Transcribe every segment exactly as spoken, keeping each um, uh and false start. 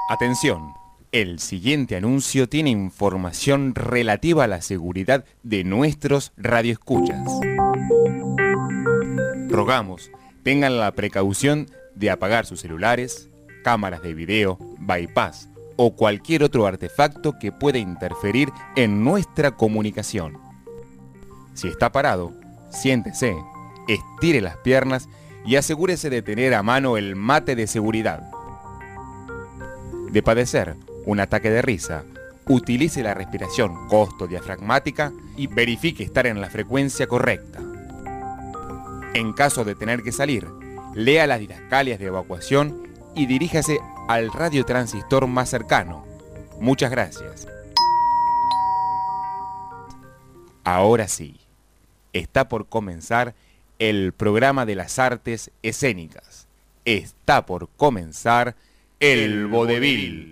Atención, el siguiente anuncio tiene información relativa a la seguridad de nuestros radioescuchas. Rogamos, tengan la precaución de apagar sus celulares, cámaras de video, bypass o cualquier otro artefacto que pueda interferir en nuestra comunicación. Si está parado, siéntese, estire las piernas y asegúrese de tener a mano el mate de seguridad. De padecer un ataque de risa, utilice la respiración costo-diafragmática y verifique estar en la frecuencia correcta. En caso de tener que salir, lea las didascalias de evacuación y diríjase al radiotransistor más cercano. Muchas gracias. Ahora sí, está por comenzar el programa de las artes escénicas. Está por comenzar el vodevil.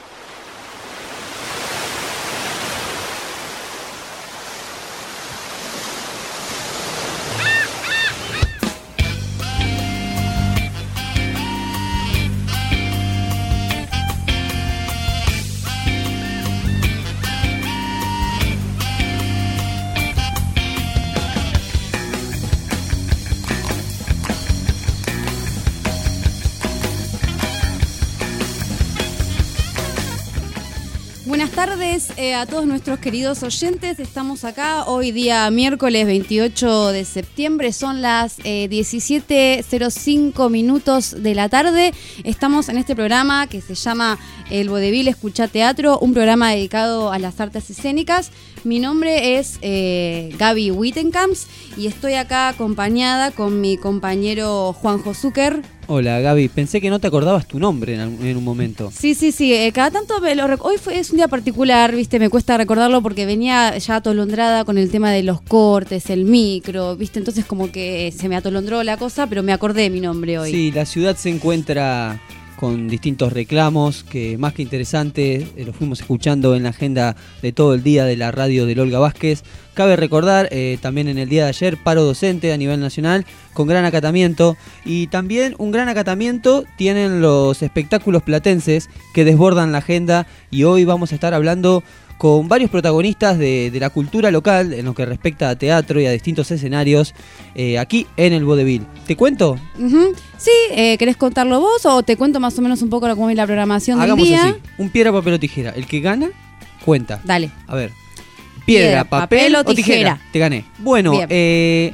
Buenas tardes eh, a todos nuestros queridos oyentes. Estamos acá hoy día miércoles veintiocho de septiembre. Son las eh, diecisiete cero cinco minutos de la tarde. Estamos en este programa que se llama El Vodevil Escucha Teatro, un programa dedicado a las artes escénicas. Mi nombre es eh, Gaby Wittenkamps y estoy acá acompañada con mi compañero Juanjo Zucker. Hola Gaby, pensé que no te acordabas tu nombre en, en un momento. Sí, sí, sí, eh, cada tanto me lo rec- hoy fue, es un día particular, viste, me cuesta recordarlo porque venía ya atolondrada con el tema de los cortes, el micro, viste, entonces como que se me atolondró la cosa, pero me acordé de mi nombre hoy. Sí, la ciudad se encuentra con distintos reclamos que más que interesante, eh, lo fuimos escuchando en la agenda de todo el día de la radio de Olga Vázquez. Cabe recordar, eh, también en el día de ayer, paro docente a nivel nacional, con gran acatamiento. Y también un gran acatamiento tienen los espectáculos platenses que desbordan la agenda. Y hoy vamos a estar hablando con varios protagonistas de, de la cultura local en lo que respecta a teatro y a distintos escenarios, eh, aquí en el Vodevil. ¿Te cuento? Uh-huh. Sí, eh, ¿querés contarlo vos o te cuento más o menos un poco cómo es la programación Hagamos del día? así, un piedra, papel o tijera. El que gana, cuenta. Dale. A ver. Piedra, Piedra, papel, papel o o tijera. tijera. Te gané. Bueno, eh,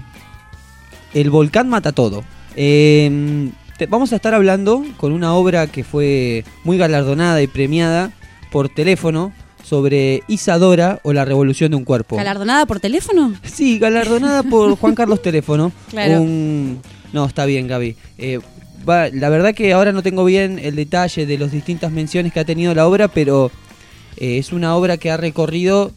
el volcán mata todo. Eh, te, vamos a estar hablando con una obra que fue muy galardonada y premiada por teléfono sobre Isadora o la revolución de un cuerpo. ¿Galardonada por teléfono? Sí, galardonada por Juan Carlos Teléfono. Claro. Un... No, está bien, Gaby. Eh, va, la verdad que ahora no tengo bien el detalle de las distintas menciones que ha tenido la obra, pero eh, es una obra que ha recorrido...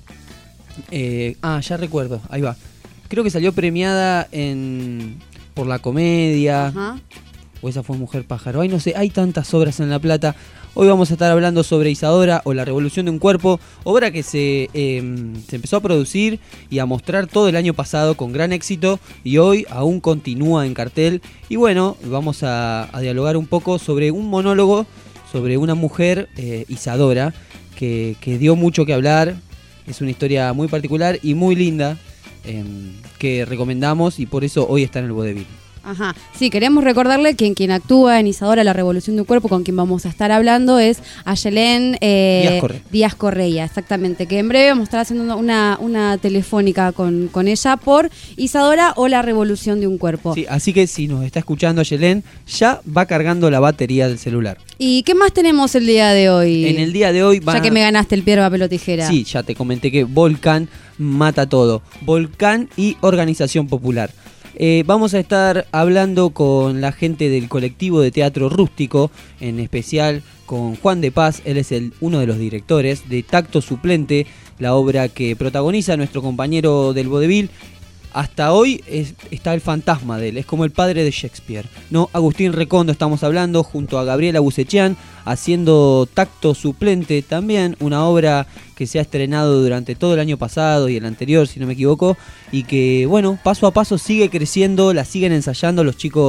Eh, ah, ya recuerdo, ahí va. Creo que salió premiada en por la comedia. Ajá. O esa fue Mujer Pájaro. Ay, no sé, hay tantas obras en La Plata. Hoy vamos a estar hablando sobre Isadora o la revolución de un cuerpo, obra que se, eh, se empezó a producir y a mostrar todo el año pasado con gran éxito y hoy aún continúa en cartel. Y bueno, vamos a, a dialogar un poco sobre un monólogo sobre una mujer, eh, Isadora, que, que dio mucho que hablar. Es una historia muy particular y muy linda eh, que recomendamos y por eso hoy está en el Vodevil. Ajá, sí, queremos recordarle que quien actúa en Isadora, la revolución de un cuerpo, con quien vamos a estar hablando es Ayelén eh, Díaz Correa. Díaz Correa, exactamente, que en breve vamos a estar haciendo una, una telefónica con, con ella por Isadora o la revolución de un cuerpo. Sí, así que si nos está escuchando Ayelén, ya va cargando la batería del celular. ¿Y qué más tenemos el día de hoy? En el día de hoy va... Ya que me ganaste el piedra, papel o tijera. Sí, ya te comenté que Volcán mata todo. Volcán y Organización Popular. Eh, vamos a estar hablando con la gente del colectivo de teatro rústico, en especial con Juan de Paz. Él es el, uno de los directores de Tacto Suplente, la obra que protagoniza nuestro compañero del Vodevil. Hasta hoy es, está el fantasma de él, es como el padre de Shakespeare, ¿no? Agustín Recondo estamos hablando, junto a Gabriela Bucechian, haciendo Tacto Suplente, también una obra que se ha estrenado durante todo el año pasado y el anterior, si no me equivoco, y que, bueno, paso a paso sigue creciendo, la siguen ensayando, los chicos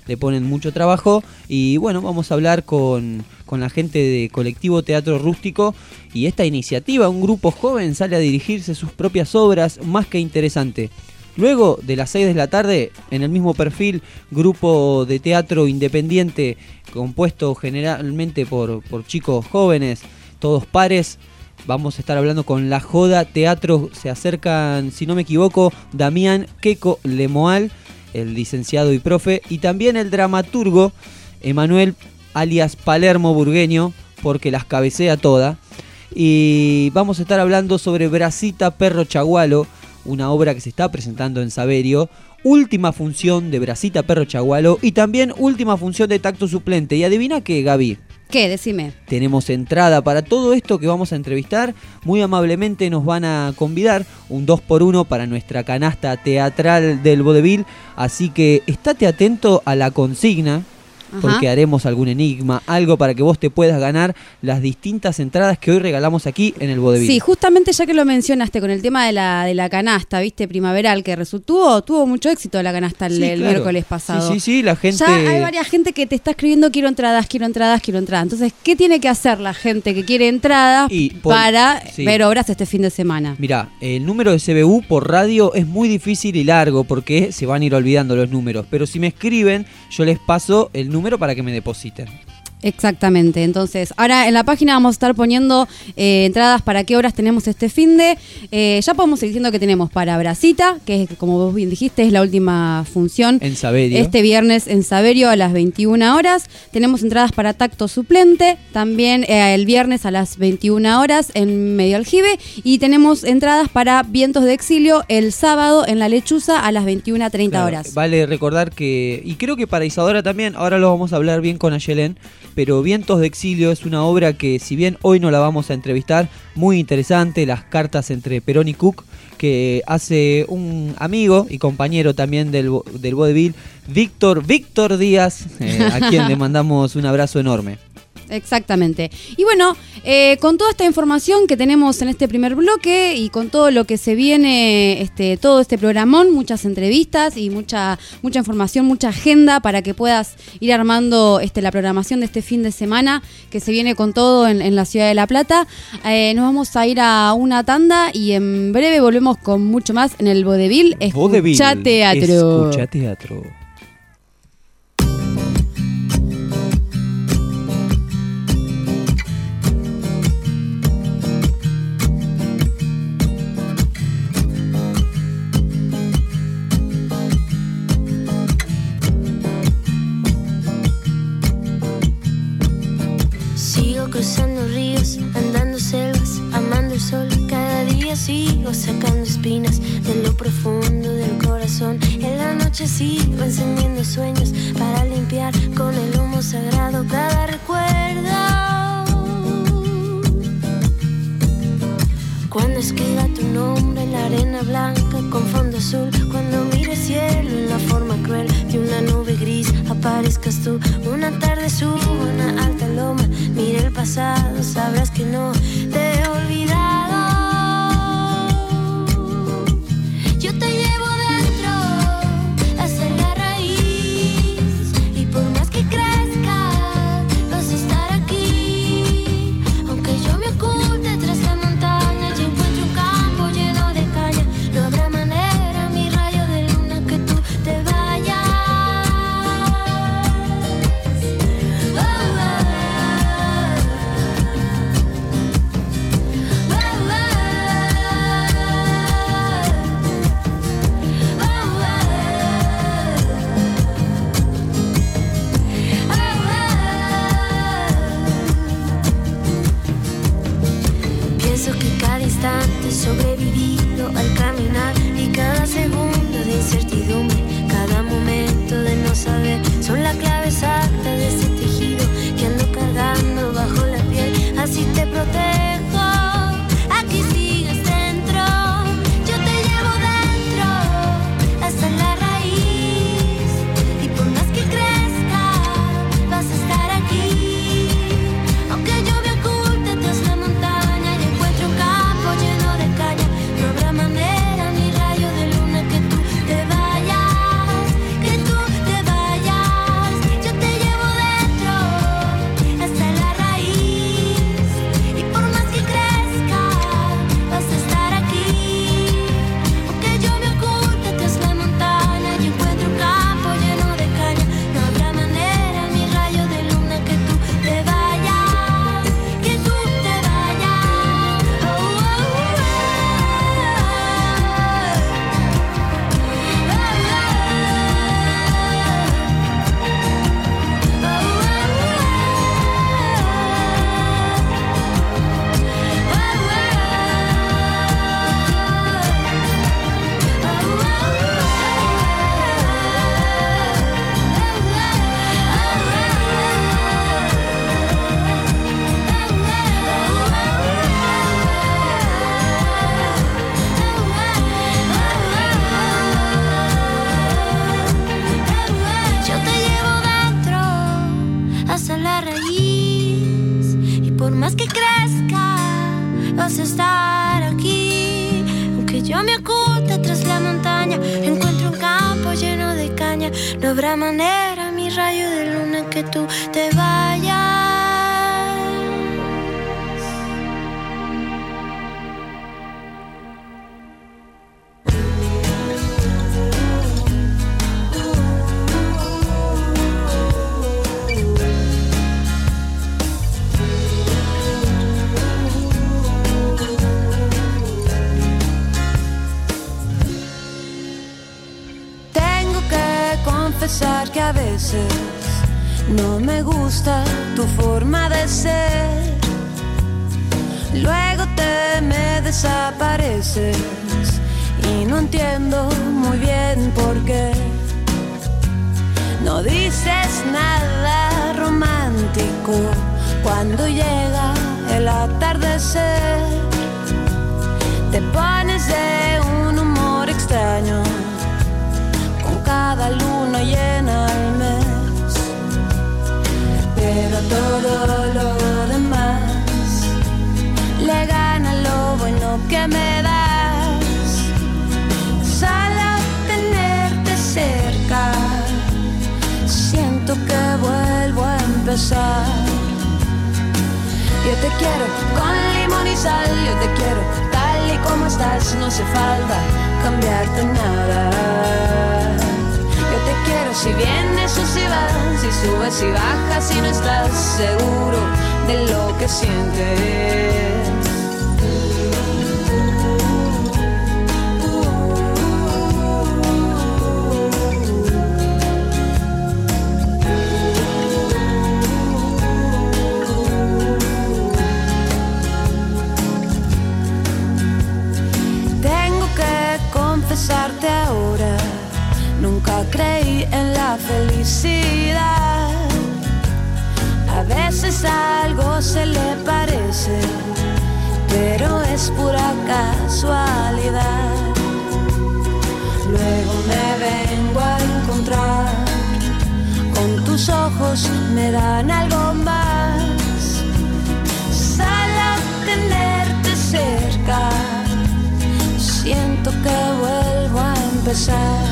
le ponen mucho trabajo. Y bueno, vamos a hablar con, con la gente de Colectivo Teatro Rústico y esta iniciativa. Un grupo joven sale a dirigirse sus propias obras, más que interesante. Luego de las seis de la tarde, en el mismo perfil, grupo de teatro independiente compuesto generalmente por, por chicos jóvenes, todos pares. Vamos a estar hablando con La Joda Teatro. Se acercan, si no me equivoco, Damián Queco Lemoal, el licenciado y profe, y también el dramaturgo Emanuel alias Palermo Burgueño, porque las cabecea toda. Y vamos a estar hablando sobre Brasita Perro Chagualo, una obra que se está presentando en Saverio. Última función de Brasita Perro Chagualo y también última función de Tacto Suplente. Y adivina qué, Gaby. ¿Qué? Decime. Tenemos entrada para todo esto que vamos a entrevistar. Muy amablemente nos van a convidar un dos por uno para nuestra canasta teatral del vodevil. Así que estate atento a la consigna, porque haremos algún enigma, algo para que vos te puedas ganar las distintas entradas que hoy regalamos aquí en el vodevil. Sí, justamente ya que lo mencionaste con el tema de la, de la canasta, viste, primaveral, que resultó, tuvo mucho éxito la canasta el, Sí, el claro. miércoles pasado. Sí, sí, sí, la gente... Ya hay varias gente que te está escribiendo quiero entradas, quiero entradas, quiero entradas. Entonces, ¿qué tiene que hacer la gente que quiere entradas Y por- para sí. ver obras este fin de semana? Mirá, el número de C B U por radio es muy difícil y largo porque se van a ir olvidando los números. Pero si me escriben, yo les paso el número para que me depositen. Exactamente, entonces ahora en la página vamos a estar poniendo eh, entradas para qué horas tenemos este finde. Eh, ya podemos ir diciendo que tenemos para Brasita, que es, como vos bien dijiste, es la última función. En Saverio. Este viernes en Saverio a las veintiuna horas. Tenemos entradas para Tacto Suplente, también eh, el viernes a las veintiuna horas en Medio Aljibe. Y tenemos entradas para Vientos de Exilio el sábado en La Lechuza a las veintiuna treinta Claro, horas. Vale recordar que, y creo que para Isadora también, ahora lo vamos a hablar bien con Ayelén, pero Vientos de Exilio es una obra que, si bien hoy no la vamos a entrevistar, muy interesante, las cartas entre Perón y Cook, que hace un amigo y compañero también del, del vodevil, Víctor, Víctor Díaz, eh, a quien le mandamos un abrazo enorme. Exactamente. Y bueno, eh, con toda esta información que tenemos en este primer bloque y con todo lo que se viene, este, todo este programón, muchas entrevistas y mucha, mucha información, mucha agenda para que puedas ir armando este, la programación de este fin de semana que se viene con todo en, en la ciudad de La Plata. Eh, nos vamos a ir a una tanda y en breve volvemos con mucho más en el vodevil. Vodevil, Escucha teatro. Escucha teatro. Sigo cruzando ríos, andando selvas, amando el sol. Cada día sigo sacando espinas de lo profundo del corazón. En la noche sigo encendiendo sueños para limpiar con el humo sagrado cada recuerdo. Cuando escriba tu nombre en la arena blanca con fondo azul, cuando mire el cielo en la forma cruel de una nube gris, aparezcas tú. Una tarde subo a una alta loma, mire el pasado, sabrás que no te he olvidado. Yo te llevo dentro hasta la raíz, y por más que crezca vas a estar aquí. Aunque yo me oculte tras la montaña y encuentre un campo lleno de caña, no habrá manera, mi rayo de luna, que tú te vayas. Oh, oh, oh. por más que crezca, vas a estar aquí. Aunque yo me oculte tras la montaña, encuentro un campo lleno de caña. No habrá manera, mi rayo de luna, que tú te vayas. Que a veces no me gusta tu forma de ser. Luego te me desapareces y no entiendo muy bien por qué. No dices nada romántico cuando llega el atardecer. Te pones de un humor extraño cada luna llena al mes, pero todo lo demás le gana lo bueno que me das. Solo tenerte cerca, siento que vuelvo a empezar. Yo te quiero con limón y sal, yo te quiero tal y como estás, no hace falta cambiarte nada. Yo te quiero si vienes o si vas, si subes y bajas, si no estás seguro de lo que sientes. Tengo que confesarte ahora, nunca creí en la felicidad. A veces algo se le parece, pero es pura casualidad. Luego me vengo a encontrar con tus ojos, me dan algo más. Solo tenerte cerca, siento que vuelvo a empezar.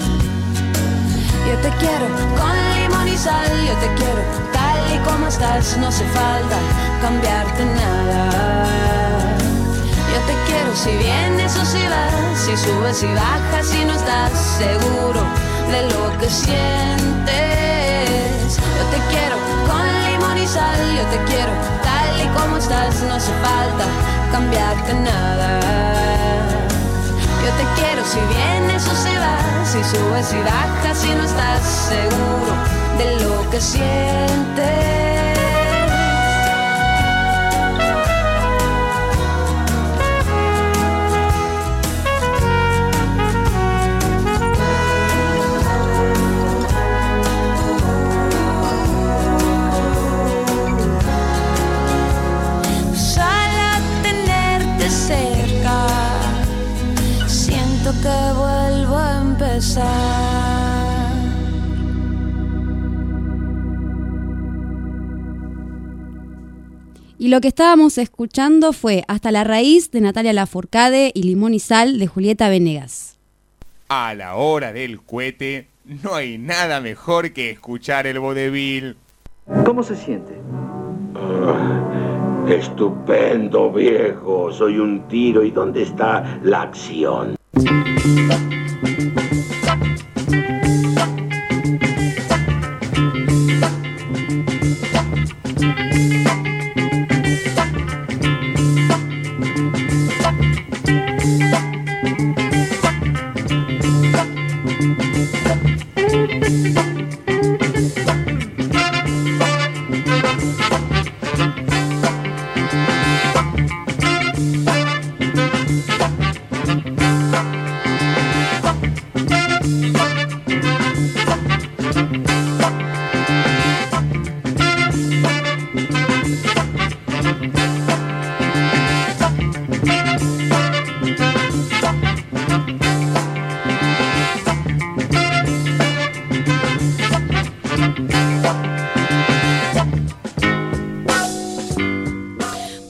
Yo te quiero con limón y sal, yo te quiero tal y como estás, no hace falta cambiarte nada. Yo te quiero si vienes o si vas, si subes y bajas, si no estás seguro de lo que sientes. Yo te quiero con limón y sal, yo te quiero tal y como estás, no hace falta cambiarte nada. Yo te quiero si vienes o si vas, si subes y bajas, si no estás seguro de lo que sientes. Que vuelvo a empezar. Y lo que estábamos escuchando fue Hasta la raíz de Natalia Lafourcade y Limón y sal de Julieta Venegas. A la hora del cohete no hay nada mejor que escuchar el vodevil. ¿Cómo se siente? Uh, estupendo, viejo. Soy un tiro. ¿Y dónde está la acción?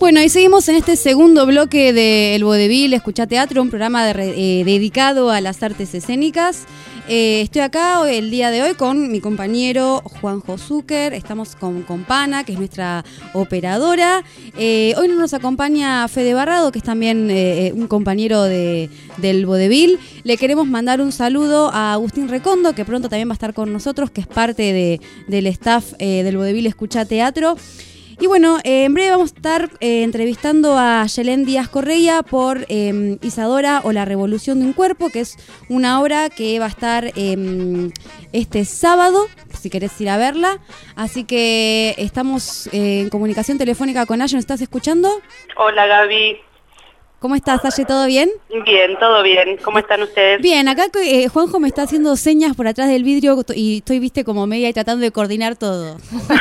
Bueno, y seguimos en este segundo bloque de El Vodevil Escucha Teatro, un programa de re- eh, dedicado a las artes escénicas. Eh, estoy acá hoy- el día de hoy con mi compañero Juanjo Zucker, estamos con, con Pana, que es nuestra operadora. Eh, hoy no nos acompaña Fede Barrado, que es también eh, un compañero de, del Vodevil. Le queremos mandar un saludo a Agustín Recondo, que pronto también va a estar con nosotros, que es parte de, del staff eh, del Vodevil Escucha Teatro. Y bueno, eh, en breve vamos a estar eh, entrevistando a Yelén Díaz Correia por eh, Isadora o la Revolución de un Cuerpo, que es una obra que va a estar eh, este sábado, si querés ir a verla. Así que estamos eh, en comunicación telefónica con Aye. ¿Nos estás escuchando? Hola Gaby. ¿Cómo estás, Aye? ¿Todo bien? Bien, todo bien. ¿Cómo están ustedes? Bien, acá eh, Juanjo me está haciendo señas por atrás del vidrio y estoy, viste, como media y tratando de coordinar todo.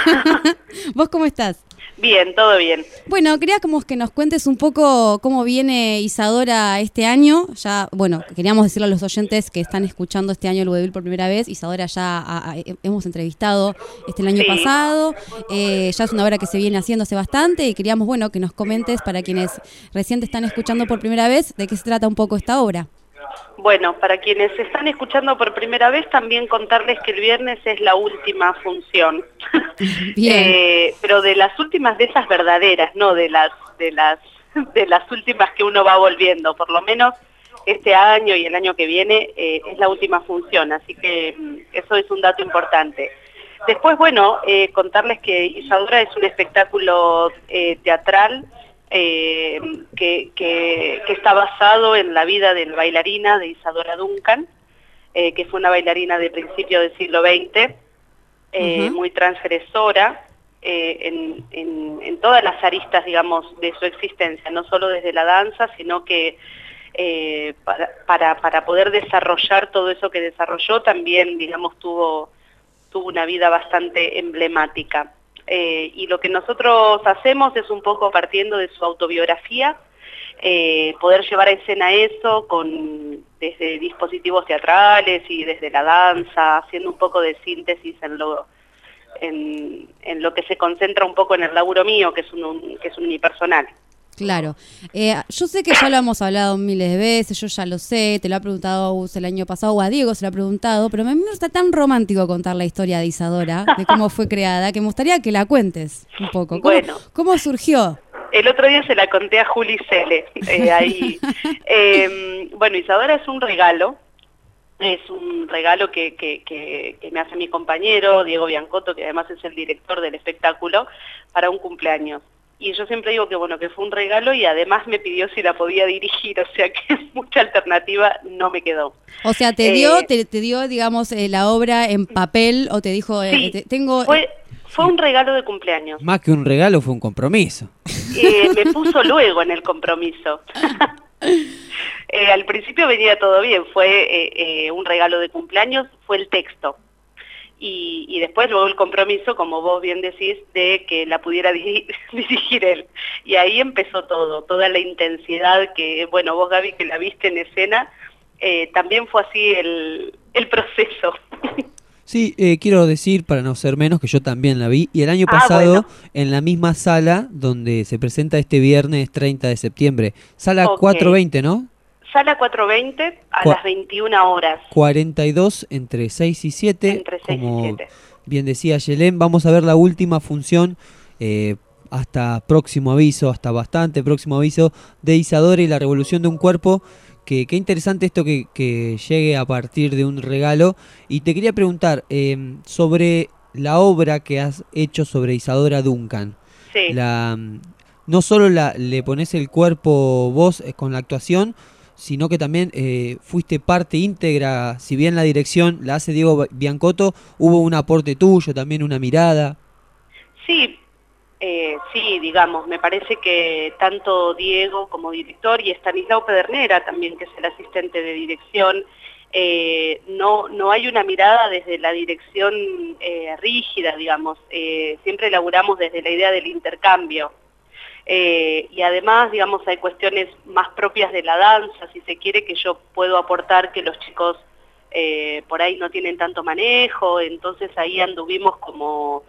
¿Vos cómo estás? Bien, todo bien. Bueno, queríamos que nos cuentes un poco cómo viene Isadora este año. Ya, bueno, queríamos decirle a los oyentes que están escuchando este año el Vodevil por primera vez. Isadora ya a, a, hemos entrevistado este el año Sí. pasado. Eh, ya es una obra que se viene haciendo hace bastante y queríamos, bueno, que nos comentes para quienes recién te están escuchando por primera vez de qué se trata un poco esta obra. Bueno, para quienes están escuchando por primera vez, también contarles que el viernes es la última función. Bien. Eh, pero de las últimas de esas verdaderas, no de las de las de las últimas que uno va volviendo, por lo menos este año y el año que viene eh, es la última función, así que mm, eso es un dato importante. Después, bueno, eh, contarles que Isadora es un espectáculo eh, teatral eh, que, que, que está basado en la vida de la bailarina de Isadora Duncan, eh, que fue una bailarina de principio del siglo veinte, eh, Ujú. muy transgresora eh, en, en, en todas las aristas, digamos, de su existencia, no solo desde la danza, sino que eh, para, para, para poder desarrollar todo eso que desarrolló, también, digamos, tuvo, tuvo una vida bastante emblemática. Eh, y lo que nosotros hacemos es un poco partiendo de su autobiografía, eh, poder llevar a escena eso con desde dispositivos teatrales y desde la danza, haciendo un poco de síntesis en lo, en, en lo que se concentra un poco en el laburo mío, que es un, un- que es unipersonal. Claro. Eh, yo sé que ya lo hemos hablado miles de veces, yo ya lo sé, te lo ha preguntado a Gus el año pasado, o a Diego se lo ha preguntado, pero a mí me está tan romántico contar la historia de Isadora, de cómo fue creada, que me gustaría que la cuentes un poco. ¿Cómo, Bueno. ¿cómo surgió? El otro día se la conté a Juli Cele, eh, ahí. Eh, bueno, Isadora es un regalo, es un regalo que, que, que, que me hace mi compañero, Diego Biancotto, que además es el director del espectáculo, para un cumpleaños. Y yo siempre digo que bueno, que fue un regalo y además me pidió si la podía dirigir, o sea que mucha alternativa no me quedó. O sea, ¿te dio, Eh, te, te dio digamos, eh, la obra en papel o te dijo, eh, Sí, te- tengo... fue, fue un regalo de cumpleaños. Más que un regalo, fue un compromiso. Eh, me puso luego en el compromiso. Eh, al principio venía todo bien, fue eh, eh, un regalo de cumpleaños, fue el texto. Y, y después luego el compromiso, como vos bien decís, de que la pudiera di- dirigir él. Y ahí empezó todo, toda la intensidad que, bueno, vos Gaby que la viste en escena, eh, también fue así el, el proceso. Sí, eh, quiero decir, para no ser menos, que yo también la vi. Y el año Ah, pasado, bueno. en la misma sala donde se presenta este viernes treinta de septiembre. Sala Ok. cuatrocientos veinte, ¿no? Sala cuatrocientos veinte a Cua- las veintiuna horas. cuarenta y dos entre seis y siete. Entre seis y Como siete. bien decía Yelén, vamos a ver la última función, eh, hasta próximo aviso, hasta bastante próximo aviso, de Isadora y la Revolución de un Cuerpo. Que, qué interesante esto que, que llegue a partir de un regalo. Y te quería preguntar eh, sobre la obra que has hecho sobre Isadora Duncan. Sí. La, mm, no solo la, le pones el cuerpo vos eh, con la actuación, sino que también eh, fuiste parte íntegra, si bien la dirección la hace Diego Ba- Biancotto, hubo un aporte tuyo, también una mirada. Sí, eh, sí, digamos, me parece que tanto Diego como director y Estanislao Pedernera también, que es el asistente de dirección, eh, no, no hay una mirada desde la dirección eh, rígida, digamos, eh, siempre elaboramos desde la idea del intercambio. Eh, y además, digamos, hay cuestiones más propias de la danza, si se quiere, que yo puedo aportar que los chicos eh, por ahí no tienen tanto manejo, entonces ahí anduvimos como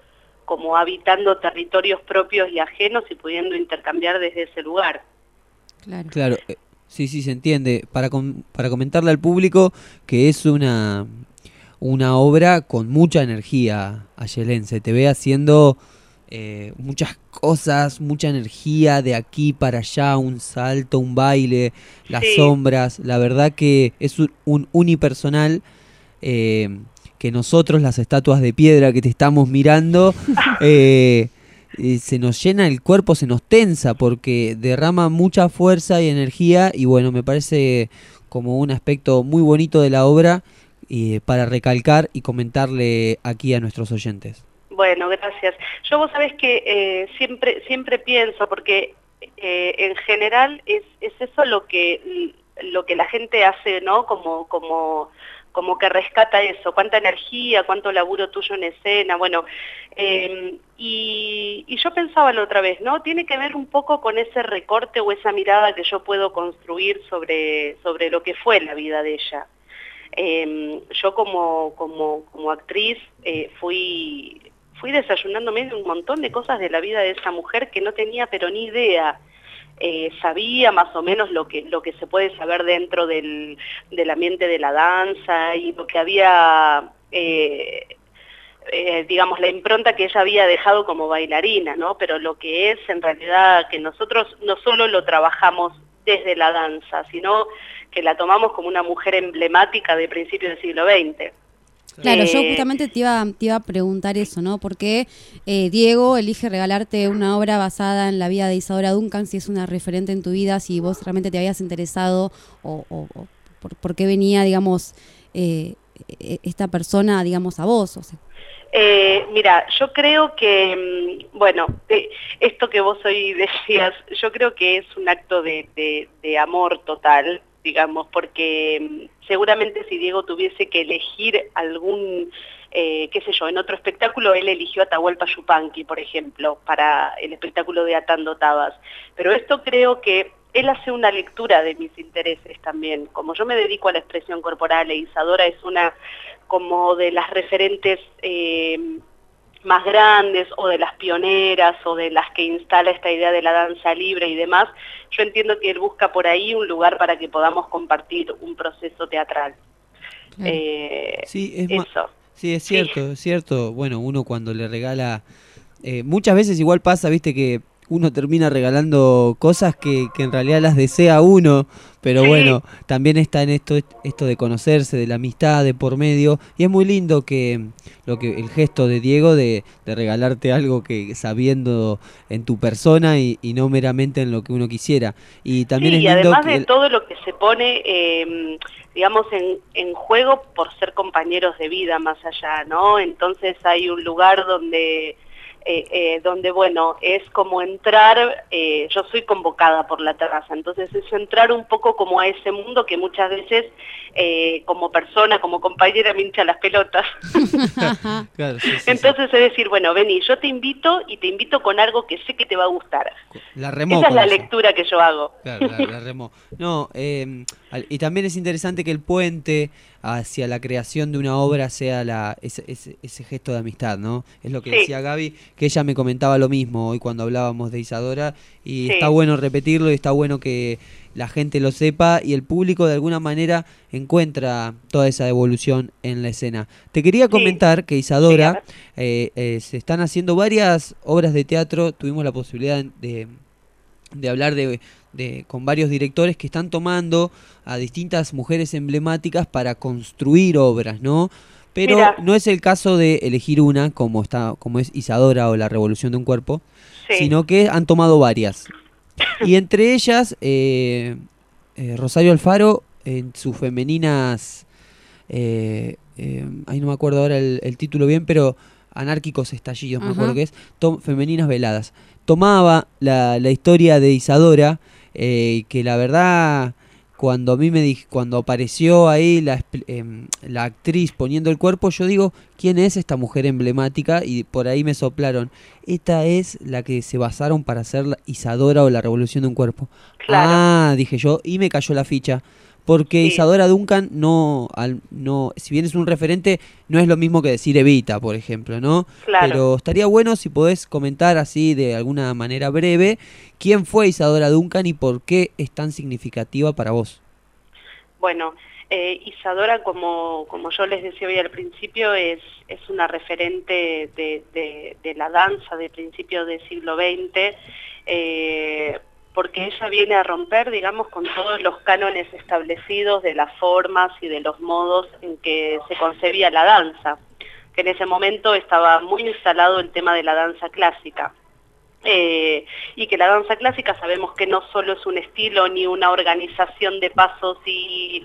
como habitando territorios propios y ajenos y pudiendo intercambiar desde ese lugar. Claro. Claro, eh, sí, sí, se entiende. Para, com- para comentarle al público que es una, una obra con mucha energía, Ayelén. Se te ve haciendo eh, muchas cosas, mucha energía de aquí para allá, un salto, un baile, las Sí. sombras. La verdad que es un, un unipersonal eh, que nosotros, las estatuas de piedra que te estamos mirando, eh, eh, se nos llena el cuerpo, se nos tensa porque derrama mucha fuerza y energía y bueno, me parece como un aspecto muy bonito de la obra eh, para recalcar y comentarle aquí a nuestros oyentes. Bueno, gracias. Yo vos sabés que eh, siempre siempre pienso, porque eh, en general es, es eso lo que lo que la gente hace, ¿no? Como como como que rescata eso, cuánta energía, cuánto laburo tuyo en escena, bueno, eh, y, y yo pensaba la otra vez, ¿no? Tiene que ver un poco con ese recorte o esa mirada que yo puedo construir sobre, sobre lo que fue la vida de ella. Eh, yo como, como, como actriz eh, fui, fui desayunándome de un montón de cosas de la vida de esa mujer que no tenía pero ni idea. Eh, sabía más o menos lo que, lo que se puede saber dentro del, del ambiente de la danza y lo que había, eh, eh, digamos, la impronta que ella había dejado como bailarina, ¿no? Pero lo que es en realidad que nosotros no solo lo trabajamos desde la danza, sino que la tomamos como una mujer emblemática de principios del siglo veinte. Claro, yo Eh, justamente te iba, te iba a preguntar eso, ¿no? ¿Por qué eh, Diego elige regalarte una obra basada en la vida de Isadora Duncan, si es una referente en tu vida, si vos realmente te habías interesado o, o, o por, por qué venía, digamos, eh, esta persona, digamos, a vos? O sea. Eh, mira, yo creo que, bueno, eh, esto que vos hoy decías, yo creo que es un acto de, de, de amor total, digamos, porque seguramente si Diego tuviese que elegir algún, eh, qué sé yo, en otro espectáculo, él eligió Atahualpa Yupanqui, por ejemplo, para el espectáculo de Atando Tabas. Pero esto creo que él hace una lectura de mis intereses también. Como yo me dedico a la expresión corporal, e Isadora es una como de las referentes eh, más grandes o de las pioneras o de las que instala esta idea de la danza libre y demás, yo entiendo que él busca por ahí un lugar para que podamos compartir un proceso teatral. Claro. Eh, Sí, es eso. ma- sí, es cierto, es cierto. Bueno, uno cuando le regala, eh, muchas veces igual pasa, viste, que uno termina regalando cosas que, que en realidad las desea uno, pero Sí. bueno, también está en esto esto de conocerse, de la amistad de por medio, y es muy lindo que lo que el gesto de Diego de, de regalarte algo que sabiendo en tu persona y, y no meramente en lo que uno quisiera. Y también Sí, es y lindo además que de el- todo lo que se pone, eh, digamos, en, en juego por ser compañeros de vida más allá, ¿no? Entonces hay un lugar donde... Eh, eh, donde, bueno, es como entrar, eh, yo soy convocada por la terraza, entonces es entrar un poco como a ese mundo que muchas veces eh, como persona, como compañera me hincha las pelotas. Claro, sí, sí, sí. Entonces es decir, bueno, vení, yo te invito y te invito con algo que sé que te va a gustar. La remó Esa es con la eso. lectura que yo hago. Claro, la, la remó. No, eh, al- y también es interesante que el puente hacia la creación de una obra sea la ese, ese, ese gesto de amistad, ¿no? Es lo que Sí. decía Gaby, que ella me comentaba lo mismo hoy cuando hablábamos de Isadora, y Sí. está bueno repetirlo y está bueno que la gente lo sepa y el público de alguna manera encuentra toda esa evolución en la escena. Te quería comentar que Isadora, eh, eh, se están haciendo varias obras de teatro, tuvimos la posibilidad de... de hablar de, de con varios directores que están tomando a distintas mujeres emblemáticas para construir obras, ¿no? Pero Mira. no es el caso de elegir una como está como es Isadora o La Revolución de un Cuerpo, Sí. sino que han tomado varias. Y entre ellas eh, eh, Rosario Alfaro en sus femeninas, eh, eh, ahí no me acuerdo ahora el, el título bien, pero Anárquicos Estallidos, me Ajá. acuerdo que es, to- Femeninas Veladas. Tomaba la, la historia de Isadora, eh, que la verdad, cuando a mí me dij- cuando apareció ahí la, expl- em, la actriz poniendo el cuerpo, yo digo, ¿quién es esta mujer emblemática? Y por ahí me soplaron, esta es la que se basaron para hacer la Isadora o La Revolución de un Cuerpo. Claro. Ah, dije yo, y me cayó la ficha. porque Sí. Isadora Duncan no, al, no, si bien es un referente, no es lo mismo que decir Evita, por ejemplo, ¿no? Claro. Pero estaría bueno si podés comentar así de alguna manera breve quién fue Isadora Duncan y por qué es tan significativa para vos. Bueno, eh, Isadora, como, como yo les decía hoy al principio, es, es una referente de, de, de la danza de principios del siglo veinte, eh, porque ella viene a romper, digamos, con todos los cánones establecidos de las formas y de los modos en que se concebía la danza, que en ese momento estaba muy instalado el tema de la danza clásica. Eh, y que la danza clásica sabemos que no solo es un estilo ni una organización de pasos y,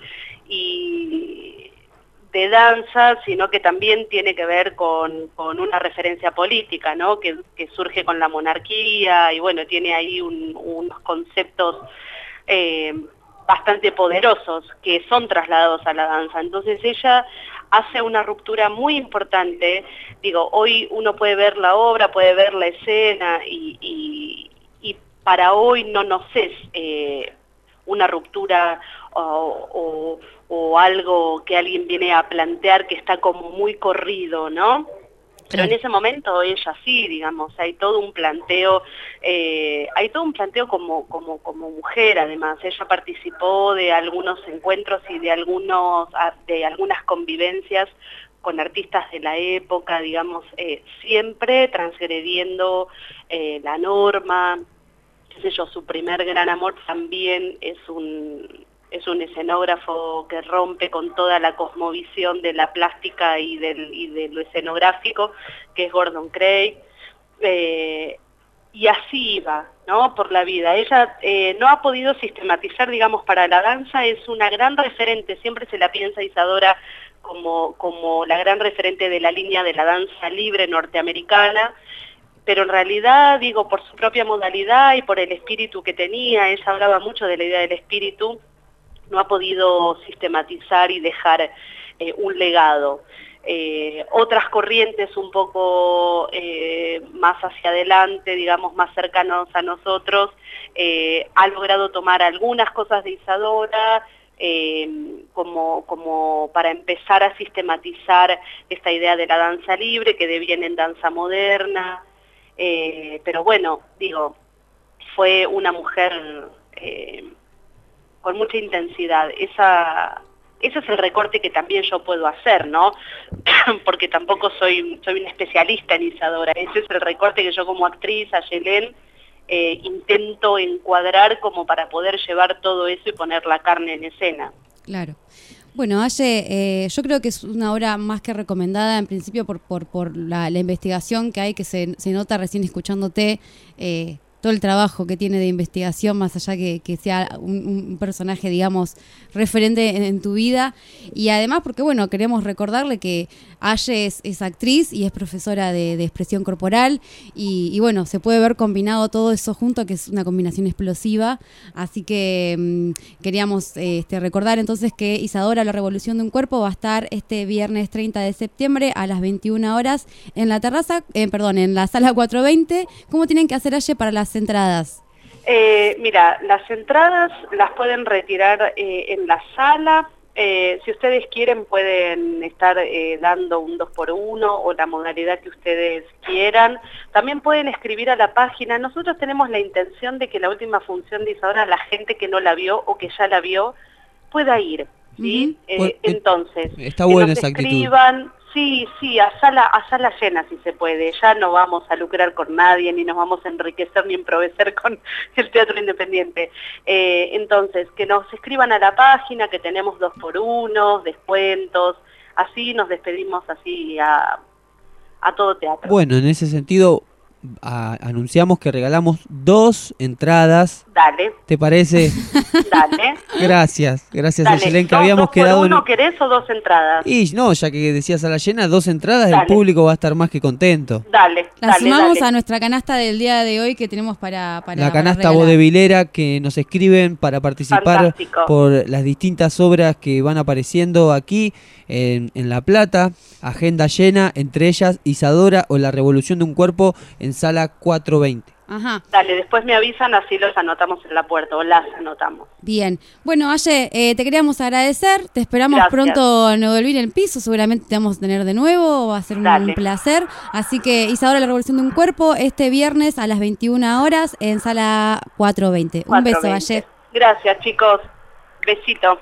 y de danza, sino que también tiene que ver con, con una referencia política, ¿no? que, que surge con la monarquía y bueno, tiene ahí un, unos conceptos eh, bastante poderosos que son trasladados a la danza. Entonces ella hace una ruptura muy importante. Digo, hoy uno puede ver la obra, puede ver la escena y, y, y para hoy no nos es eh, una ruptura o, o, o algo que alguien viene a plantear que está como muy corrido, ¿no? Pero en ese momento ella sí, digamos, hay todo un planteo, eh, hay todo un planteo como, como, como mujer además. Ella participó de algunos encuentros y de, algunos, de algunas convivencias con artistas de la época, digamos, eh, siempre transgrediendo eh, la norma. Qué sé yo, su primer gran amor también es un... es un escenógrafo que rompe con toda la cosmovisión de la plástica y, del, y de lo escenográfico, que es Gordon Craig, eh, y así iba, ¿no?, por la vida. Ella eh, no ha podido sistematizar, digamos, para la danza, es una gran referente, siempre se la piensa Isadora como, como la gran referente de la línea de la danza libre norteamericana, pero en realidad, digo, por su propia modalidad y por el espíritu que tenía, ella hablaba mucho de la idea del espíritu, no ha podido sistematizar y dejar eh, un legado. Eh, otras corrientes un poco eh, más hacia adelante, digamos, más cercanos a nosotros, eh, ha logrado tomar algunas cosas de Isadora, eh, como, como para empezar a sistematizar esta idea de la danza libre, que deviene en danza moderna, eh, pero bueno, digo, fue una mujer... Eh, con mucha intensidad. Esa, ese es el recorte que también yo puedo hacer, ¿no? Porque tampoco soy, soy una especialista en Isadora. Ese es el recorte que yo como actriz, Ayelén, eh, intento encuadrar como para poder llevar todo eso y poner la carne en escena. Claro. Bueno, Aye, eh, yo creo que es una obra más que recomendada, en principio por, por, por la, la investigación que hay, que se, se nota recién escuchándote, eh, todo el trabajo que tiene de investigación, más allá que, que sea un, un personaje, digamos, referente en, en tu vida. Y además porque, bueno, queremos recordarle que Aye es, es actriz y es profesora de, de expresión corporal y, y, bueno, se puede ver combinado todo eso junto, que es una combinación explosiva. Así que mmm, queríamos eh, este, recordar entonces que Isadora, la revolución de un cuerpo, va a estar este viernes treinta de septiembre a las veintiuna horas en la terraza, eh, perdón, en la sala cuatrocientos veinte. ¿Cómo tienen que hacer, Aye, para las entradas? Eh, mira, las entradas las pueden retirar eh, en la sala. Eh, si ustedes quieren pueden estar eh, dando un dos por uno o la modalidad que ustedes quieran. También pueden escribir a la página. Nosotros tenemos la intención de que la última función de Isadora, la gente que no la vio o que ya la vio, pueda ir, ¿sí? Uh-huh. eh, Bueno, entonces, está que buena nos esa actitud. escriban. Sí, sí, a sala, a sala llena si se puede. Ya no vamos a lucrar con nadie, ni nos vamos a enriquecer ni emprovecer con el teatro independiente. Eh, entonces, que nos escriban a la página, que tenemos dos por uno, descuentos, así nos despedimos así a, a todo teatro. Bueno, en ese sentido, a, anunciamos que regalamos dos entradas. Dale. ¿Te parece? Dale. Gracias, gracias, Dale. Ayelén, que ¿Dos- habíamos dos por quedado uno en... querés o dos entradas? Y no, ya que decías a la llena, dos entradas, Dale. el público va a estar más que contento. Dale, La dale, sumamos dale. a nuestra canasta del día de hoy que tenemos para, para La canasta para regalar. vodevilera que nos escriben para participar Fantástico. por las distintas obras que van apareciendo aquí en, en La Plata. Agenda llena, entre ellas Isadora o La Revolución de un Cuerpo en sala cuatrocientos veinte. Ajá. Dale, después me avisan, así los anotamos en la puerta, o las anotamos. Bien. Bueno, Aye, eh, te queríamos agradecer. Te esperamos Gracias. pronto en Nuevo Elvira en el piso. Seguramente te vamos a tener de nuevo. Va a ser un, Dale. un placer. Así que Isadora, la revolución de un cuerpo, este viernes a las veintiuna horas en sala cuatrocientos veinte. Un beso, cuatrocientos veinte. Aye. Gracias, chicos. Besito.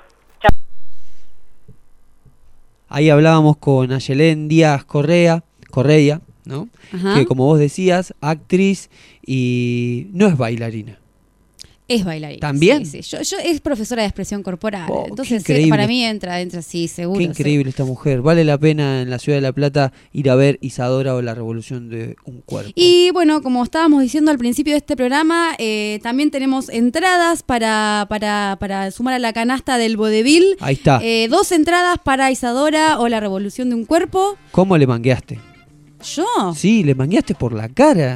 Ahí hablábamos con Ayelén Díaz Correa, Correa, ¿no? Ajá. Que como vos decías, actriz y no es bailarina. Es bailarina. ¿También? Sí, sí. Yo, yo es profesora de expresión corporal. Oh, qué Entonces, sí, increíble. para mí entra, entra sí, seguro. Qué increíble esta mujer. Vale la pena en la ciudad de La Plata ir a ver Isadora o la revolución de un cuerpo. Y bueno, como estábamos diciendo al principio de este programa, eh, también tenemos entradas para, para, para sumar a la canasta del vodevil. Ahí está. Eh, dos entradas para Isadora o la revolución de un cuerpo. ¿Cómo le mangueaste? ¿Yo? Sí, le mangueaste por la cara.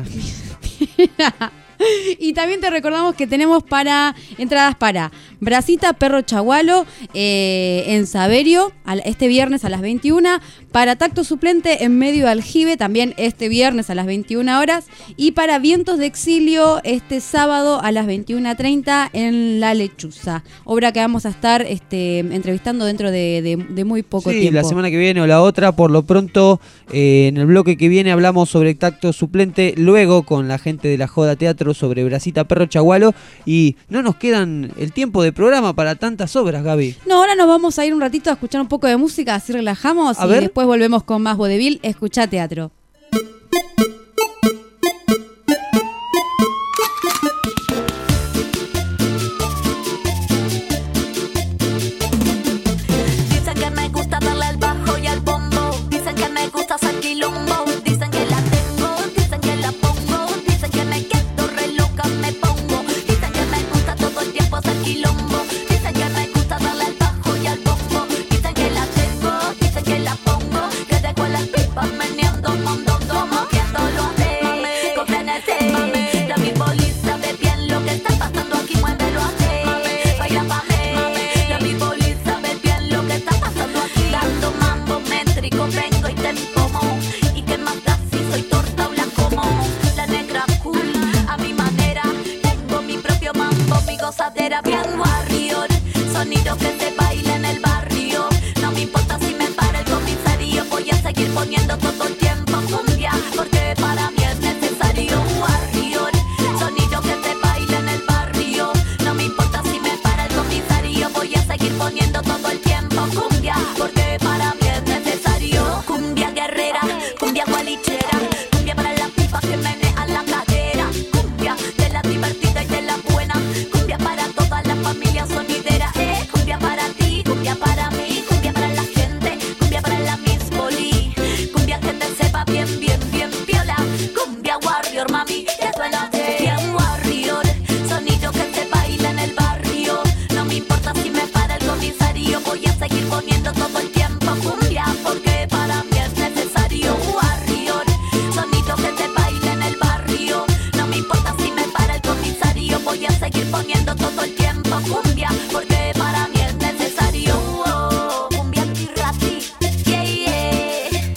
Y también te recordamos que tenemos para entradas para Brasita Perro Chagualo eh, en Saverio al, este viernes a las veintiuna, para Tacto Suplente en Medio de Aljibe también este viernes a las veintiuna horas, y para Vientos de Exilio este sábado a las veintiuna treinta en La Lechuza, obra que vamos a estar este, entrevistando dentro de, de, de muy poco Sí, tiempo. la semana que viene o la otra. Por lo pronto, eh, en el bloque que viene hablamos sobre Tacto Suplente, luego con la gente de la Joda Teatro sobre Brasita Perro Chagualo, y no nos quedan el tiempo de programa para tantas obras, Gaby. No, ahora nos vamos a ir un ratito a escuchar un poco de música, así relajamos A y ver. después volvemos con más vodevil. Escuchá teatro. Dicen que me gusta darle al bajo y al bombo. Dicen que me gusta hacer quilombo. Dicen que la tengo, dicen que la pongo. Dicen que me quedo re loca, me pongo. Dicen que me gusta todo el tiempo hacer quilombo. Dicen que me gusta darle al bajo y al bombo. Dicen que la tengo, dicen que la pongo. Que dejo las pipas meneando, mondongo, moviéndolo así. Con frenesí. La mi bolita ve bien lo que está pasando aquí, muévelo así. Vaya pa' mí. La mi bolita ve bien lo que está pasando aquí. Dando mambo métrico, vengo y te como. Y que más da si soy torta o la como. La negra cool, a mi manera. Tengo mi propio mambo, mi gozadera bien warrior. Sonido que se baila en el barrio. No me importa si me para el comisario. Voy a seguir poniendo todo el tiempo cumbia, porque para mí es necesario warrior. Sonido que se baila en el barrio. No me importa si me para el comisario. Voy a seguir poniendo todo el tiempo cumbia, porque para mí es necesario. Cumbia guerrera, cumbia gualichera, cumbia para las pipas que menean la cadera. Cumbia de la divertida y de la buena. Cumbia para toda la familia sonidera. Eh, cumbia para ti, cumbia para mí, cumbia para la gente, cumbia para la Miss Poli. Cumbia que te sepa bien, bien, bien piola. Cumbia warrior, mami, que suena así. Bien warrior, sonido que se baila en el barrio. No me importa si me para el comisario. Voy a seguir poniendo todo el tiempo cumbia, porque para mí es necesario warrior. Sonido que se baila en el barrio. No me importa si me para el comisario. Voy a seguir poniendo todo el tiempo cumbia, porque para mí es necesario. Oh, cumbia tirati, yeah, yeah.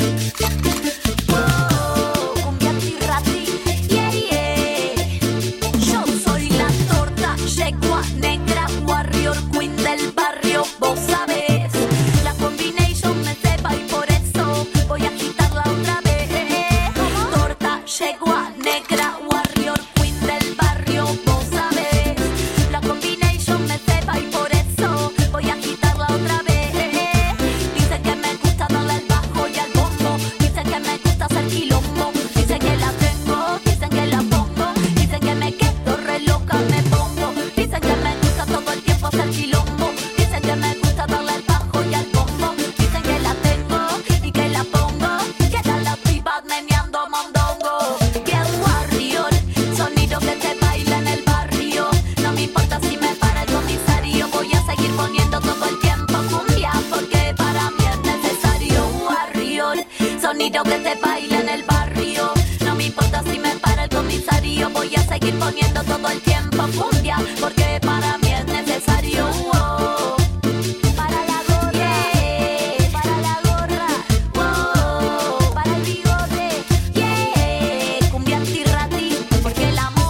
Oh, cumbia tirati, yeah, yeah. Yo soy la torta, yegua negra, warrior queen del barrio, vos sabés. La combination me sepa y por eso voy a agitarla otra vez. Torta, yegua negra, warrior queen del barrio, vos sabés. La combination me sepa y por eso voy a agitarla otra vez. Dicen que me gusta darle al bajo y al bombo. Dicen que me gusta hacer quilombo. Dicen que la tengo, dicen que la pongo. Dicen que me quedo re loca, me pongo. Dicen que me gusta todo el tiempo hacer quilombo. Dicen que me gusta darle al bajo y al bombo. Dicen que la tengo y que la pongo. Quedan las pipas meneando mondongo. Bien warrior, sonido que se baila en el barrio. No me importa si me para el comisario. Voy a seguir poniendo todo el tiempo cumbia, porque para mí es necesario warrior. Sonido que se baila en el barrio. No me importa si me para el comisario. Voy a seguir poniendo todo el tiempo cumbia, porque para mí es necesario. Oh. Para la gorra, yeah. Para la gorra, wow. Para el bigote, yeah. Cumbia antirrati, porque el amor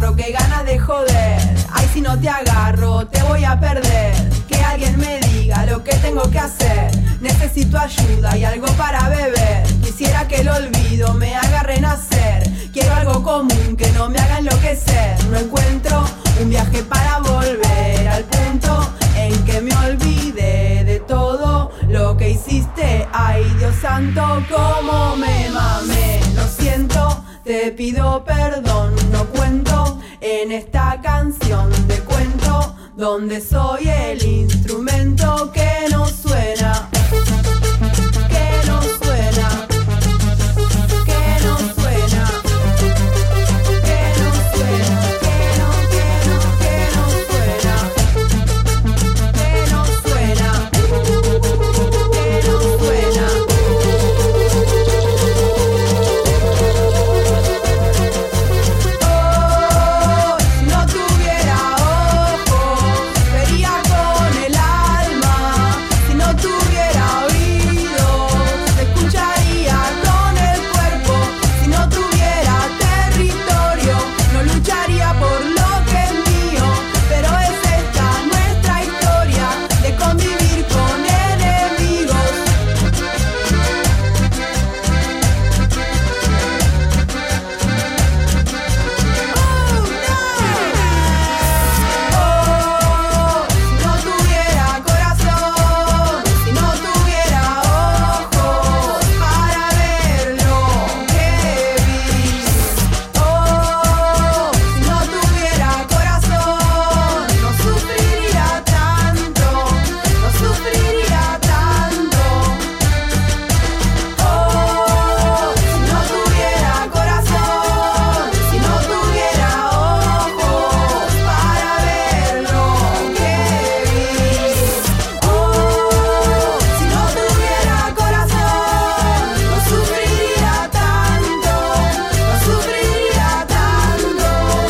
cigarro, qué ganas de joder. Ay, si no te agarro, te voy a perder. Que alguien me diga lo que tengo que hacer. Necesito ayuda y algo para beber. Quisiera que el olvido me haga renacer. Quiero algo común que no me haga enloquecer. No encuentro un viaje para volver al punto en que me olvide de todo lo que hiciste. Ay, Dios santo, cómo me mamé. Lo siento, te pido perdón. No cuento en esta canción de cuento donde soy el instrumento que no suena. Que no suena. Que no suena. Que no suena. Que no, que no, que no suena. Que no suena. Que no suena. Oh, si no tuviera ojos, vería con el alma. Si no tuviera oídos, escucharía con el cuerpo. Si no tuviera territorio, no lucharía por lo que es mío. Pero es esta nuestra historia de convivir con enemigos. Oh, si no tuviera corazón, si no tuviera ojos para ver lo que vi. Oh, si no tuviera corazón, no sufriría tanto, no sufriría tanto. Oh, si no tuviera corazón, si no tuviera ojos para ver lo que vi. Oh, si no tuviera corazón, no sufriría tanto, no sufriría tanto.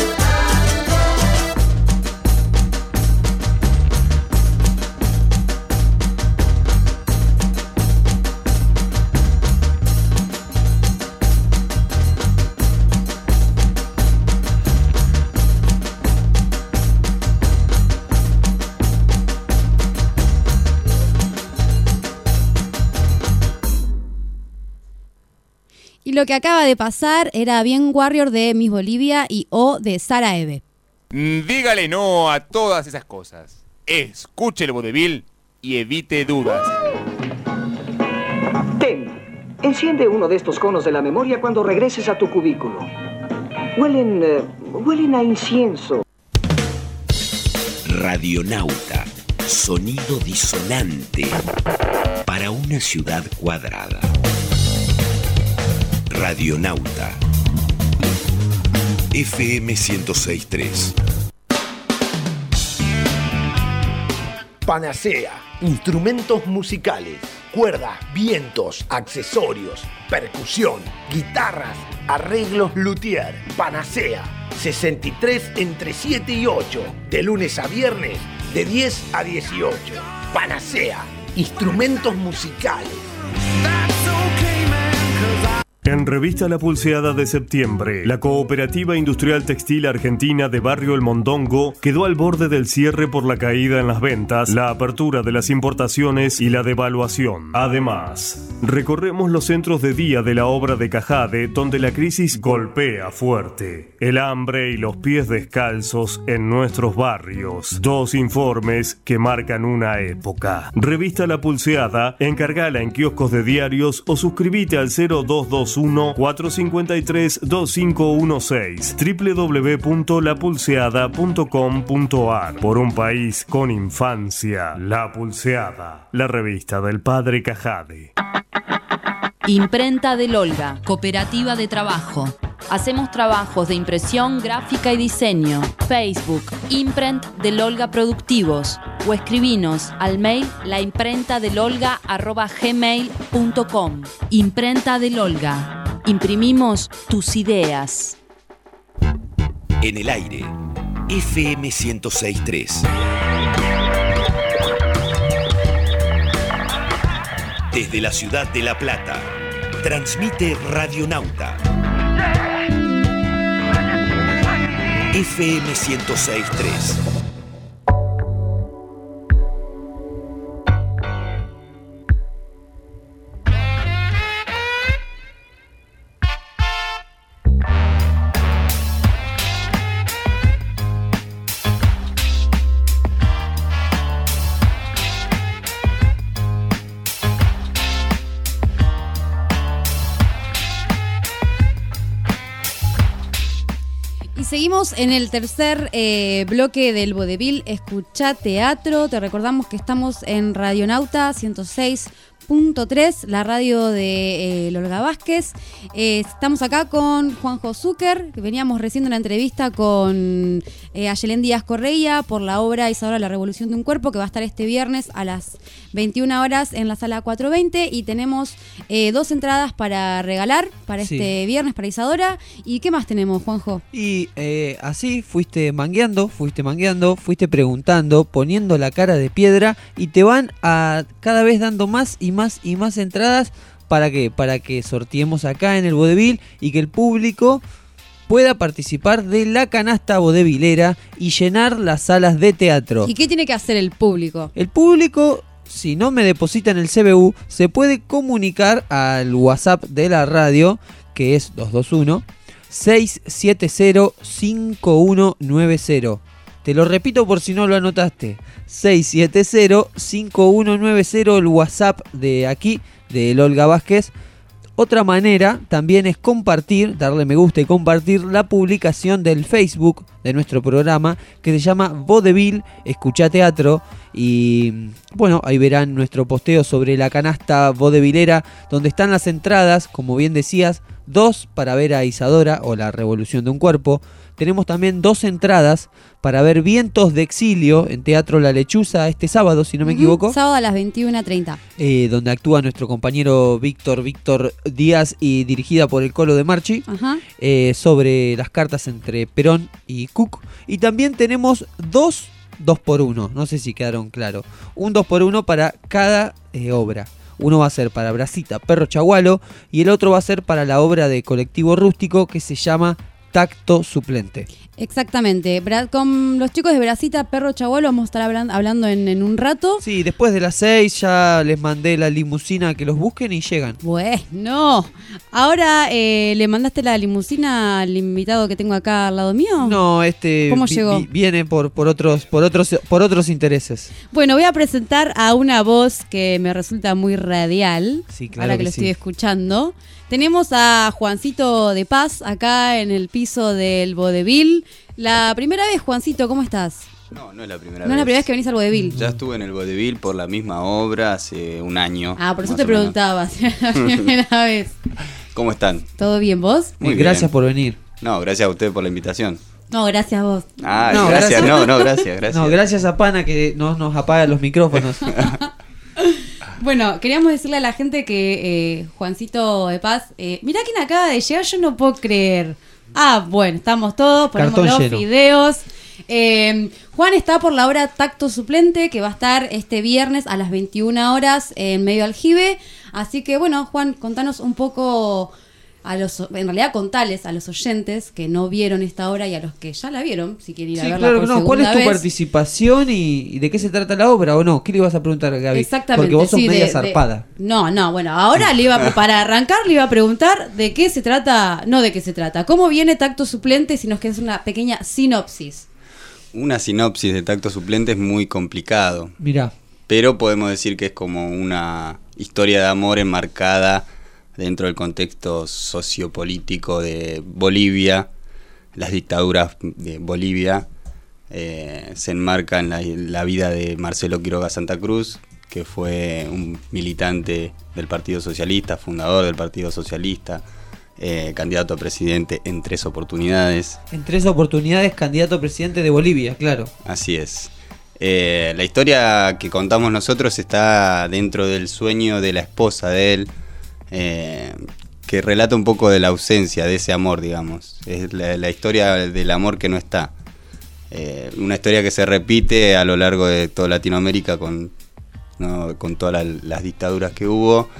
Y lo que acaba de pasar era Bien Warrior de Miss Bolivia y O de Sara Eve. Mm, Dígale no a todas esas cosas. Escuche el vodevil y evite dudas. Ten, enciende uno de estos conos de la memoria cuando regreses a tu cubículo. Huelen, eh, huelen a incienso. Radionauta, sonido disonante para una ciudad cuadrada. Radionauta, F M ciento seis punto tres. Panacea, instrumentos musicales, cuerdas, vientos, accesorios, percusión, guitarras, arreglos luthier. Panacea, sesenta y tres entre siete y ocho, de lunes a viernes, de diez a dieciocho. Panacea, instrumentos musicales. En Revista La Pulseada de septiembre, la Cooperativa Industrial Textil Argentina de Barrio El Mondongo quedó al borde del cierre por la caída en las ventas, la apertura de las importaciones y la devaluación. Además, recorremos los centros de día de la obra de Cajade, donde la crisis golpea fuerte. El hambre y los pies descalzos en nuestros barrios. Dos informes que marcan una época. Revista La Pulseada, encargala en kioscos de diarios o suscríbete al cero dos dos uno, cuatro cinco tres, dos cinco uno seis, doble u doble u doble u punto la pulseada punto com punto a r. Por un país con infancia. La Pulseada, la revista del padre Cajade. Imprenta del Olga, cooperativa de trabajo. Hacemos trabajos de impresión, gráfica y diseño. Facebook, Imprent del Olga Productivos. O escribinos al mail laimprentadelolga arroba gmail punto com. Imprenta del Olga. Imprimimos tus ideas. En el aire, F M ciento seis punto tres. Desde la ciudad de La Plata, transmite Radionauta. F M ciento seis punto tres. Seguimos en el tercer eh, bloque del Vodevil Escuchá Teatro. Te recordamos que estamos en Radionauta ciento seis punto tres, la radio de eh, Olga Vázquez. Eh, estamos acá con Juanjo Zucker, que veníamos recién de una entrevista con eh, Ayelén Díaz Correia por la obra Isadora, la revolución de un cuerpo, que va a estar este viernes a las veintiuna horas en la sala cuatrocientos veinte, y tenemos eh, dos entradas para regalar para Sí. este viernes para Isadora. ¿Y qué más tenemos, Juanjo? Y eh, así fuiste mangueando, fuiste mangueando, fuiste preguntando, poniendo la cara de piedra, y te van a cada vez dando más y más y más entradas. ¿Para qué? Para que sorteemos acá en el Vodevil y que el público pueda participar de la canasta vodevilera y llenar las salas de teatro. ¿Y qué tiene que hacer el público? El público, si no me deposita en el C B U, se puede comunicar al WhatsApp de la radio, que es dos dos uno, seis siete cero, cinco uno nueve cero. Te lo repito por si no lo anotaste. seis siete cero, cinco uno nueve cero, el WhatsApp de aquí, de Olga Vázquez. Otra manera también es compartir, darle me gusta y compartir la publicación del Facebook de nuestro programa, que se llama Vodevil Escuchá Teatro. Y bueno, ahí verán nuestro posteo sobre la canasta vodevilera, donde están las entradas, como bien decías, dos para ver a Isadora o la revolución de un cuerpo. Tenemos también dos entradas para ver Vientos de Exilio en Teatro La Lechuza este sábado, si no me Ujú, equivoco. Sábado a las veintiuna treinta. Eh, donde actúa nuestro compañero Víctor Víctor Díaz y dirigida por el Colo de Marchi, Ajá. eh, sobre las cartas entre Perón y Cook. Y también tenemos dos dos por uno, no sé si quedaron claros. Un dos por uno para cada eh, obra. Uno va a ser para Brasita, Perro Chagualo, y el otro va a ser para la obra de Colectivo Rústico que se llama Tacto Suplente. Exactamente. Bra- Con los chicos de Brasita, Perro Chagualo vamos a estar hablan- hablando en, en un rato. Sí, después de las seis ya les mandé la limusina que los busquen y llegan. Bueno, ahora eh, le mandaste la limusina al invitado que tengo acá al lado mío. No, este ¿Cómo vi- llegó? vi- viene por, por otros por otros por otros intereses. Bueno, voy a presentar a una voz que me resulta muy radial. Sí, claro ahora que, que lo sí. estoy escuchando. Tenemos a Juancito de Paz acá en el piso del Vodevil. La primera vez, Juancito, ¿cómo estás? No, no es la primera No vez. es la primera vez que venís al Vodevil. Ya estuve en el Vodevil por la misma obra hace un año. Ah, por eso más te o menos. preguntaba si era la primera vez. ¿Cómo están? ¿Todo bien, vos? Muy Eh, gracias bien. por venir. No, gracias a usted por la invitación. No, gracias a vos. Ah, No, gracias. gracias. No, no, gracias, gracias. No, gracias a Pana que no nos apaga los micrófonos. Bueno, queríamos decirle a la gente que eh, Juancito de Paz, eh, mirá quién acaba de llegar, yo no puedo creer. Ah, bueno, estamos todos, ponemos Cartón los lleno. videos. Eh, Juan está por la obra Tacto Suplente, que va a estar este viernes a las veintiuna horas en Medio Aljibe. Así que bueno, Juan, contanos un poco, a los, en realidad contales a los oyentes que no vieron esta obra y a los que ya la vieron, si quieren ir Sí, a verla claro por que no. ¿Cuál es segunda tu vez. participación y, y de qué se trata la obra o no? ¿Qué le ibas a preguntar, Gaby? Exactamente. Porque vos sos sí, media de- de- zarpada. No, no, bueno, ahora le iba a, para arrancar le iba a preguntar de qué se trata, no de qué se trata, cómo viene Tacto Suplente, si nos queda una pequeña sinopsis. Una sinopsis de Tacto Suplente es muy complicado. Mirá. Pero podemos decir que es como una historia de amor enmarcada dentro del contexto sociopolítico de Bolivia. Las dictaduras de Bolivia eh, se enmarcan en la, la vida de Marcelo Quiroga Santa Cruz, que fue un militante del Partido Socialista, fundador del Partido Socialista, eh, candidato a presidente en tres oportunidades. En tres oportunidades, candidato a presidente de Bolivia, claro. Así es. Eh, la historia que contamos nosotros está dentro del sueño de la esposa de él, eh, que relata un poco de la ausencia de ese amor, digamos. Es la, la historia del amor que no está. Eh, una historia que se repite a lo largo de toda Latinoamérica con, ¿no? con todas la- las dictaduras que hubo,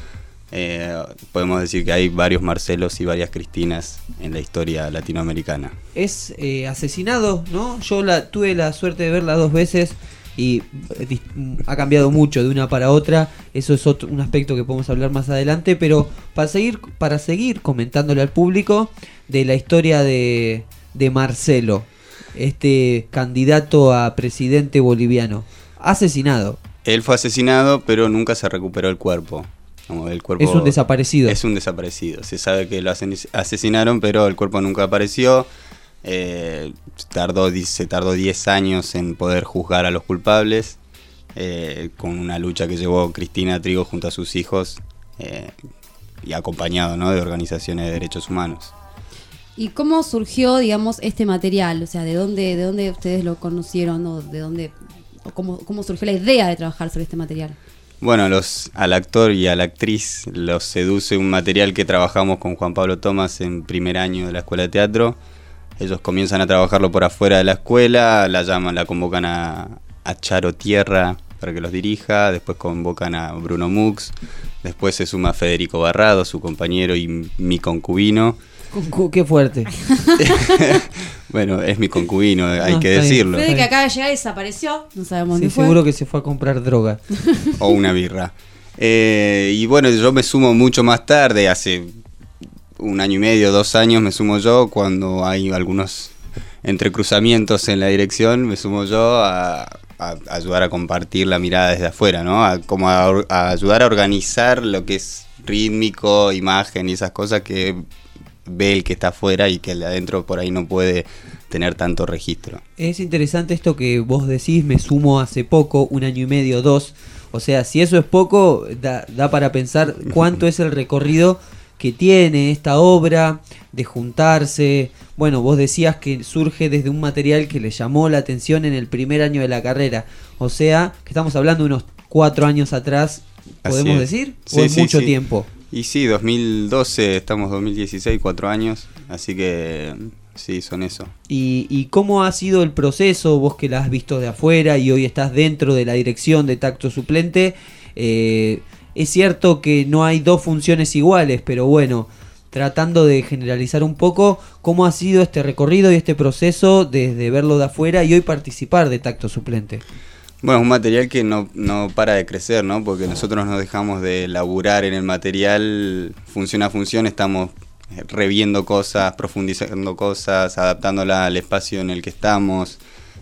Eh, podemos decir que hay varios Marcelos y varias Cristinas en la historia latinoamericana. Es eh, asesinado, ¿no? Yo la, tuve la suerte de verla dos veces y eh, ha cambiado mucho de una para otra. Eso es otro, un aspecto que podemos hablar más adelante, pero para seguir, para seguir comentándole al público de la historia de, de Marcelo, este candidato a presidente boliviano, asesinado. Él fue asesinado, pero nunca se recuperó el cuerpo. Como el cuerpo es un desaparecido. Es un desaparecido. Se sabe que lo asesinaron, pero el cuerpo nunca apareció. Eh, tardó, se tardó diez años en poder juzgar a los culpables, eh, con una lucha que llevó Cristina Trigo junto a sus hijos, eh, y acompañado, ¿no?, de organizaciones de derechos humanos. ¿Y cómo surgió, digamos, este material? O sea, ¿de dónde, de dónde ustedes lo conocieron o de dónde, o cómo, cómo surgió la idea de trabajar sobre este material? Bueno, los, al actor y a la actriz los seduce un material que trabajamos con Juan Pablo Tomás en primer año de la Escuela de Teatro. Ellos comienzan a trabajarlo por afuera de la escuela, la llaman, la convocan a, a Charo Tierra para que los dirija, después convocan a Bruno Mux, después se suma Federico Barrado, su compañero y mi concubino. Qué fuerte. Bueno, es mi concubino, hay no, que decirlo. Desde que acaba de llegar y desapareció, no sabemos sí, dónde fue. Seguro que se fue a comprar droga. O una birra. Eh, y bueno, yo me sumo mucho más tarde, hace un año y medio, dos años me sumo yo, cuando hay algunos entrecruzamientos en la dirección, me sumo yo a, a, a ayudar a compartir la mirada desde afuera, ¿no? A, como a, a ayudar a organizar lo que es rítmico, imagen y esas cosas que ve el que está afuera y que el de adentro por ahí no puede tener tanto registro. Es interesante esto que vos decís, me sumo hace poco, un año y medio, dos. O sea, si eso es poco, da, da para pensar cuánto es el recorrido que tiene esta obra de juntarse. Bueno, vos decías que surge desde un material que le llamó la atención en el primer año de la carrera. O sea, que estamos hablando de unos cuatro años atrás, ¿podemos decir? ¿O sí, es sí, mucho sí. tiempo? Y sí, dos mil doce, estamos dos mil dieciséis, cuatro años, así que sí, son eso. ¿Y, ¿Y cómo ha sido el proceso? Vos que la has visto de afuera y hoy estás dentro de la dirección de Tacto Suplente, eh, es cierto que no hay dos funciones iguales, pero bueno, tratando de generalizar un poco, ¿cómo ha sido este recorrido y este proceso desde verlo de afuera y hoy participar de Tacto Suplente? Bueno, es un material que no, no para de crecer, ¿no? Porque nosotros no dejamos de laburar en el material, función a función, estamos reviendo cosas, profundizando cosas, adaptándola al espacio en el que estamos.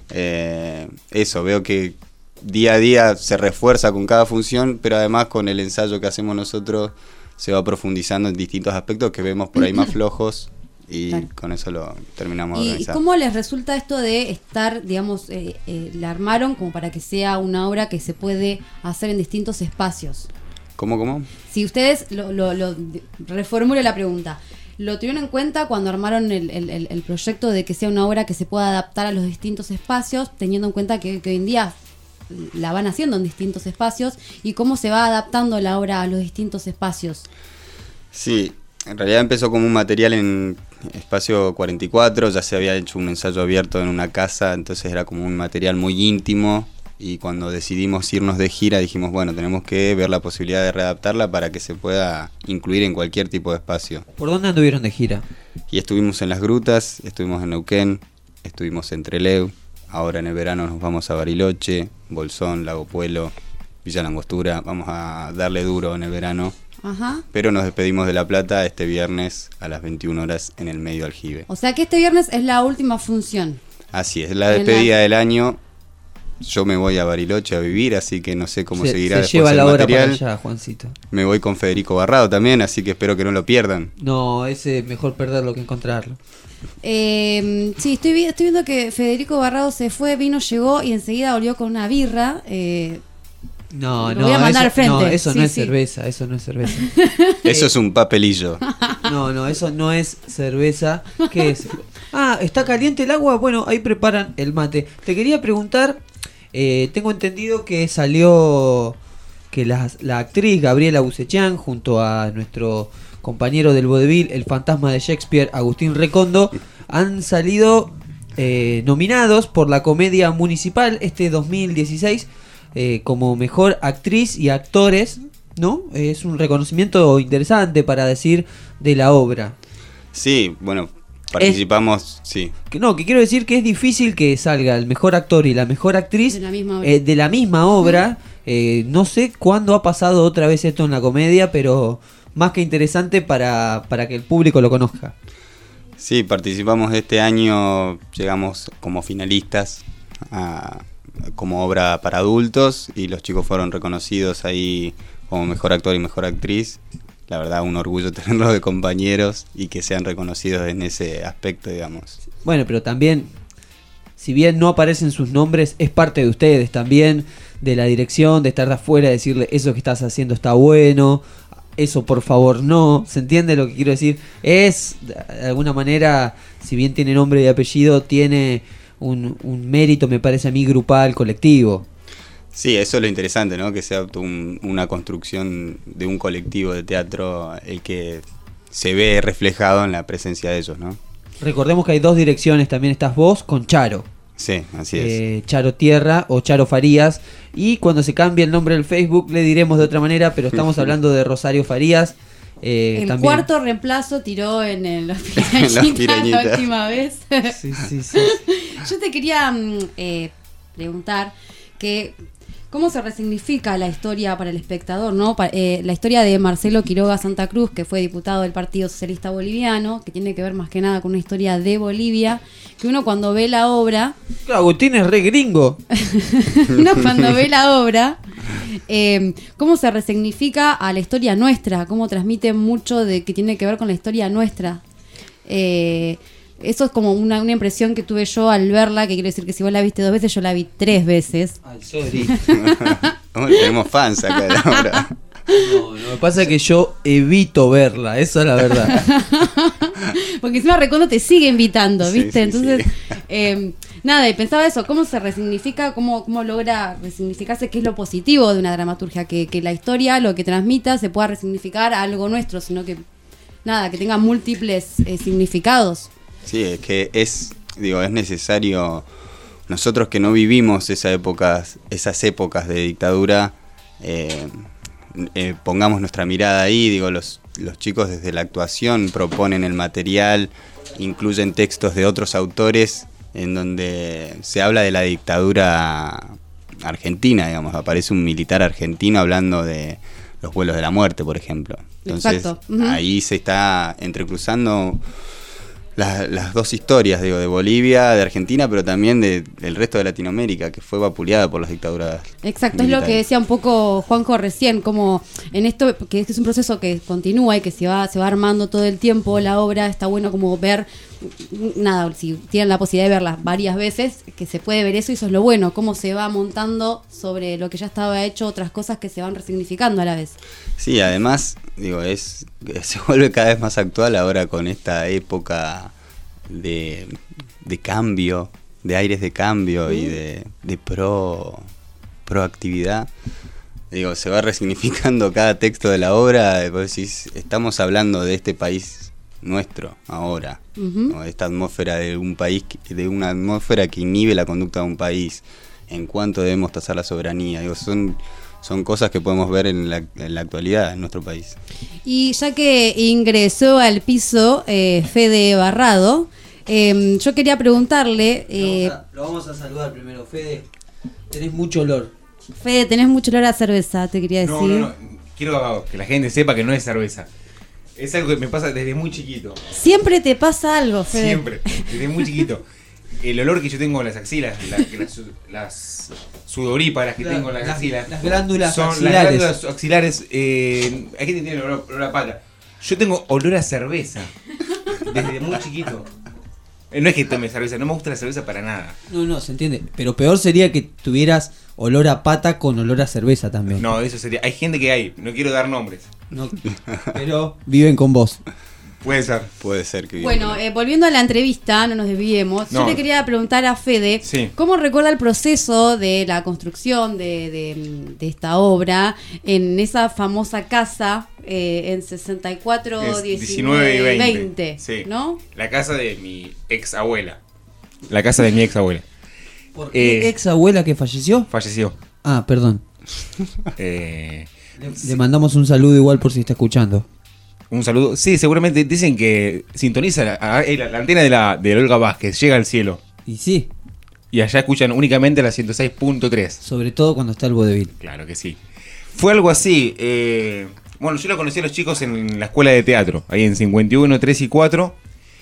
Eh, eso, veo que día a día se refuerza con cada función, pero además con el ensayo que hacemos nosotros se va profundizando en distintos aspectos que vemos por ahí más flojos. Y claro, con eso lo terminamos de organizar. ¿Y cómo les resulta esto de estar, digamos, eh, eh, la armaron como para que sea una obra que se puede hacer en distintos espacios? ¿Cómo, cómo? Si ustedes, lo, lo, lo reformule la pregunta, ¿lo tuvieron en cuenta cuando armaron el, el, el proyecto de que sea una obra que se pueda adaptar a los distintos espacios, teniendo en cuenta que, que hoy en día la van haciendo en distintos espacios, y cómo se va adaptando la obra a los distintos espacios? Sí, en realidad empezó como un material en espacio cuarenta y cuatro, ya se había hecho un ensayo abierto en una casa, entonces era como un material muy íntimo, y cuando decidimos irnos de gira dijimos, bueno, tenemos que ver la posibilidad de readaptarla para que se pueda incluir en cualquier tipo de espacio. ¿Por dónde anduvieron de gira? Y estuvimos en Las Grutas, estuvimos en Neuquén, estuvimos en Trelew, ahora en el verano nos vamos a Bariloche, Bolsón, Lago Puelo, Villa Langostura, vamos a darle duro en el verano. Ajá. Pero nos despedimos de La Plata este viernes a las veintiuna horas en el medio aljibe. O sea que este viernes es la última función. Así es, la despedida del año. Yo me voy a Bariloche a vivir, así que no sé cómo se, seguirá se después lleva el la hora material. para allá, Juancito. Me voy con Federico Barrado también, así que espero que no lo pierdan. No, ese mejor perderlo que encontrarlo. Eh, sí, estoy, vi- estoy viendo que Federico Barrado se fue, vino, llegó y enseguida volvió con una birra. Eh, No, Lo no, voy a mandar eso, al frente. no, eso Sí, no es sí. cerveza, eso no es cerveza. Eso es un papelillo. No, no, eso no es cerveza. ¿Qué es? Ah, ¿está caliente el agua? Bueno, ahí preparan el mate. Te quería preguntar, eh, tengo entendido que salió que la, la actriz Gabriela Bucechan junto a nuestro compañero del vodevil, el fantasma de Shakespeare, Agustín Recondo, han salido eh, nominados por la Comedia Municipal este dos mil dieciséis. Eh, como mejor actriz y actores ¿no? Es un reconocimiento interesante para decir de la obra. Sí, bueno, participamos, es, sí. Que no, que quiero decir que es difícil que salga el mejor actor y la mejor actriz de la misma obra. Eh, de la misma obra. Eh, no sé cuándo ha pasado otra vez esto en la comedia, pero más que interesante para, para que el público lo conozca. Sí, participamos este año, llegamos como finalistas a, como obra para adultos y los chicos fueron reconocidos ahí como mejor actor y mejor actriz. La verdad, un orgullo tenerlos de compañeros y que sean reconocidos en ese aspecto, digamos. Bueno, pero también, si bien no aparecen sus nombres, es parte de ustedes también, de la dirección, de estar de afuera, decirle eso que estás haciendo está bueno, eso por favor no. ¿Se entiende lo que quiero decir? Es, de alguna manera, si bien tiene nombre y apellido, tiene un, un mérito, me parece a mí, grupal, colectivo. Sí, eso es lo interesante, ¿no? Que sea un, una construcción de un colectivo de teatro el que se ve reflejado en la presencia de ellos, ¿no? Recordemos que hay dos direcciones, también estás vos con Charo. Sí, así es. Eh, Charo Tierra o Charo Farías. Y cuando se cambie el nombre del Facebook le diremos de otra manera, pero estamos hablando de Rosario Farías. Eh, el también. Cuarto reemplazo tiró en el, los pirañitas la última vez. Sí, sí, sí. Yo te quería eh, preguntar que cómo se resignifica la historia para el espectador, ¿no? Pa- eh, la historia de Marcelo Quiroga Santa Cruz, que fue diputado del Partido Socialista Boliviano, que tiene que ver más que nada con una historia de Bolivia, que uno cuando ve la obra... Claro, Agustín es re gringo. Uno cuando ve la obra, eh, cómo se resignifica a la historia nuestra, cómo transmite mucho de que tiene que ver con la historia nuestra. Eh, eso es como una, una impresión que tuve yo al verla, que quiero decir que si vos la viste dos veces, yo la vi tres veces. Ay, sorry. Tenemos fans acá de la obra. No, no, me pasa que yo evito verla, esa es la verdad. Porque encima Recondo te sigue invitando, ¿viste? Sí, sí, Entonces, sí. Eh, nada, y pensaba eso, cómo se resignifica, cómo, cómo logra resignificarse, qué es lo positivo de una dramaturgia, que, que la historia, lo que transmita, se pueda resignificar a algo nuestro, sino que, nada, que tenga múltiples eh, significados. Sí, es que es, digo, es necesario, nosotros que no vivimos esas épocas, esas épocas de dictadura, eh, eh, pongamos nuestra mirada ahí, digo, los, los chicos desde la actuación proponen el material, incluyen textos de otros autores en donde se habla de la dictadura argentina, digamos, aparece un militar argentino hablando de los vuelos de la muerte, por ejemplo. Entonces, uh-huh. ahí se está entrecruzando las, las dos historias, digo, de Bolivia, de Argentina, pero también de, del resto de Latinoamérica, que fue vapuleada por las dictaduras. Exacto, militares. Es lo que decía un poco Juanjo recién, como en esto, que es un proceso que continúa y que se va, se va armando todo el tiempo, la obra, está bueno como ver, nada, si tienen la posibilidad de verla varias veces, que se puede ver eso, y eso es lo bueno, cómo se va montando sobre lo que ya estaba hecho, otras cosas que se van resignificando a la vez. Sí, además, digo, es se vuelve cada vez más actual ahora con esta época de, de cambio, de aires de cambio, ¿sí? y de, de pro proactividad. Digo, se va resignificando cada texto de la obra, vos decís, estamos hablando de este país nuestro ahora, uh-huh. ¿no? Esta atmósfera de un país, de una atmósfera que inhibe la conducta de un país, en cuanto debemos tasar la soberanía. Digo, son Son cosas que podemos ver en la, en la actualidad en nuestro país. Y ya que ingresó al piso eh, Fede Barrado, eh, yo quería preguntarle... Eh, lo, vamos a, lo vamos a saludar primero. Fede, tenés mucho olor. Fede, tenés mucho olor a cerveza, te quería decir. No, no, no. Quiero que la gente sepa que no es cerveza. Es algo que me pasa desde muy chiquito. Siempre te pasa algo, Fede. Siempre, desde muy chiquito. El olor que yo tengo en las axilas, la, las, las sudoríparas que la, tengo en las, las axilas, las glándulas son axilares. Las glándulas axilares, eh, hay gente que tiene olor, olor a pata. Yo tengo olor a cerveza desde muy chiquito. Eh, no es que tome cerveza, no me gusta la cerveza para nada. No, no, se entiende. Pero peor sería que tuvieras olor a pata con olor a cerveza también. No, eso sería. Hay gente que hay, no quiero dar nombres. No, pero viven con vos. Puede ser. Puede ser que Bueno, eh, volviendo a la entrevista, no nos desviemos. No. Yo le quería preguntar a Fede, sí. ¿cómo recuerda el proceso de la construcción de, de, de esta obra en esa famosa casa eh, en sesenta y cuatro, diecinueve y veinte? Sí. ¿No? La casa de mi ex abuela. La casa de mi ex abuela. ¿Por qué eh, ex abuela que falleció? Falleció. Ah, perdón. eh, Le mandamos un saludo igual por si está escuchando. Un saludo. Sí, seguramente dicen que sintoniza la, la, la antena de la de Olga Vázquez, llega al cielo. Y sí. Y allá escuchan únicamente la ciento seis punto tres. Sobre todo cuando está el vodevil. Claro que sí. Fue algo así. Eh, bueno, yo lo conocí a los chicos en la escuela de teatro, ahí en cincuenta y uno, tres y cuatro.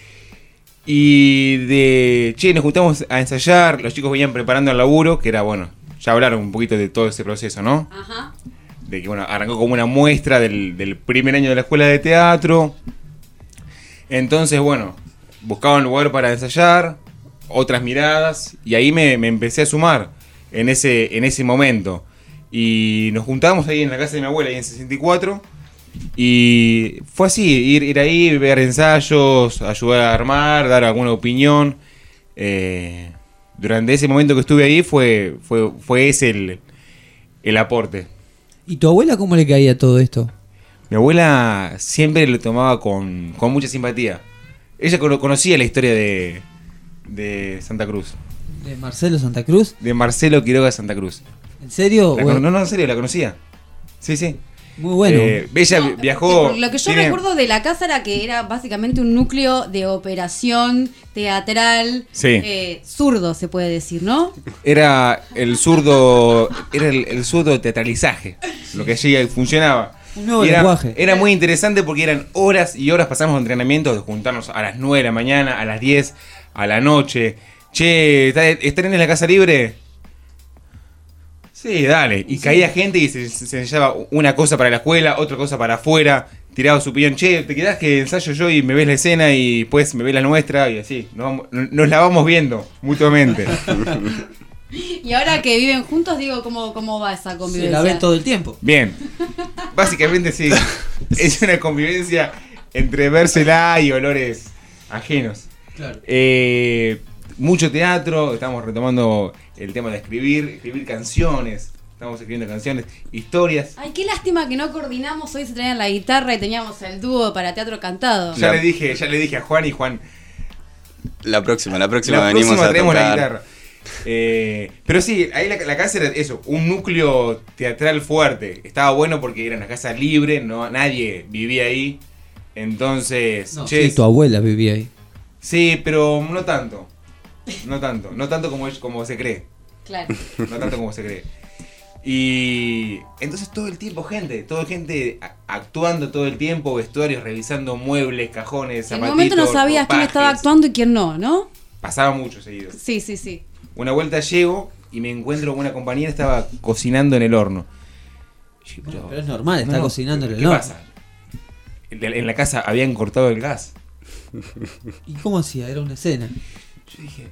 Y de, che, nos juntamos a ensayar, los chicos venían preparando el laburo, que era, bueno, ya hablaron un poquito de todo ese proceso, ¿no? Ajá. De que, bueno, arrancó como una muestra del, del primer año de la escuela de teatro. Entonces, bueno, buscaba un lugar para ensayar, otras miradas, y ahí me, me empecé a sumar en ese, en ese momento. Y nos juntábamos ahí en la casa de mi abuela, ahí en sesenta y cuatro. Y fue así, ir, ir ahí, ver ensayos, ayudar a armar, dar alguna opinión. Eh, durante ese momento que estuve ahí fue, fue, fue ese el, el aporte. ¿Y tu abuela cómo le caía todo esto? Mi abuela siempre lo tomaba con, con mucha simpatía. Ella cono- conocía la historia de, de Santa Cruz. ¿De Marcelo Santa Cruz? De Marcelo Quiroga de Santa Cruz. ¿En serio? La, no, no, en serio, la conocía. Sí, sí. Muy bueno. Eh, ella No, viajó... que por lo que yo tiene- recuerdo de la casa era que era básicamente un núcleo de operación teatral, Sí. eh, zurdo se puede decir, ¿no? Era el zurdo, era el, el zurdo teatralizaje, lo que allí funcionaba. Un nuevo Y era, lenguaje. era muy interesante porque eran horas y horas, pasamos entrenamientos de juntarnos a las nueve de la mañana, a las diez, a la noche. Che, ¿está- ¿están en la casa libre? Sí, dale. Y caía gente y se, se ensayaba una cosa para la escuela, otra cosa para afuera. Tiraba su opinión, che, ¿te quedás que ensayo yo y me ves la escena y después me ves la nuestra? Y así, nos, vamos- nos la vamos viendo mutuamente. Y ahora que viven juntos, digo, ¿cómo, cómo va esa convivencia? Se la ven todo el tiempo. Bien, básicamente sí, es una convivencia entre vérsela y olores ajenos. Claro. Eh, mucho teatro, estamos retomando el tema de escribir, escribir canciones, estamos escribiendo canciones, historias. Ay, qué lástima que no coordinamos, hoy se traían la guitarra y teníamos el dúo para teatro cantado. Ya le dije, ya le dije a Juan y Juan, La próxima, la próxima la venimos próxima a traemos la tocar. guitarra. Eh, pero sí, ahí la, la casa era eso, un núcleo teatral fuerte. Estaba bueno porque era una casa libre, no nadie vivía ahí. Entonces, No, che, sí, tu abuela vivía ahí. sí, pero no tanto. No tanto, no tanto como, como se cree. Claro. No tanto como se cree. Y entonces todo el tiempo gente, toda gente a- actuando todo el tiempo, vestuarios, revisando muebles, cajones, En zapatitos. un momento no sabías quién ropajes. estaba actuando y quién no, ¿no? Pasaba mucho seguido. Sí, sí, sí. Una vuelta llego y me encuentro con una compañera que estaba cocinando en el horno. Y yo, Bueno, pero es normal, está cocinando en el ¿qué horno. pasa? En en la casa habían cortado el gas. ¿Y cómo hacía? Era una escena. Yo dije,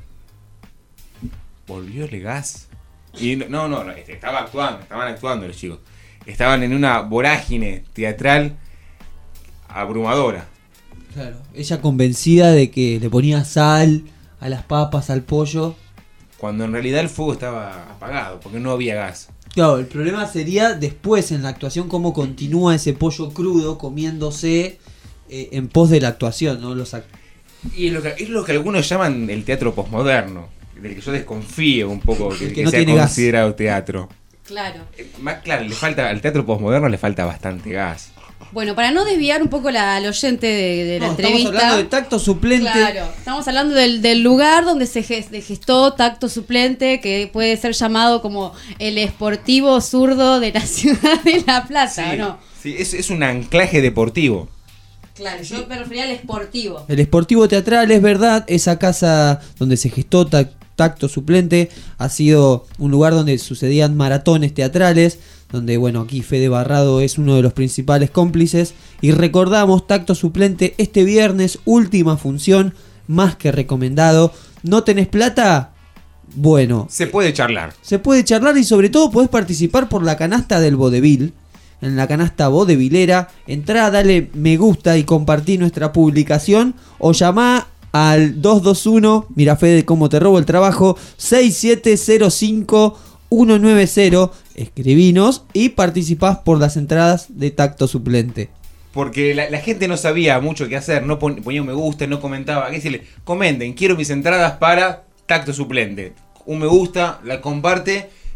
¿volvió el gas? Y no, no, no, no, este, estaba actuando, estaban actuando los chicos. Estaban en una vorágine teatral abrumadora. Claro. Ella convencida de que le ponía sal a las papas, al pollo. Cuando en realidad el fuego estaba apagado, porque no había gas. Claro, el problema sería después en la actuación cómo continúa ese pollo crudo comiéndose eh, en pos de la actuación, ¿no? Los act- Y es lo, que, es lo que algunos llaman el teatro posmoderno, del que yo desconfío un poco que, que que no sea tiene gas. considerado teatro. Claro. Eh, Más claro, le falta, al teatro posmoderno le falta bastante gas. Bueno, para no desviar un poco la, al oyente de, de la No, entrevista. estamos hablando de tacto suplente. Claro, estamos hablando del, del lugar donde se ges- de gestó tacto suplente, que puede ser llamado como el esportivo zurdo de la ciudad de La Plata, ¿o no? Sí, es, es un anclaje deportivo. Claro, yo me refería al esportivo. El Esportivo Teatral, es verdad, esa casa donde se gestó ta- Tacto Suplente ha sido un lugar donde sucedían maratones teatrales, donde, bueno, aquí Fede Barrado es uno de los principales cómplices. Y recordamos Tacto Suplente este viernes, última función, más que recomendado. ¿No tenés plata? Bueno, Se puede charlar. se puede charlar y sobre todo podés participar por la canasta del vodevil. En la canasta vodevilera, entrá, dale me gusta y compartí nuestra publicación o llamá al dos dos uno, mira Fede cómo te robo el trabajo, seis siete cero cinco uno nueve cero, escribinos y participás por las entradas de Tacto Suplente. Porque la, la gente no sabía mucho qué hacer, no pon- ponía un me gusta, no comentaba. Hay que decirle, comenten, quiero mis entradas para tacto suplente. Un me gusta, la comparte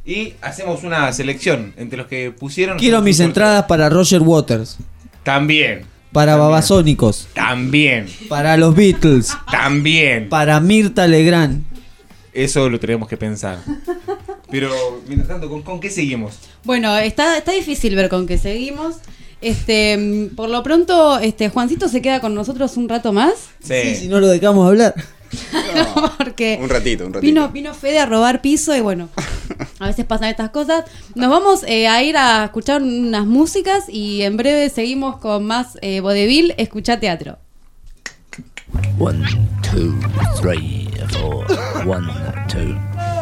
y hacemos una selección entre los que pusieron. Quiero mis entradas para Roger Waters. También. Para También. Babasónicos. También. Para los Beatles. También. Para Mirta Legrand. Eso lo tenemos que pensar. Pero, mientras tanto, ¿con, con qué seguimos? Bueno, está, está difícil ver con qué seguimos. Este, por lo pronto, este, Juancito se queda con nosotros un rato más. Sí. Sí, si no lo dejamos hablar. No, porque Un ratito, un ratito. vino, vino Fede a robar piso y bueno, a veces pasan estas cosas. Nos vamos eh, a ir a escuchar unas músicas y en breve seguimos con más eh, vodevil. Escucha teatro. One, two, three, four. One, two.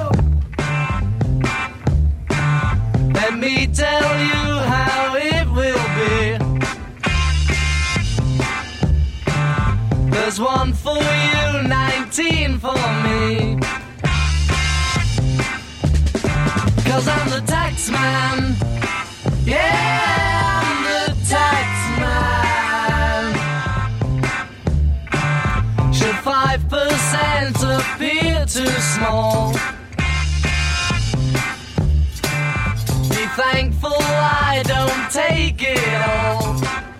Let me tell you how it will be. There's one for you, nineteen for me. 'Cause I'm the tax man. Yeah, I'm the tax man. Should five percent appear too small? Be thankful I don't take it all.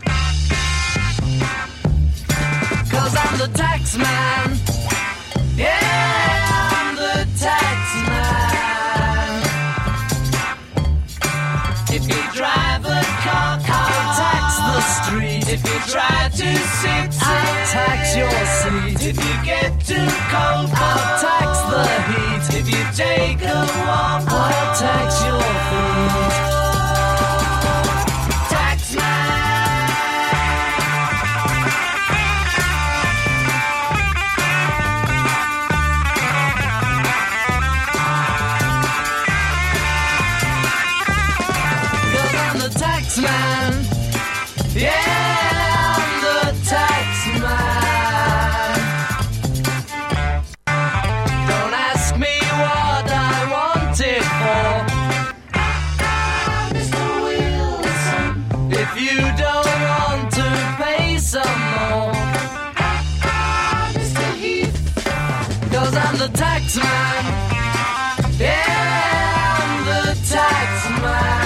'Cause I'm the tax man. Yeah, I'm the tax man. If you drive a car, I'll tax the street. If you try to sit, I'll tax your seat. If you get too cold, I'll tax the heat. If you take a walk, I'll tax your feet. Tax man. Tax man, yeah, I'm the tax man. Don't ask me what I want it for, Mister Wilson. If you don't want to pay some more, Mister Heath. 'Cause I'm the tax man, yeah, I'm the tax man.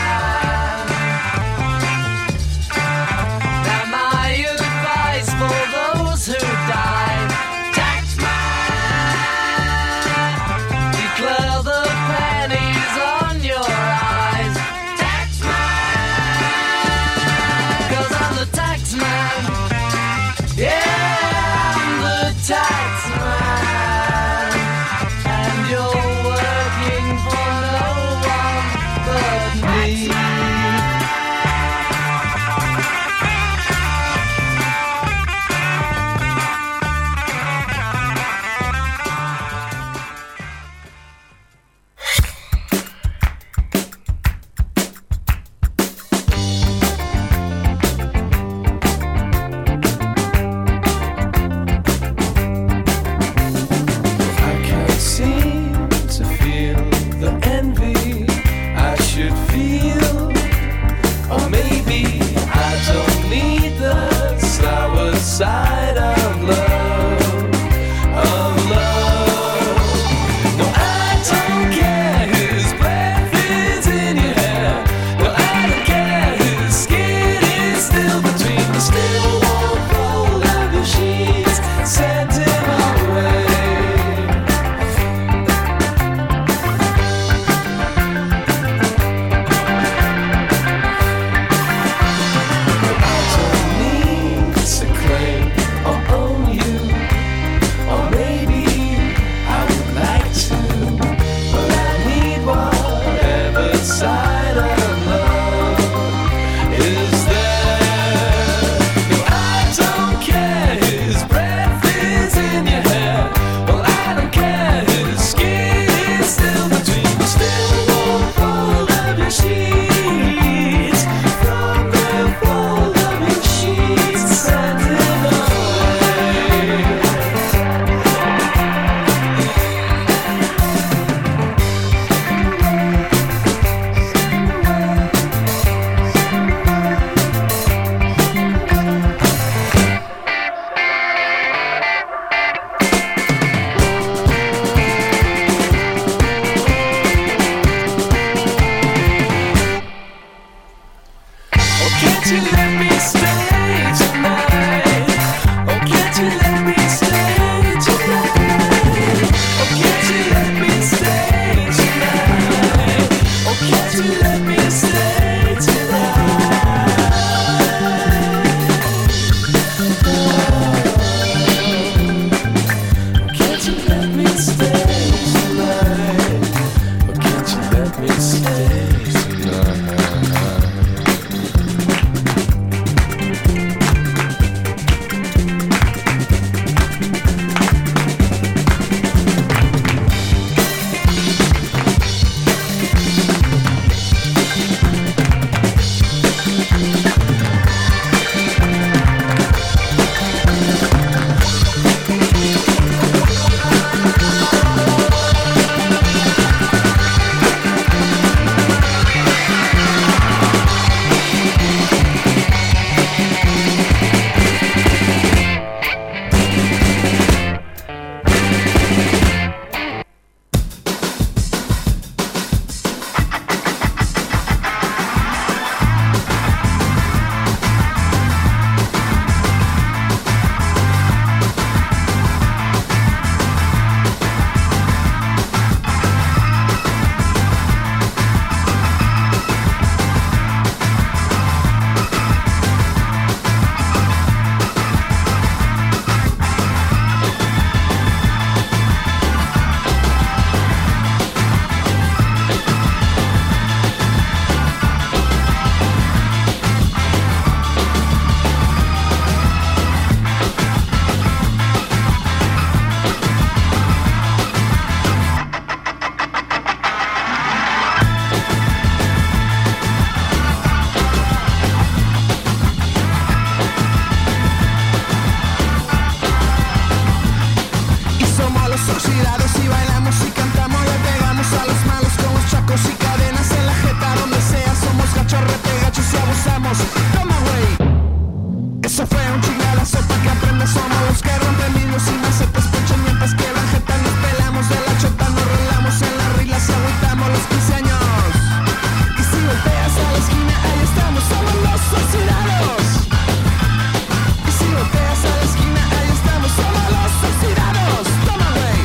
oxidados y bailamos y cantamos, le pegamos a los malos con los chacos y cadenas en la jeta donde sea, somos gachos, repegachos y abusamos. Toma güey, eso fue un chingadazo pa' que aprendas, somos los que rompen vidrios y macetas, pechos mientras que la jeta nos pelamos de la chota, nos rolamos en las reglas y agüitamos los quince años. Y si volteas a la esquina, ahí estamos, somos los oxidados. Y si volteas a la esquina, ahí estamos, somos los oxidados. Toma güey.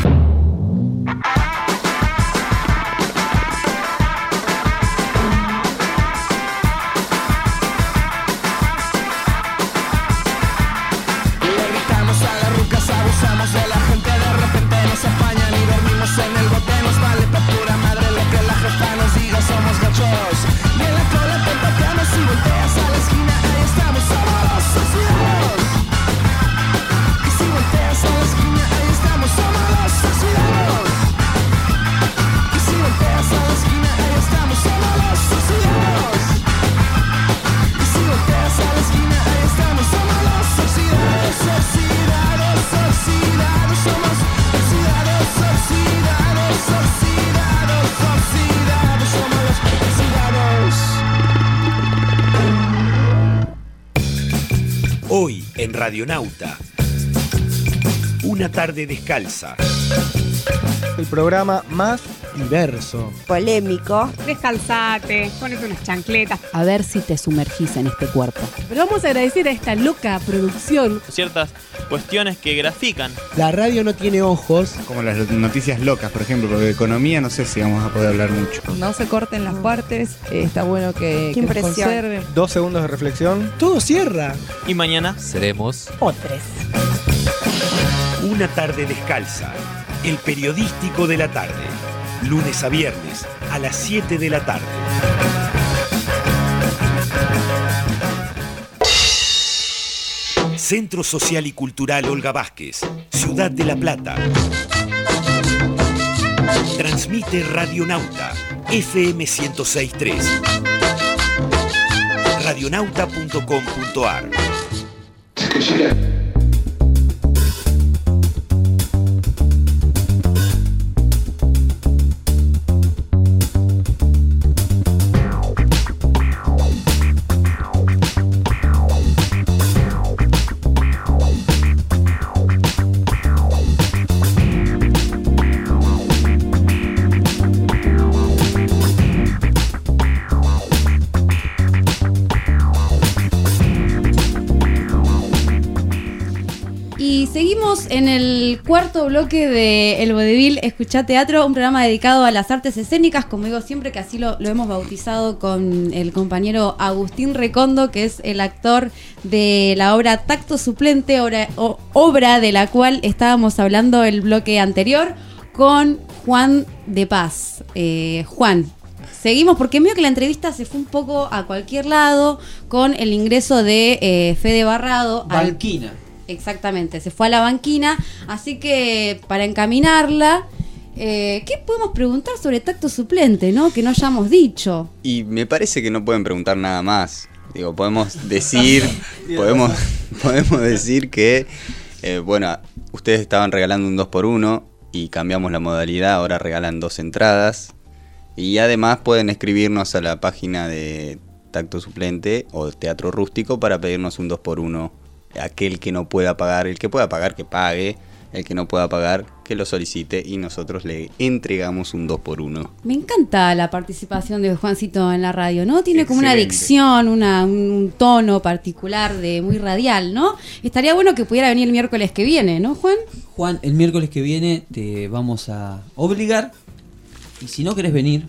Le gritamos a las rucas, abusamos de la gente, de repente nos apañan y dormimos en el bote, nos vale pa' pura madre lo que la jefa nos diga, somos gachos. Y en la cola te tocamos y volteas a la esquina, ahí estamos, somos los oxidados. Y si volteas a la esquina, ahí estamos, somos los oxidados. Y si volteas a la esquina, ahí estamos, somos los oxidados. Y si volteas a la esquina, ahí estamos, somos los oxidados, oxidados, oxidados, somos oxidados, oxidados, oxidados, oxidados, somos los oxidados. Hoy en Radionauta, una tarde descalza. El programa más diverso. Polémico. Descalzate, ponete unas chancletas. A ver si te sumergís en este cuerpo. Pero vamos a agradecer a esta loca producción. Ciertas cuestiones que grafican. La radio no tiene ojos. Como las noticias locas, por ejemplo, porque de economía no sé si vamos a poder hablar mucho. No se corten las partes, eh, está bueno que, que nos conserven. Dos segundos de reflexión. Todo cierra. Y mañana seremos otros. Una tarde descalza. El periodístico de la tarde. Lunes a viernes a las siete de la tarde. Centro Social y Cultural Olga Vázquez, Ciudad de La Plata. Transmite Radionauta, F M ciento seis punto tres. radionauta punto com punto ar. Seguimos en el cuarto bloque de El Vodevil Escuchá Teatro, un programa dedicado a las artes escénicas, como digo siempre, que así lo, lo hemos bautizado con el compañero Agustín Recondo, que es el actor de la obra Tacto Suplente, obra, o, obra de la cual estábamos hablando el bloque anterior con Juan de Paz. Eh, Juan, seguimos porque medio que la entrevista se fue un poco a cualquier lado con el ingreso de eh, Fede Barrado. Banquina. Exactamente, se fue a la banquina, así que para encaminarla, eh, ¿qué podemos preguntar sobre Tacto Suplente, no? Que no hayamos dicho. Y me parece que no pueden preguntar nada más. Digo, podemos decir, podemos, podemos decir que, eh, bueno, ustedes estaban regalando un dos por uno y cambiamos la modalidad, ahora regalan dos entradas. Y además pueden escribirnos a la página de Tacto Suplente o Teatro Rústico para pedirnos un dos por uno. Aquel que no pueda pagar, el que pueda pagar que pague, el que no pueda pagar que lo solicite y nosotros le entregamos un dos por uno. Me encanta la participación de Juancito en la radio, ¿no? Tiene como una Excelente. dicción, una, un tono particular de muy radial, ¿no? Estaría bueno que pudiera venir el miércoles que viene, ¿no, Juan? Juan, el miércoles que viene te vamos a obligar, y si no querés venir,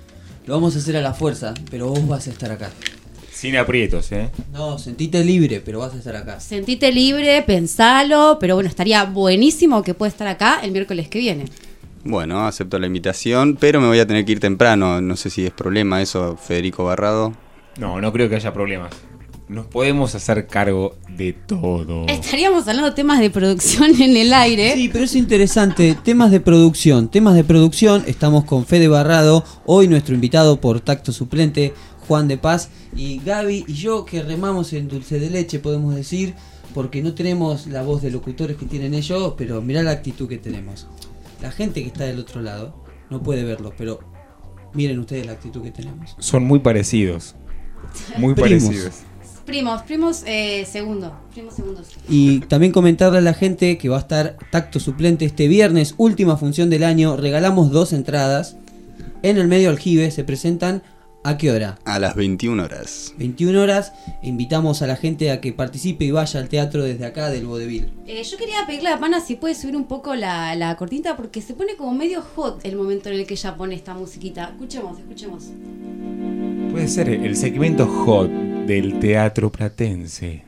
lo vamos a hacer a la fuerza, pero vos vas a estar acá. Sin aprietos, ¿eh? No, sentite libre, pero vas a estar acá. Sentite libre, pensalo, pero bueno, estaría buenísimo que pueda estar acá el miércoles que viene. Bueno, acepto la invitación, pero me voy a tener que ir temprano. No sé si es problema eso, Federico Barrado. No, no creo que haya problemas. Nos podemos hacer cargo de todo. Estaríamos hablando de temas de producción en el aire. Sí, pero es interesante. Temas de producción. Temas de producción. Estamos con Fede Barrado. Hoy nuestro invitado por Tacto Suplente, Juan de Paz. Y Gaby y yo, que remamos en dulce de leche, podemos decir, porque no tenemos la voz de locutores que tienen ellos, pero mirá la actitud que tenemos. La gente que está del otro lado no puede verlo, pero miren ustedes la actitud que tenemos. Son muy parecidos. Muy Primos. parecidos. Primos, primos eh, segundo. Primos segundos. Y también comentarle a la gente que va a estar Tacto Suplente este viernes, última función del año. Regalamos dos entradas. En el medio aljibe se presentan. ¿A qué hora? A las veintiuna horas. veintiuna horas. Invitamos a la gente a que participe y vaya al teatro desde acá del Vodevil. Eh, yo quería pedirle a Pana si puede subir un poco la, la cortinita porque se pone como medio hot el momento en el que ella pone esta musiquita. Escuchemos, escuchemos. Puede ser el segmento hot del teatro platense.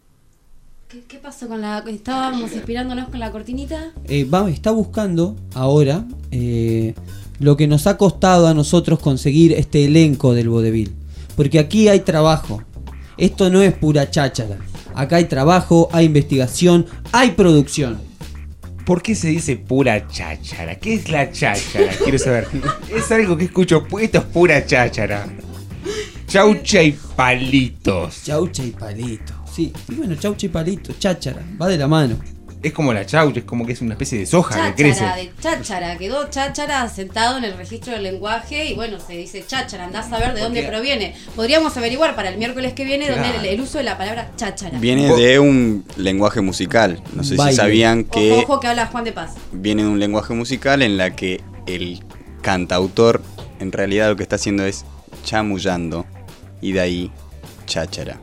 ¿Qué, qué pasó con la... Estábamos inspirándonos con la cortinita? Eh, va, está buscando ahora eh, lo que nos ha costado a nosotros conseguir este elenco del Vodevil. Porque aquí hay trabajo. Esto no es pura cháchara. Acá hay trabajo, hay investigación, hay producción. ¿Por qué se dice pura cháchara? ¿Qué es la cháchara? Quiero saber. Es algo que escucho, pues esto es pura cháchara. Chaucha y palitos. Chaucha y palitos. Sí, y bueno, chaucha y palitos, cháchara, va de la mano. Es como la chaucha, es como que es una especie de soja que crece. Cháchara, de cháchara. Quedó cháchara sentado en el registro del lenguaje y bueno, se dice cháchara. Andás a ver de dónde proviene. Podríamos averiguar para el miércoles que viene Claro. dónde el, el uso de la palabra cháchara. Viene de un lenguaje musical. No sé Baile. si sabían que Ojo, ojo que habla Juan de Paz. viene de un lenguaje musical en la que el cantautor en realidad lo que está haciendo es chamullando y de ahí cháchara.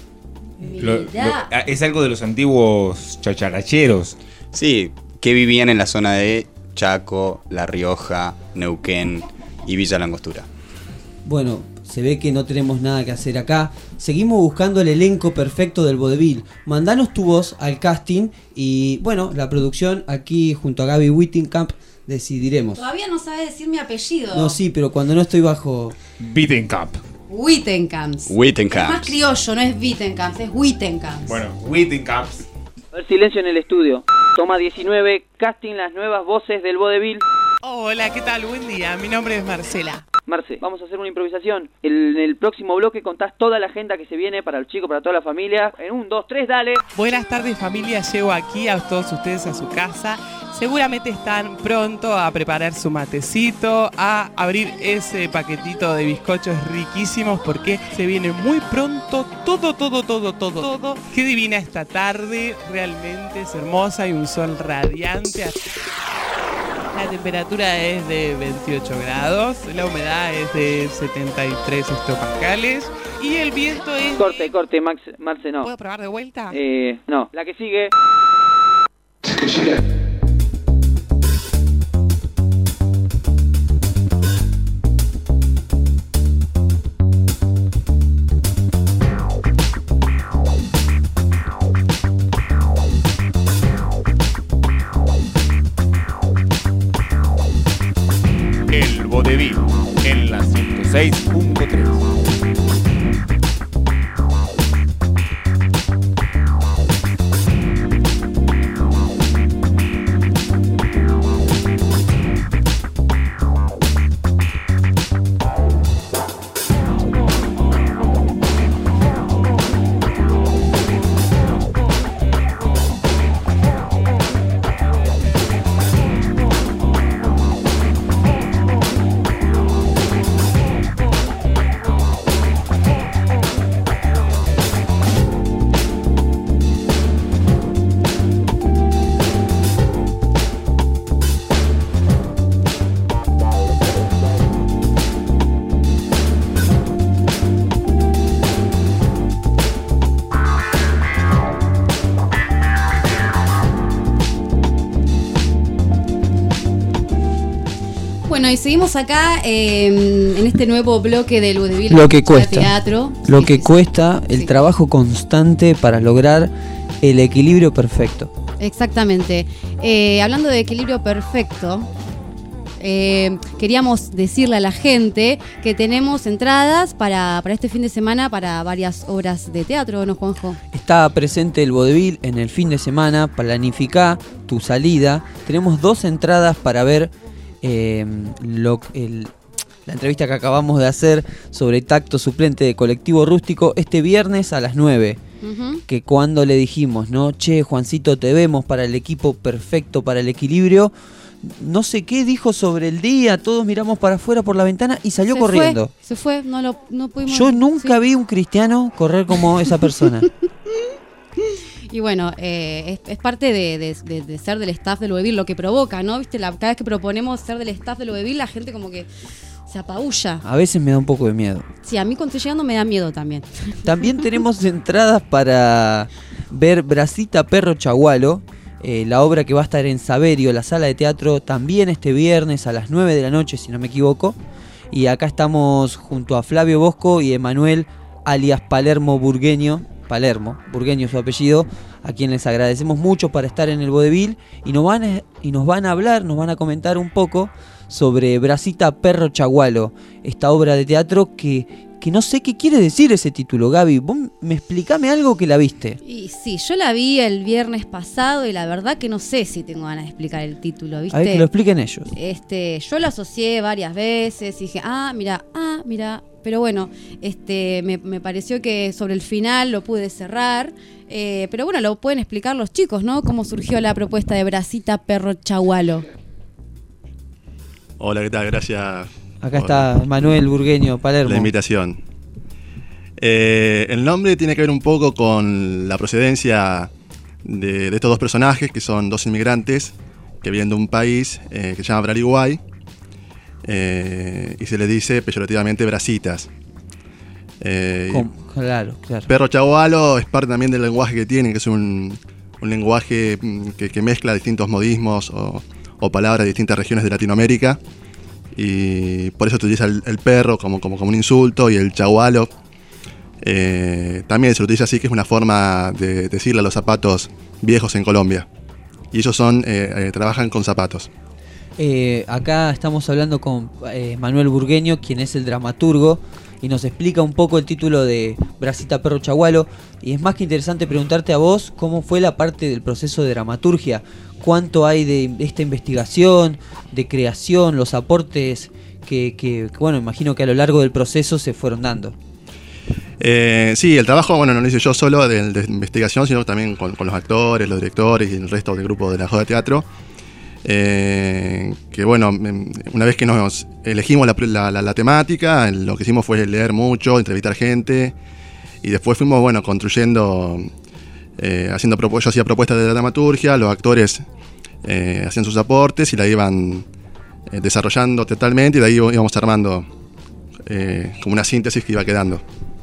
Lo- lo- es algo de los antiguos chacharacheros. Sí, que vivían en la zona de Chaco, La Rioja, Neuquén y Villa Langostura. Bueno, se ve que no tenemos nada que hacer acá. Seguimos buscando el elenco perfecto del Vodevil. Mandanos tu voz al casting y bueno, la producción aquí junto a Gaby Wittenkamp decidiremos. Todavía no sabe decir mi apellido. No, sí, pero cuando no estoy bajo... Wittenkamp. Wittenkamps. Wittenkamps. Es más criollo, no es Wittenkamps, es Wittenkamps. Bueno, Wittenkamps. A ver, silencio en el estudio. Toma diecinueve, casting las nuevas voces del vodevil. Hola, ¿qué tal? Buen día, mi nombre es Marcela. Marce, vamos a hacer una improvisación. En el próximo bloque contás toda la agenda que se viene para el chico, para toda la familia. En un, dos, tres, dale. Buenas tardes familia, llego aquí a todos ustedes a su casa. Seguramente están pronto a preparar su matecito, a abrir ese paquetito de bizcochos riquísimos porque se viene muy pronto todo, todo, todo, todo, todo. Qué divina esta tarde, realmente es hermosa y un sol radiante. La temperatura es de veintiocho grados, la humedad es de setenta y tres hectopascales y el viento es... Corte, corte, Max, Marce, no. ¿Puedo probar de vuelta? Eh, no. La que sigue. El Vodevil en la ciento seis punto tres. Bueno, y seguimos acá eh, en este nuevo bloque del Vodevil. Lo que de cuesta. Teatro. Lo que cuesta el trabajo constante para lograr el equilibrio perfecto. Exactamente. Eh, hablando de equilibrio perfecto, eh, queríamos decirle a la gente que tenemos entradas para, para este fin de semana para varias obras de teatro, ¿no, Juanjo? Está presente el Vodevil en el fin de semana. Planificá tu salida. Tenemos dos entradas para ver eh, lo, el, la entrevista que acabamos de hacer sobre Tacto Suplente de Colectivo Rústico este viernes a las nueve. Uh-huh. Que cuando le dijimos, no, che, Juancito, te vemos para el equipo perfecto, para el equilibrio, no sé qué dijo sobre el día, todos miramos para afuera por la ventana y salió Se corriendo. Fue, se fue, no lo no pudimos. Yo nunca sí. vi un cristiano correr como esa persona. Y bueno, eh, es, es parte de, de, de, de ser del staff del Vodevil, lo que provoca, ¿no? ¿Viste? La, cada vez que proponemos ser del staff del Vodevil, la gente como que se apabulla. A veces me da un poco de miedo. Sí, a mí cuando estoy llegando me da miedo también. También tenemos entradas para ver Brasita Perro Chagualo, eh, la obra que va a estar en Saverio, la sala de teatro, también este viernes a las nueve de la noche, si no me equivoco. Y acá estamos junto a Flavio Bosco y Emanuel, alias Palermo Burgueño, Palermo, Burgueño es su apellido, a quien les agradecemos mucho para estar en el Vodevil y nos van a, y nos van a hablar, nos van a comentar un poco sobre Brasita Perro Chagualo, esta obra de teatro que, que no sé qué quiere decir ese título. Gaby, vos me explícame algo que la viste. Y sí, yo la vi el viernes pasado y la verdad que no sé si tengo ganas de explicar el título, ¿viste? A ver que lo expliquen ellos. Este, yo lo asocié varias veces y dije, ah, mira, ah, mira. Pero bueno, este, me, me pareció que sobre el final lo pude cerrar. Eh, pero bueno, lo pueden explicar los chicos, ¿no? Cómo surgió la propuesta de Brasita Perro Chagualo. Hola, ¿qué tal? Gracias. Acá está Manuel Burgueño, Palermo. La invitación. Eh, el nombre tiene que ver un poco con la procedencia de, de estos dos personajes, que son dos inmigrantes que vienen de un país eh, que se llama Paraguay. Eh, y se les dice peyorativamente brasitas. Eh, claro, claro. Perro Chagualo es parte también del lenguaje que tienen, que es un, un lenguaje que, que mezcla distintos modismos o, o palabras de distintas regiones de Latinoamérica. Y por eso se utiliza el, el perro como, como, como un insulto, y el chagualo eh, también se lo utiliza así, que es una forma de decirle a los zapatos viejos en Colombia. Y ellos son, eh, eh, trabajan con zapatos. Eh, acá estamos hablando con eh, Manuel Burgueño, quien es el dramaturgo, y nos explica un poco el título de Brasita Perro Chagualo. Y es más que interesante preguntarte a vos cómo fue la parte del proceso de dramaturgia, cuánto hay de esta investigación, de creación, los aportes que, que, que bueno, imagino que a lo largo del proceso se fueron dando. Eh, sí, el trabajo, bueno, no lo hice yo solo de, de investigación, sino también con, con los actores, los directores y el resto del grupo de la Joda de Teatro. Eh, que bueno, una vez que nos elegimos la, la, la, la temática, lo que hicimos fue leer mucho, entrevistar gente, y después fuimos, bueno, construyendo, eh, haciendo propuestas. Yo hacía propuestas de la dramaturgia, los actores eh, hacían sus aportes y la iban eh, desarrollando totalmente, y de ahí íbamos armando eh, como una síntesis que iba quedando.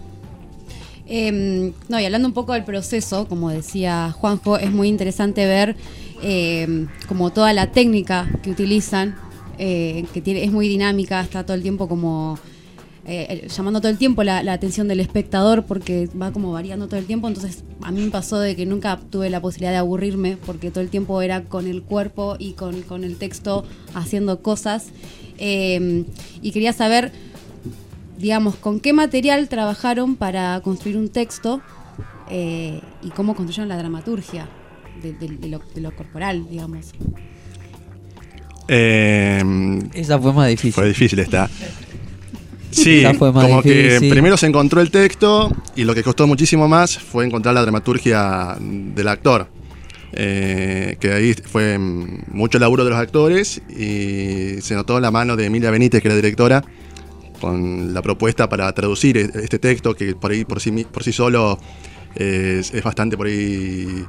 Eh, no, y hablando un poco del proceso, como decía Juanjo, es muy interesante ver eh, como toda la técnica que utilizan, eh, que tiene, es muy dinámica, está todo el tiempo como eh, llamando todo el tiempo la, la atención del espectador, porque va como variando todo el tiempo. Entonces a mí me pasó de que nunca tuve la posibilidad de aburrirme, porque todo el tiempo era con el cuerpo y con, con el texto haciendo cosas. Eh, y quería saber, digamos, con qué material trabajaron para construir un texto eh, y cómo construyeron la dramaturgia de, de, de, lo, de lo corporal, digamos. Eh, Esa fue más difícil. Fue difícil esta. Sí, Esa fue más como difícil. que primero se encontró el texto, y lo que costó muchísimo más fue encontrar la dramaturgia del actor. Eh, que ahí fue mucho laburo de los actores, y se notó la mano de Emilia Benítez, que era directora, con la propuesta para traducir este texto, que por ahí por sí, por sí solo eh, es, es bastante por ahí...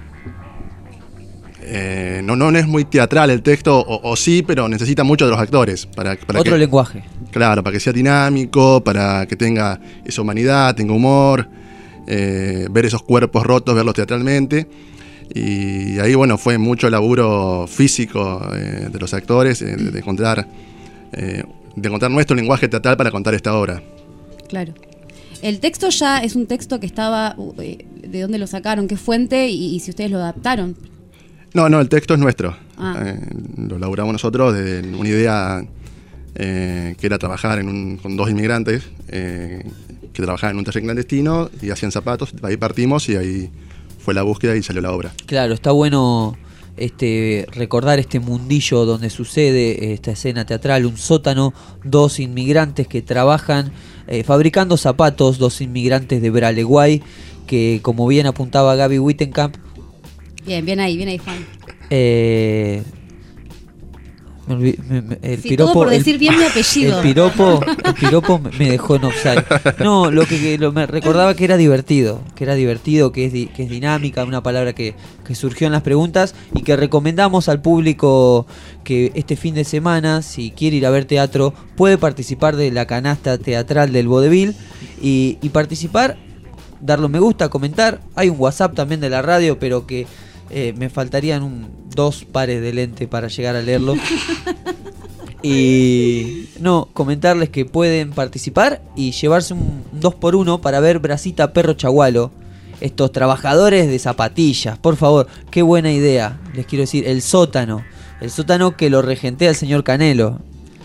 Eh, no, no es muy teatral el texto, o, o sí, pero necesita mucho de los actores. Para, para Otro que, lenguaje. Claro, para que sea dinámico, para que tenga esa humanidad, tenga humor, eh, ver esos cuerpos rotos, verlos teatralmente. Y ahí, bueno, fue mucho laburo físico eh, de los actores, eh, de, de encontrar... Eh, de encontrar nuestro lenguaje teatral para contar esta obra. Claro. El texto ya es un texto que estaba... Eh, ¿de dónde lo sacaron? ¿Qué fuente? Y, y si ustedes lo adaptaron. No, no, el texto es nuestro. Ah. Eh, lo elaboramos nosotros desde una idea eh, que era trabajar en un, con dos inmigrantes eh, que trabajaban en un taller clandestino y hacían zapatos. Ahí partimos y ahí fue la búsqueda y salió la obra. Claro, está bueno... Este, recordar este mundillo donde sucede esta escena teatral, un sótano, dos inmigrantes que trabajan eh, fabricando zapatos, dos inmigrantes de Paraguay, que como bien apuntaba Gaby Wittenkamp, Bien, bien ahí, bien ahí, Juan. eh, Me olvidé, me, me, el sí, piropo, todo por el- decir bien mi apellido. El piropo, el piropo me me dejó en offside. No, lo que, que lo, me recordaba que era divertido, que era divertido, que es, di- que es dinámica, una palabra que, que surgió en las preguntas y que recomendamos al público que este fin de semana, si quiere ir a ver teatro, puede participar de la canasta teatral del vodevil y, y participar, darle un me gusta, comentar. Hay un WhatsApp también de la radio, pero que eh, me faltarían un, dos pares de lente para llegar a leerlo. Y no, comentarles que pueden participar y llevarse un dos por uno para ver Brasita Perro Chagualo. Estos trabajadores de zapatillas, por favor, qué buena idea. Les quiero decir, el sótano. El sótano que lo regentea el señor Canelo.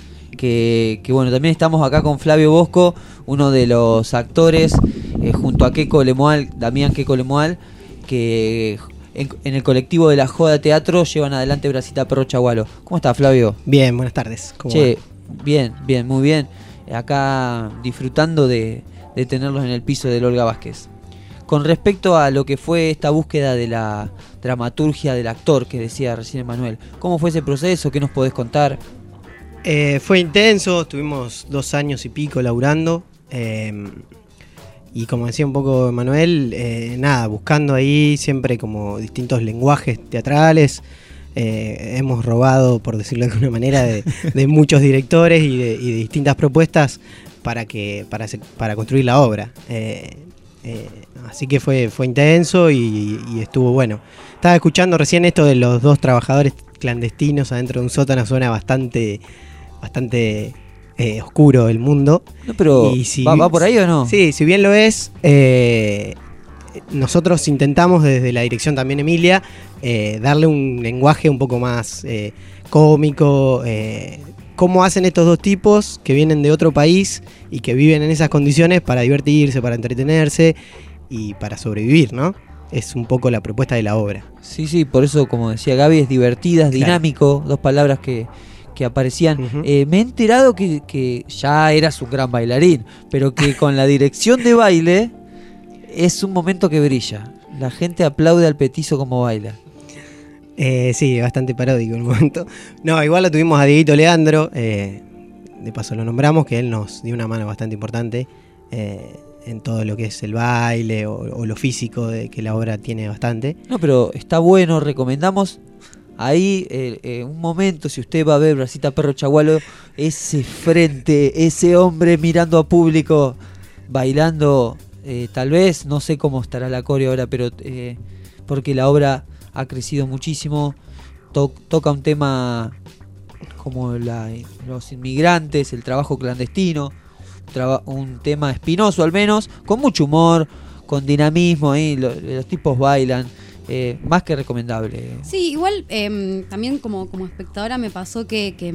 Que, que bueno, también estamos acá con Flavio Bosco, uno de los actores, eh, junto a Keiko Lemoal, Damián Keiko Lemoal, que en, en el colectivo de la Joda Teatro llevan adelante Brasita Perro Chagualo. ¿Cómo está, Flavio? Bien, buenas tardes. ¿Cómo Che, va? bien, bien, muy bien. Acá disfrutando de, de tenerlos en el piso del Olga Vázquez. Con respecto a lo que fue esta búsqueda de la dramaturgia del actor que decía recién Manuel, ¿cómo fue ese proceso? ¿Qué nos podés contar? Eh, fue intenso, estuvimos dos años y pico laburando. eh, y como decía un poco Manuel, eh, nada, buscando ahí siempre como distintos lenguajes teatrales. Eh, hemos robado, por decirlo de alguna manera, de, de muchos directores y de, y de distintas propuestas para que para, se- para construir la obra. Eh, eh, así que fue, fue intenso y, y estuvo bueno. Estaba escuchando recién esto de los dos trabajadores clandestinos adentro de un sótano, suena bastante, bastante eh, oscuro el mundo. No, pero ¿va- va por ahí o no? Sí, si bien lo es, eh, nosotros intentamos desde la dirección también Emilia eh, darle un lenguaje un poco más eh, cómico. Eh, ¿Cómo hacen estos dos tipos que vienen de otro país y que viven en esas condiciones para divertirse, para entretenerse y para sobrevivir, ¿no? Es un poco la propuesta de la obra. Sí, sí, por eso, como decía Gaby, es divertida, es Claro. dinámico, dos palabras que, que aparecían. Eh, me he enterado que, que ya eras un gran bailarín, pero que con la dirección de baile es un momento que brilla. La gente aplaude al petizo como baila. Eh, sí, bastante paródico el momento. No, igual lo tuvimos a Dieguito Leandro, eh, de paso lo nombramos, que él nos dio una mano bastante importante eh, en todo lo que es el baile o, o lo físico, de que la obra tiene bastante. No, pero está bueno, recomendamos ahí eh, eh, un momento, si usted va a ver Brasita Perro Chagualo, ese frente, ese hombre mirando a público, bailando, eh, tal vez, no sé cómo estará la coreo ahora, pero eh, porque la obra ha crecido muchísimo, to- toca un tema como la, los inmigrantes, el trabajo clandestino, traba- un tema espinoso al menos, con mucho humor, con dinamismo, ahí lo- los tipos bailan, eh, más que recomendable. Sí, igual eh, también como, como espectadora me pasó que, que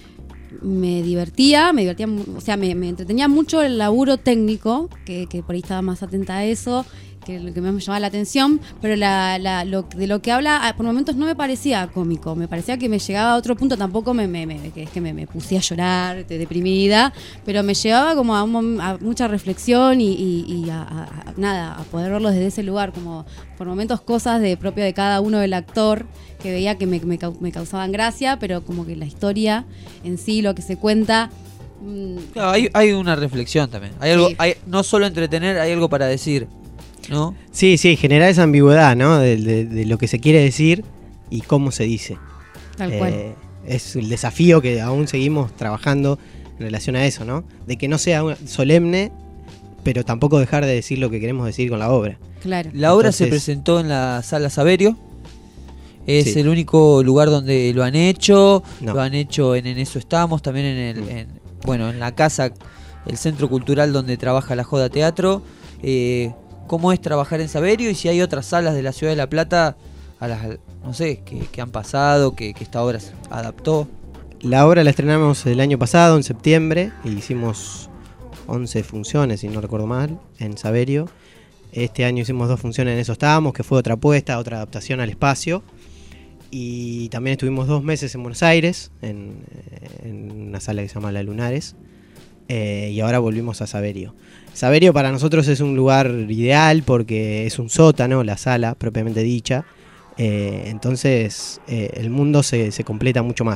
me divertía, me divertía, mu- o sea, me, me entretenía mucho el laburo técnico, que, que por ahí estaba más atenta a eso, que lo que más me llamaba la atención, pero la, la, lo, de lo que habla ah, por momentos no me parecía cómico, me parecía que me llegaba a otro punto, tampoco me, me, me- que es que me, me puse a llorar, de- deprimida, pero me llevaba como a, un mom- a mucha reflexión y, y- y a, a- a- nada, a poder verlo desde ese lugar, como por momentos cosas de propio de cada uno del actor que veía que me, me, cau- me causaban gracia, pero como que la historia en sí, lo que se cuenta. mm, Claro, hay, hay una reflexión también, hay algo, Sí. hay, no solo entretener, hay algo para decir, ¿no? Sí, sí, generar esa ambigüedad, ¿no? De, de- de lo que se quiere decir y cómo se dice. Tal cual. Eh, es el desafío que aún seguimos trabajando en relación a eso, ¿no? De que no sea una- solemne, pero tampoco dejar de decir lo que queremos decir con la obra. Claro. La obra se Entonces- presentó en la Sala Saverio. Es Sí. el único lugar donde lo han hecho. No. Lo han hecho en En Eso Estamos, también en el, en, bueno, en la casa, el centro cultural donde trabaja la Joda Teatro. Eh, ¿Cómo es trabajar en Saverio? Y si hay otras salas de la Ciudad de La Plata, a las, no sé, que, que han pasado, que, que esta obra se adaptó. La obra la estrenamos el año pasado, en septiembre, e hicimos once funciones, si no recuerdo mal, en Saverio. Este año hicimos dos funciones en Eso Estábamos, que fue otra apuesta, otra adaptación al espacio. Y también estuvimos dos meses en Buenos Aires, en, en una sala que se llama La Lunares. Eh, y ahora volvimos a Saverio. Saverio para nosotros es un lugar ideal porque es un sótano, la sala propiamente dicha. Eh, entonces eh, el mundo se, se completa mucho más.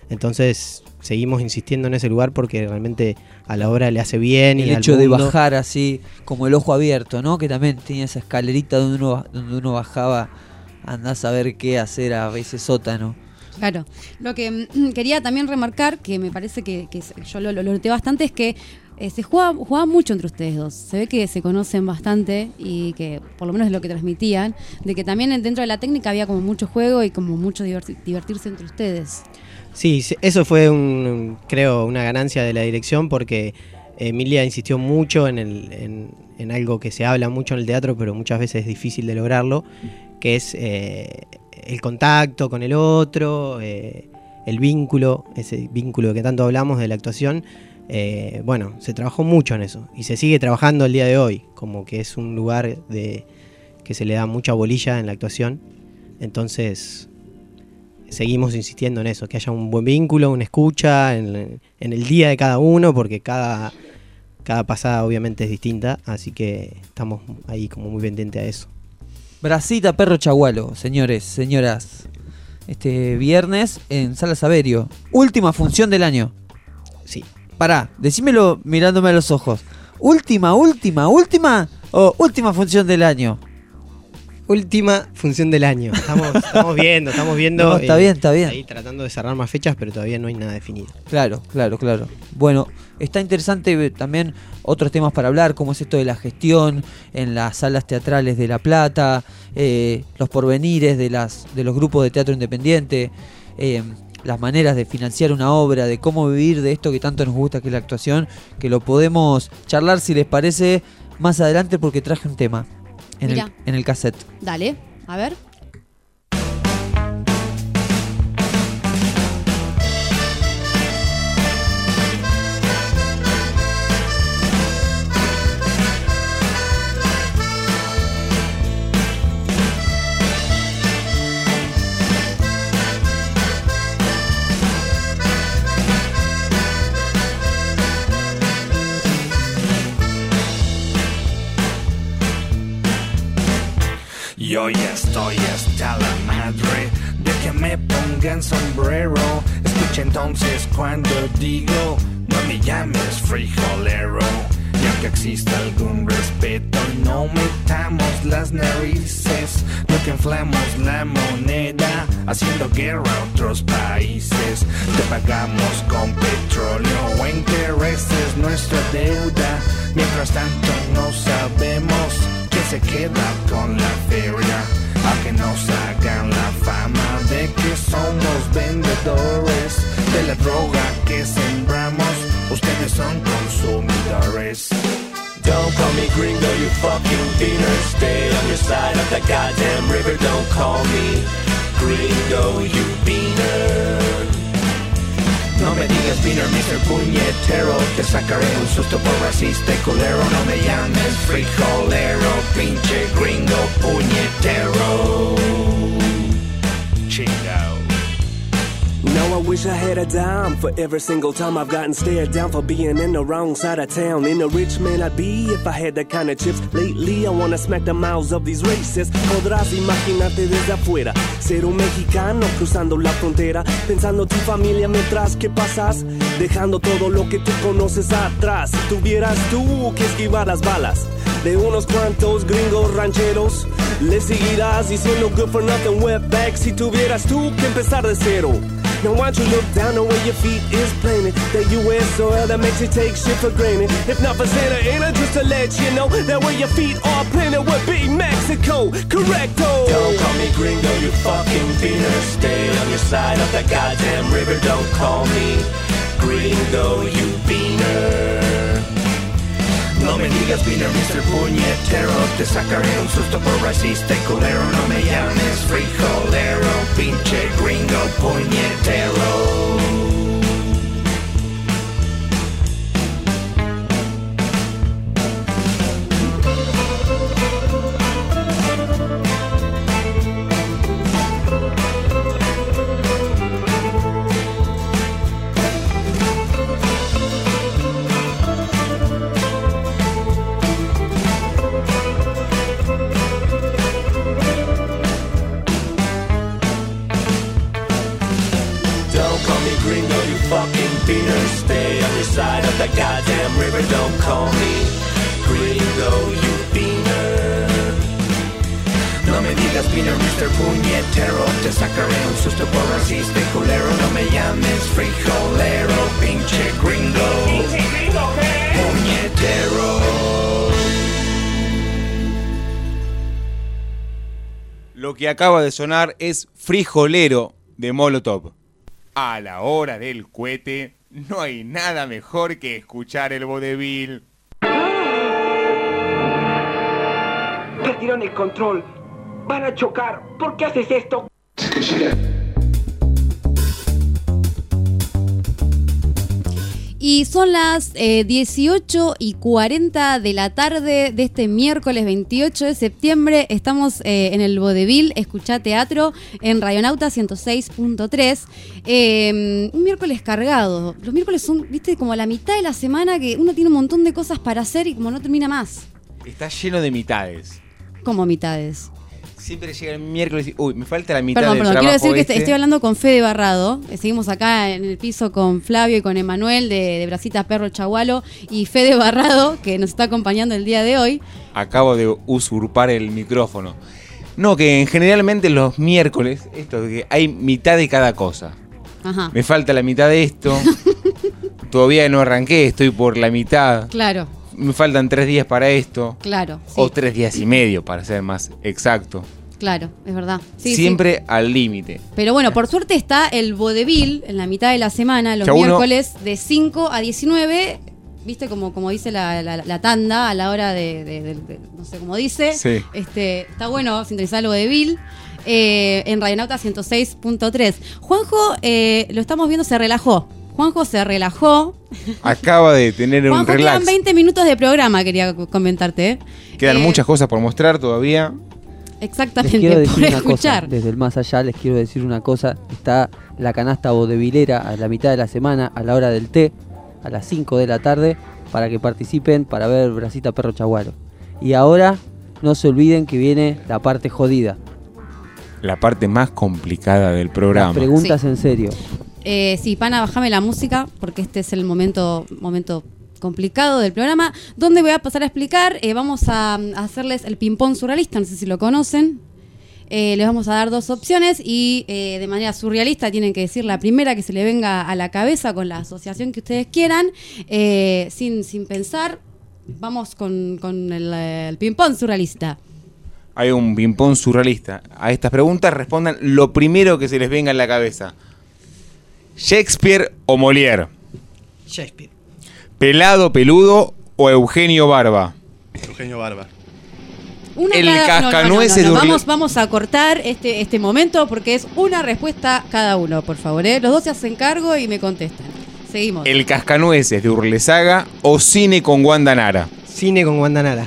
Entonces seguimos insistiendo en ese lugar porque realmente a la obra le hace bien. El y hecho al de mundo. bajar así, como el ojo abierto, ¿no? Que también tenía esa escalerita donde uno, donde uno bajaba, andás a ver qué hacer a veces sótano. Claro. Lo que mm, quería también remarcar, que me parece que, que yo lo, lo noté bastante, es que eh, se juega, jugaba mucho entre ustedes dos. Se ve que se conocen bastante y que, por lo menos es lo que transmitían, de que también dentro de la técnica había como mucho juego y como mucho diverti- divertirse entre ustedes. Sí, eso fue, un, creo, una ganancia de la dirección porque Emilia insistió mucho en, el, en, en algo que se habla mucho en el teatro, pero muchas veces es difícil de lograrlo, que es eh, el contacto con el otro, eh, el vínculo, ese vínculo que tanto hablamos de la actuación. Eh, bueno, se trabajó mucho en eso y se sigue trabajando el día de hoy, como que es un lugar de que se le da mucha bolilla en la actuación. Entonces seguimos insistiendo en eso, que haya un buen vínculo, una escucha en, en el día de cada uno, porque cada, cada pasada obviamente es distinta, así que estamos ahí como muy pendientes a eso. Brasita Perro Chagualo, señores, señoras. Este viernes en Sala Saverio. Última función del año. Sí. Pará, decímelo mirándome a los ojos. Última, última, última o última función del año. Última función del año. Estamos, estamos viendo, estamos viendo. No, está eh, bien, está bien. Ahí tratando de cerrar más fechas, pero todavía no hay nada definido. Claro, claro, claro. Bueno, está interesante también otros temas para hablar, como es esto de la gestión en las salas teatrales de La Plata, eh, los porvenires de, las, de los grupos de teatro independiente, eh, las maneras de financiar una obra, de cómo vivir de esto que tanto nos gusta, que es la actuación, que lo podemos charlar, si les parece, más adelante, porque traje un tema en, el, en el cassette. Dale, a ver. Yo ya estoy hasta la madre de que me pongan sombrero. Escucha entonces cuando digo, no me llames frijolero. Y aunque exista algún respeto, no metamos las narices. No que inflamos la moneda, haciendo guerra a otros países. Te pagamos con petróleo o intereses nuestra deuda. Mientras tanto no sabemos quién se queda con la feria. A que nos hagan la fama de que somos vendedores de la droga que sembramos. Ustedes son consumidores. Don't call me gringo, you fucking beaner. Stay on your side of the goddamn river. Don't call me gringo, you beaner. No me digas beaner, mister Puñetero. Te sacaré un susto por racista y culero. No me llames frijolero, pinche gringo puñetero. Chingao. Now I wish I had a dime for every single time I've gotten stared down for being in the wrong side of town. In a rich man I'd be if I had that kind of chips. Lately I wanna smack the mouths of these racists. Podrás imaginarte desde afuera ser un mexicano cruzando la frontera, pensando tu familia mientras que pasas, dejando todo lo que tú conoces atrás. Si tuvieras tú que esquivar las balas de unos cuantos gringos rancheros, le seguirás diciendo good for nothing wetback. Si tuvieras tú que empezar de cero, now why don't you look down the way your feet is planted? That U S soil that makes you take shit for granted. If not for Santa Ana, just to let you know that where your feet are planted would be Mexico. Correcto. Don't call me gringo, you fucking beaner. Stay on your side of the goddamn river. Don't call me gringo, you beaner. No me digas beaner, mister Puñetero. Te sacaré un susto por racista y culero. No me llames frijolero, pinche gringo puñetero. gringo, you fucking beaner. Stay on your side of the goddamn river, don't call me gringo, you beaner. No me digas beaner, mister Puñetero. Te sacaré un susto por racista y culero. No me llames frijolero, pinche gringo. ¿Pinche gringo qué? Puñetero. Lo que acaba de sonar es Frijolero de Molotov. A la hora del cohete, no hay nada mejor que escuchar el vodevil. Perdieron el control. Van a chocar. ¿Por qué haces esto? Y son las eh, dieciocho y cuarenta de la tarde de este miércoles veintiocho de septiembre. Estamos eh, en el vodevil, escuchá teatro, en Radionauta ciento seis punto tres. Eh, un miércoles cargado. Los miércoles son, viste, como la mitad de la semana que uno tiene un montón de cosas para hacer y como no termina más. Está lleno de mitades. ¿Cómo mitades? Siempre llega el miércoles y, uy, me falta la mitad Perdón, del perdón, trabajo quiero decir este. que estoy hablando con Fede Barrado. Seguimos acá en el piso con Flavio y con Emanuel de, de Brasita Perro Chagualo y Fede Barrado, que nos está acompañando el día de hoy. Acabo de usurpar el micrófono. No, que en generalmente los miércoles, esto que hay mitad de cada cosa. Ajá. Me falta la mitad de esto. Todavía no arranqué, estoy por la mitad. Claro. Me faltan tres días para esto. Claro. Sí. O tres días y medio, para ser más exacto. Claro, es verdad. Sí, Siempre sí. al límite. Pero bueno, por suerte está el vodevil en la mitad de la semana, los Ya uno- miércoles de cinco a diecinueve. Viste, como, como dice la, la, la tanda a la hora de, de- de- de- no sé cómo dice. Sí. Este, está bueno sintonizar el vodevil. Eh, en Radionauta ciento seis punto tres. Juanjo, eh, lo estamos viendo, se relajó. Juanjo se relajó. Acaba de tener un Juanjo, relax. quedan veinte minutos de programa, quería comentarte. ¿eh? Quedan Eh, muchas cosas por mostrar todavía. Les Exactamente, quiero por decir una escuchar. cosa, desde el más allá les quiero decir una cosa. Está la canasta vodevilera a la mitad de la semana, a la hora del té, a las cinco de la tarde, para que participen para ver Brasita Perro Chaguaro. Y ahora, no se olviden que viene la parte jodida. La parte más complicada del programa. Preguntas Sí. en serio. Eh, sí, Pana, bajame la música porque este es el momento, momento complicado del programa, donde voy a pasar a explicar. Eh, vamos a, a hacerles el ping-pong surrealista, no sé si lo conocen. Eh, les vamos a dar dos opciones y eh, de manera surrealista tienen que decir la primera que se le venga a la cabeza con la asociación que ustedes quieran, eh, sin, sin pensar. Vamos con, con el, eh, el ping-pong surrealista. Hay un ping-pong surrealista. A estas preguntas respondan lo primero que se les venga en la cabeza. ¿Shakespeare o Molière? Shakespeare. ¿Pelado, peludo o Eugenio Barba? Eugenio Barba. Una El cada- cascanueces no, no, no, no. de Urle- Vamos, vamos a cortar este, este momento porque es una respuesta cada uno, por favor. ¿eh? Los dos se hacen cargo y me contestan. Seguimos. ¿El Cascanueces de Urlesaga o Cine con Wanda Nara? Cine con Wanda Nara.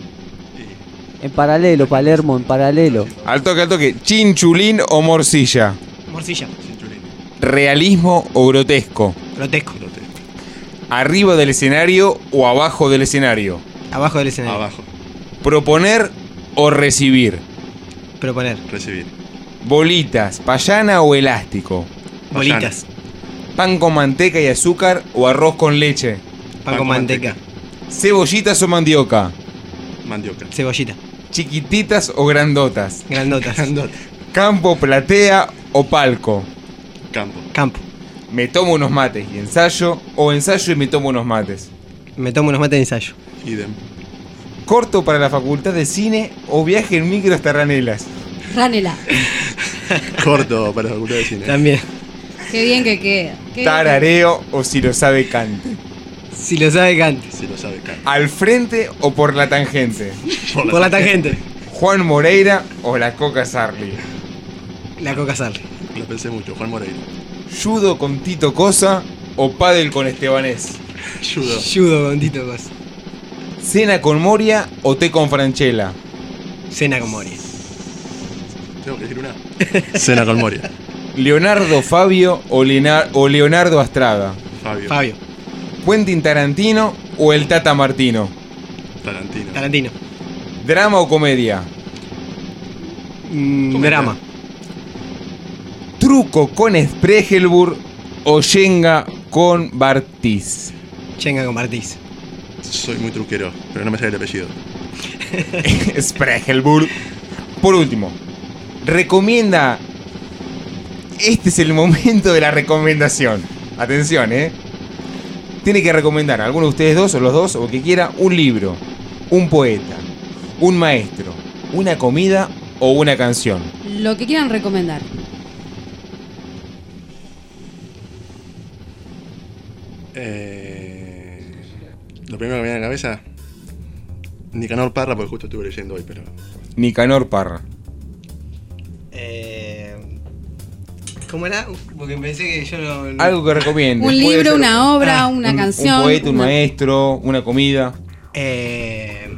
En paralelo, Palermo, en paralelo. Al toque, al toque. ¿Chinchulín o Morcilla? Morcilla. ¿Realismo o grotesco? Grotesco. ¿Arriba del escenario o abajo del escenario? Abajo del escenario. Abajo. ¿Proponer o recibir? Proponer. Recibir. ¿Bolitas, payana o elástico? Bolitas. ¿Pan con manteca y azúcar o arroz con leche? Pan con manteca. ¿Cebollitas o mandioca? Mandioca. Cebollita. ¿Chiquititas o grandotas? Grandotas. ¿Campo, platea o palco? Campo. Campo. ¿Me tomo unos mates y ensayo o ensayo y me tomo unos mates? Me tomo unos mates de ensayo. Idem. ¿Corto para la facultad de cine o viaje en micro hasta Ranelas? Ranela. Corto para la facultad de cine. También. Qué bien que queda. Qué ¿Tarareo o si lo sabe cante? Si lo sabe, cante. Si lo sabe, cante. ¿Al frente o por la tangente? Por la, Por la tangente. ¿Juan Moreira o la Coca Sarli? La Coca Sarli. Lo pensé mucho, Juan Moreira. ¿Judo con Tito Cosa o pádel con Estebanés? Judo. Judo con Tito Cosa. ¿Cena con Moria o té con Franchella? Cena con Moria. Tengo que decir una. Cena con Moria. ¿Leonardo Fabio o, Lenar- o Leonardo Astrada? Fabio. Fabio. ¿Quentin Tarantino o el Tata Martino? Tarantino. Tarantino. ¿Drama o comedia? Mm, drama. ¿Truco con Spregelburg o Yenga con Bartiz? Yenga con Bartiz. Soy muy truquero, pero no me sale el apellido. Spregelburg. Por último, recomienda. Este es el momento de la recomendación. Atención, ¿eh? Tiene que recomendar a alguno de ustedes dos, o los dos, o que quiera, un libro, un poeta, un maestro, una comida o una canción. Lo que quieran recomendar. Eh, lo primero que me viene a la cabeza, Nicanor Parra, porque justo estuve leyendo hoy, pero... Nicanor Parra. Eh, ¿Cómo era? Porque pensé que yo no... no... Algo que recomiende. Un libro, una obra, una un, canción. Un poeta, un una... maestro, una comida. Eh,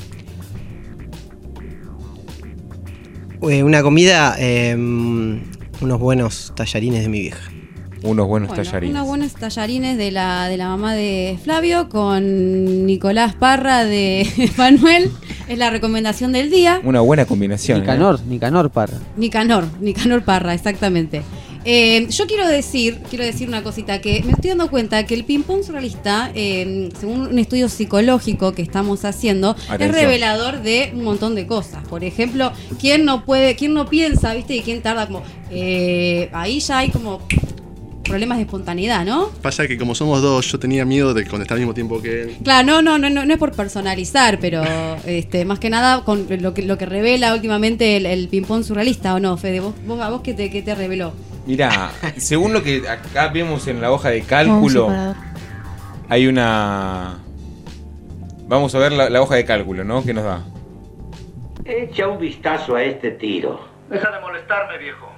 una comida, eh, unos buenos tallarines de mi vieja. Unos buenos Bueno, tallarines. unos buenos tallarines de la, de la mamá de Flavio con Nicolás Parra de Manuel. Es la recomendación del día. Una buena combinación. Nicanor, ¿eh? Nicanor Parra. Nicanor, Nicanor Parra, exactamente. Eh, yo quiero decir, quiero decir una cosita, que me estoy dando cuenta que el ping-pong surrealista, eh, según un estudio psicológico que estamos haciendo, Atención. es revelador de un montón de cosas. Por ejemplo, quién no puede, quién no piensa, ¿viste? Y quién tarda como... Eh, ahí ya hay como problemas de espontaneidad, ¿no? Pasa que como somos dos, yo tenía miedo de contestar al mismo tiempo que él. Claro, no, no, no, no, no es por personalizar, pero este, más que nada con lo que lo que revela últimamente el, el ping-pong surrealista, ¿o no, Fede? ¿Vos, vos, ¿A vos qué te, qué te reveló? Mirá, según lo que acá vemos en la hoja de cálculo, hay una... Vamos a ver la, la hoja de cálculo, ¿no? ¿Qué nos da? Echa un vistazo a este tiro. Deja de molestarme, viejo.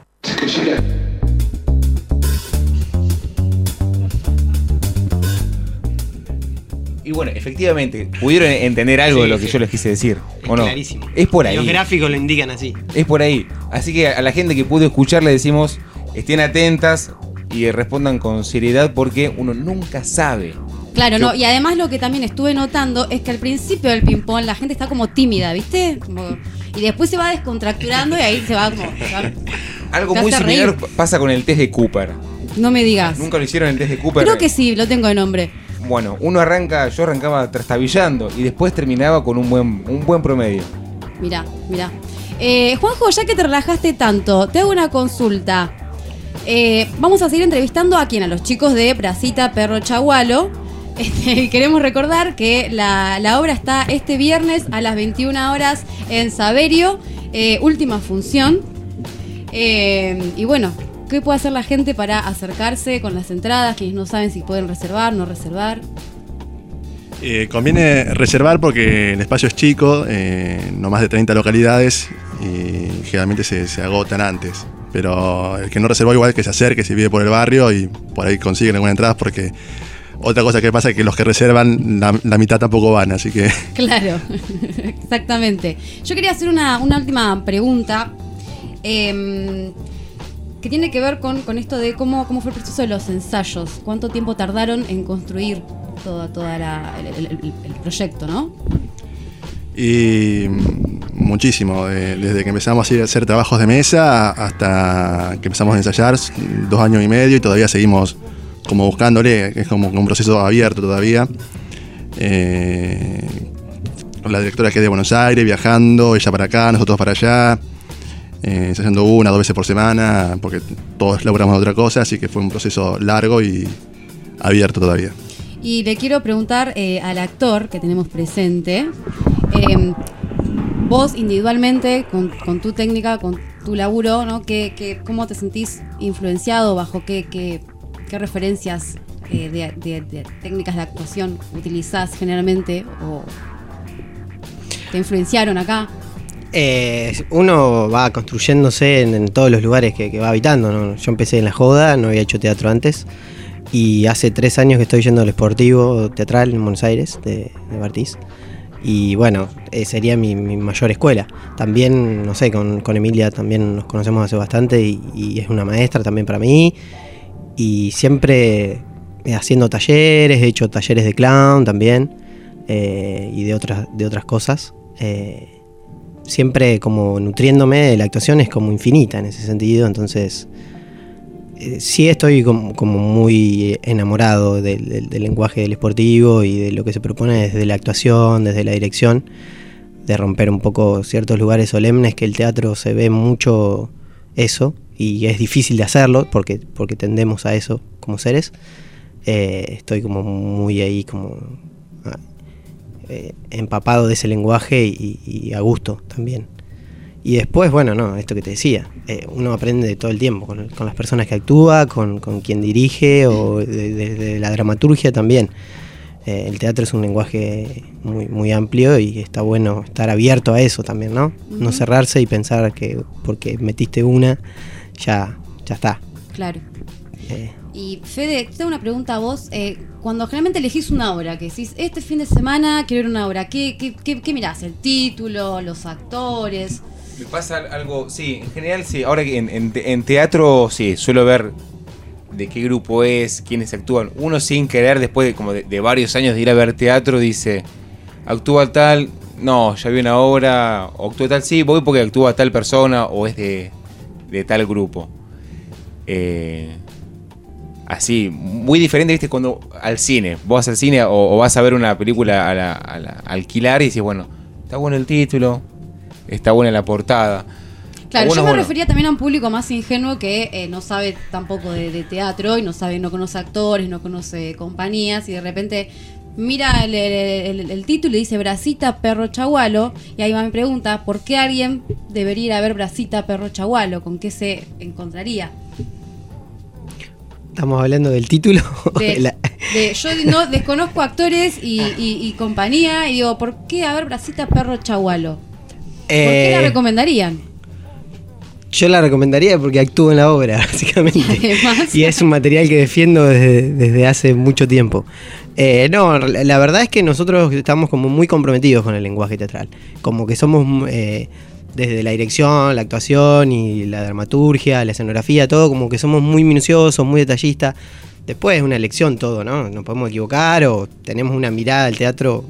Y bueno, efectivamente, pudieron entender algo Sí, de lo que sí. yo les quise decir, ¿o no? Clarísimo. Es por ahí. Los gráficos lo indican así. Es por ahí. Así que a la gente que pudo escuchar le decimos, estén atentas y respondan con seriedad porque uno nunca sabe. Claro, Yo- no, y además lo que también estuve notando es que al principio del ping-pong la gente está como tímida, ¿viste? Como- y después se va descontracturando y ahí se va como... se va- Algo te muy hace similar reír. pasa con el test de Cooper. No me digas. ¿Nunca lo hicieron el test de Cooper? Creo que sí, lo tengo de nombre. Bueno, uno arranca, yo arrancaba trastabillando y después terminaba con un buen, un buen promedio. Mirá, mirá. Eh, Juanjo, ya que te relajaste tanto, te hago una consulta. Eh, vamos a seguir entrevistando a quién, a los chicos de Bracita Perro Chagualo. Este, y queremos recordar que la, la obra está este viernes a las veintiuna horas en Saverio, eh, última función. Eh, y bueno, ¿qué puede hacer la gente para acercarse con las entradas? Quienes no saben si pueden reservar, no reservar. Eh, conviene reservar porque el espacio es chico, eh, no más de treinta localidades y generalmente se, se agotan antes. Pero el que no reservó igual que se acerque, si vive por el barrio y por ahí consiguen alguna entrada porque otra cosa que pasa es que los que reservan la, la mitad tampoco van, así que... Claro, exactamente. Yo quería hacer una, una última pregunta eh, que tiene que ver con, con esto de cómo, cómo fue el proceso de los ensayos. ¿Cuánto tiempo tardaron en construir toda, toda la, el, el- el- el proyecto, no? Y mm, muchísimo, eh, desde que empezamos a ir a hacer trabajos de mesa hasta que empezamos a ensayar, dos años y medio y todavía seguimos como buscándole, es como un proceso abierto todavía. Eh, con la directora que es de Buenos Aires, viajando, ella para acá, nosotros para allá, eh, ensayando una, dos veces por semana, porque todos laburamos otra cosa, así que fue un proceso largo y abierto todavía. Y le quiero preguntar eh, al actor que tenemos presente, eh, vos individualmente, con, con tu técnica, con tu laburo, ¿no? ¿Qué, qué, ¿Cómo te sentís influenciado? ¿Bajo qué, qué, qué referencias eh, de, de- de técnicas de actuación utilizás generalmente o te influenciaron acá? Eh, uno va construyéndose en, en todos los lugares que, que va habitando, ¿no? Yo empecé en la joda, no había hecho teatro antes. Y hace tres años que estoy yendo al Sportivo Teatral en Buenos Aires, de, de Bartiz. Y bueno, eh, sería mi, mi mayor escuela. También, no sé, con, con Emilia también nos conocemos hace bastante y, y es una maestra también para mí. Y siempre eh, haciendo talleres, he hecho talleres de clown también eh, y de otras, de otras cosas. Eh, siempre como nutriéndome, la actuación es como infinita en ese sentido, entonces... eh, sí estoy como, como muy enamorado del, del, del lenguaje del esportivo y de lo que se propone desde la actuación, desde la dirección, de romper un poco ciertos lugares solemnes que el teatro se ve mucho eso y es difícil de hacerlo porque, porque tendemos a eso como seres. Eh, estoy como muy ahí como eh, empapado de ese lenguaje y, y a gusto también. Y después, bueno, no, esto que te decía, eh, uno aprende todo el tiempo con, con las personas que actúa, con, con quien dirige o desde de, de la dramaturgia también. Eh, el teatro es un lenguaje muy, muy amplio y está bueno estar abierto a eso también, ¿no? Uh-huh. No cerrarse y pensar que porque metiste una, ya, ya está. Claro. Eh, Y Fede, te hago una pregunta a vos. Eh, cuando generalmente elegís una obra, que decís, este fin de semana quiero ver una obra, ¿qué, qué, qué, qué mirás? ¿El título, los actores? Me pasa algo, sí, en general sí. Ahora que en, en, en teatro sí, suelo ver de qué grupo es, quiénes actúan. Uno sin querer, después de, como de, de varios años de ir a ver teatro, dice, actúa tal, no, ya vi una obra, o actúa tal, sí, voy porque actúa tal persona o es de, de tal grupo. Eh, así, muy diferente, viste, cuando al cine, vos vas al cine o, o vas a ver una película a la, a la, a alquilar y dices, bueno, está bueno el título, está buena la portada. Claro, bueno, yo me bueno. refería también a un público más ingenuo que eh, no sabe tampoco de, de teatro y no sabe, no conoce actores, no conoce compañías y de repente mira el, el, el, el título y dice Brasita, perro chagualo, y ahí va mi pregunta, ¿por qué alguien debería ir a ver Brasita, perro chagualo? ¿Con qué se encontraría? ¿Estamos hablando del título? De, la... de, yo no desconozco actores y, y, y compañía y digo, ¿por qué a ver Brasita, perro chagualo? ¿Por eh... qué la recomendarían? Yo la recomendaría porque actúo en la obra, básicamente. Además. Y es un material que defiendo desde, desde hace mucho tiempo. Eh, no, la verdad es que nosotros estamos como muy comprometidos con el lenguaje teatral. Como que somos, eh, desde la dirección, la actuación y la dramaturgia, la escenografía, todo, como que somos muy minuciosos, muy detallistas. Después es una elección todo, ¿no? Nos podemos equivocar o tenemos una mirada al teatro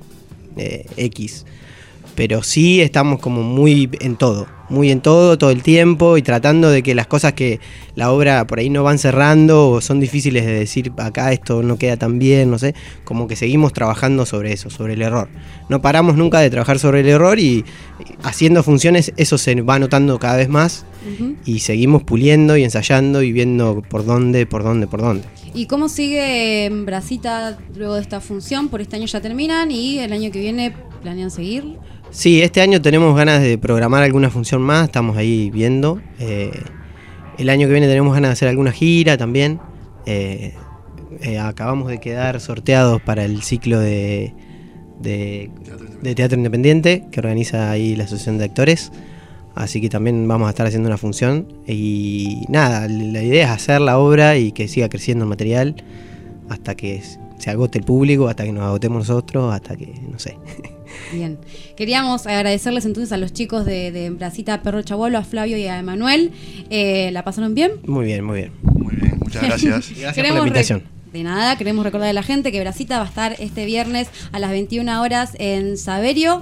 eh, X. Pero sí estamos como muy en todo, muy en todo, todo el tiempo y tratando de que las cosas que la obra por ahí no van cerrando o son difíciles de decir acá esto no queda tan bien, no sé, como que seguimos trabajando sobre eso, sobre el error. No paramos nunca de trabajar sobre el error y haciendo funciones eso se va notando cada vez más uh-huh. y seguimos puliendo y ensayando y viendo por dónde, por dónde, por dónde. ¿Y cómo sigue Brasita luego de esta función? Por este año ya terminan y el año que viene planean seguir. Sí, este año tenemos ganas de programar alguna función más, estamos ahí viendo. Eh, el año que viene tenemos ganas de hacer alguna gira también. Eh, eh, acabamos de quedar sorteados para el ciclo de, de, de teatro independiente que organiza ahí la Asociación de Actores. Así que también vamos a estar haciendo una función. Y nada, la idea es hacer la obra y que siga creciendo el material hasta que se agote el público, hasta que nos agotemos nosotros, hasta que, no sé... Bien, queríamos agradecerles entonces a los chicos de, de Brasita, Perro Chagualo, a Flavio y a Emanuel. Eh, ¿La pasaron bien? Muy bien, muy bien. Muy bien, muchas gracias. Gracias por la invitación. De nada, queremos recordar a la gente que Brasita va a estar este viernes a las veintiuna horas en Saverio.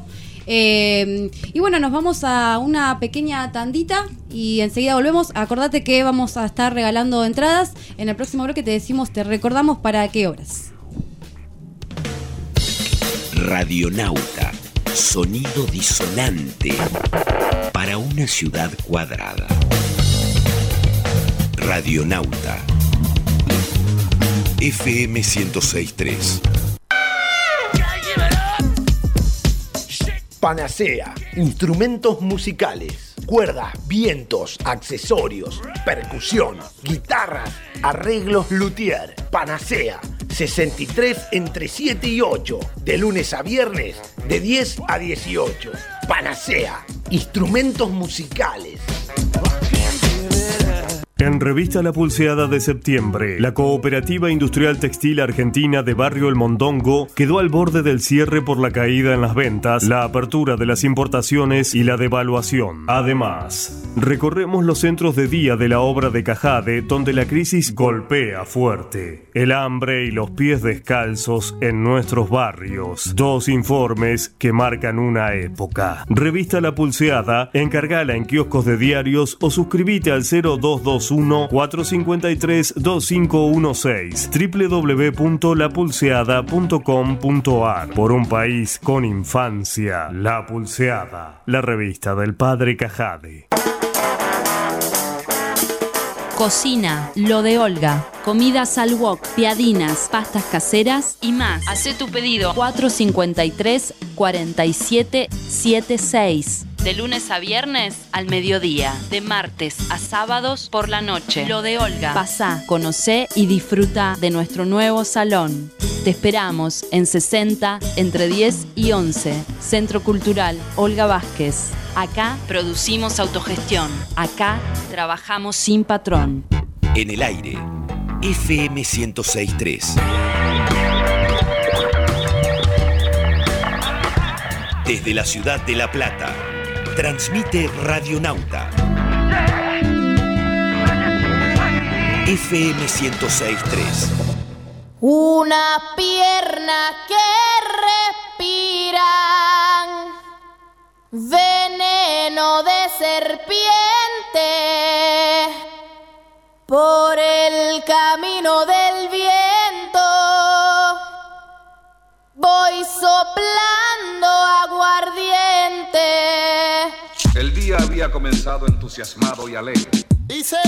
Eh, y bueno, nos vamos a una pequeña tandita y enseguida volvemos. Acordate que vamos a estar regalando entradas. En el próximo bloque te decimos, te recordamos para qué horas. Radionauta, sonido disonante para una ciudad cuadrada. Radionauta, F M ciento seis punto tres. Panacea, instrumentos musicales, cuerdas, vientos, accesorios, percusión, guitarras, arreglos luthier. Panacea, sesenta y tres entre siete y ocho, de lunes a viernes, de diez a dieciocho. Panacea, instrumentos musicales. En Revista La Pulseada de septiembre, la Cooperativa Industrial Textil Argentina de Barrio El Mondongo quedó al borde del cierre por la caída en las ventas, la apertura de las importaciones y la devaluación. Además, recorremos los centros de día de la obra de Cajade, donde la crisis golpea fuerte. El hambre y los pies descalzos en nuestros barrios. Dos informes que marcan una época. Revista La Pulseada, encargala en kioscos de diarios o suscríbete al cero dos dos uno uno, cuatro cinco tres, dos cinco uno seis. doble u doble u doble u punto la pulseada punto com punto a r. Por un país con infancia. La Pulseada, la revista del padre Cajade. Cocina, lo de Olga. Comidas al wok, piadinas, pastas caseras y más. Hacé tu pedido cuatro cinco tres, cuatro siete siete seis. De lunes a viernes al mediodía. De martes a sábados por la noche. Lo de Olga. Pasá, conocé y disfruta de nuestro nuevo salón. Te esperamos en sesenta, entre diez y once. Centro Cultural Olga Vázquez. Acá producimos autogestión. Acá trabajamos sin patrón. En el aire, F M ciento seis punto tres. Desde la ciudad de La Plata, transmite Radionauta. F M ciento seis punto tres. Una pierna que respiran veneno de serpiente por el camino del viento. Voy soplando aguardiente. El día había comenzado entusiasmado y alegre. Dice: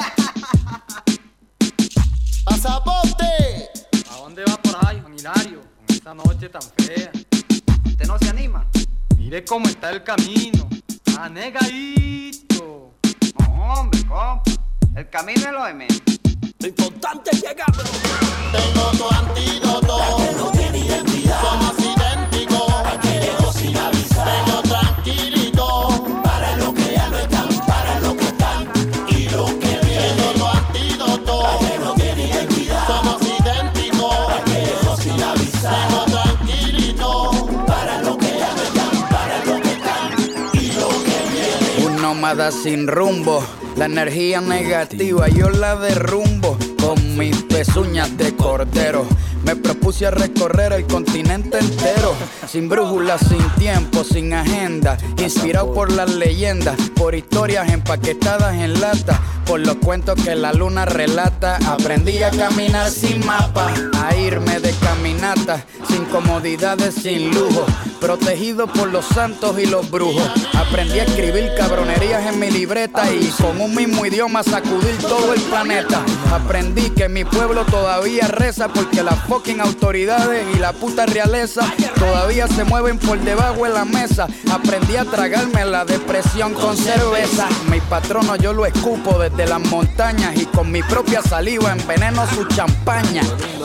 ¡pasaporte! ¿A dónde va por ahí, Juan Hilario? Con esta noche tan fea. ¿Usted no se anima? Mire cómo está el camino. Anegadito. No, hombre, compa. El camino es lo de menos. Lo importante es llegar. Tengo tu antídoto. La que no tiene identidad. Somos idénticos. La que llegó sin avisar. Vengo tranquilito. Para lo que ya no están. Para lo que están. Y lo que viene. Tengo tu antídoto. La que no tiene identidad. Somos idénticos. La que llegó sin avisar. Vengo tranquilito. Para lo que ya no están. Para lo que están. Y lo que viene. Un nómada sin rumbo. La energía negativa yo la derrumbo con mis pezuñas de cordero. Me propuse a recorrer el continente entero, sin brújula, sin tiempo, sin agenda, inspirado por las leyendas, por historias empaquetadas en lata, por los cuentos que la luna relata. Aprendí a caminar sin mapa, a irme de caminata, sin comodidades, sin lujo, protegido por los santos y los brujos. Aprendí a escribir cabronerías en mi libreta y con un mismo idioma sacudir todo el planeta. Aprendí que mi pueblo todavía reza porque las fucking autoridades y la puta realeza todavía se mueven por debajo de la mesa. Aprendí a tragarme la depresión con cerveza. Mi patrono yo lo escupo desde las montañas y con mi propia saliva enveneno su champaña.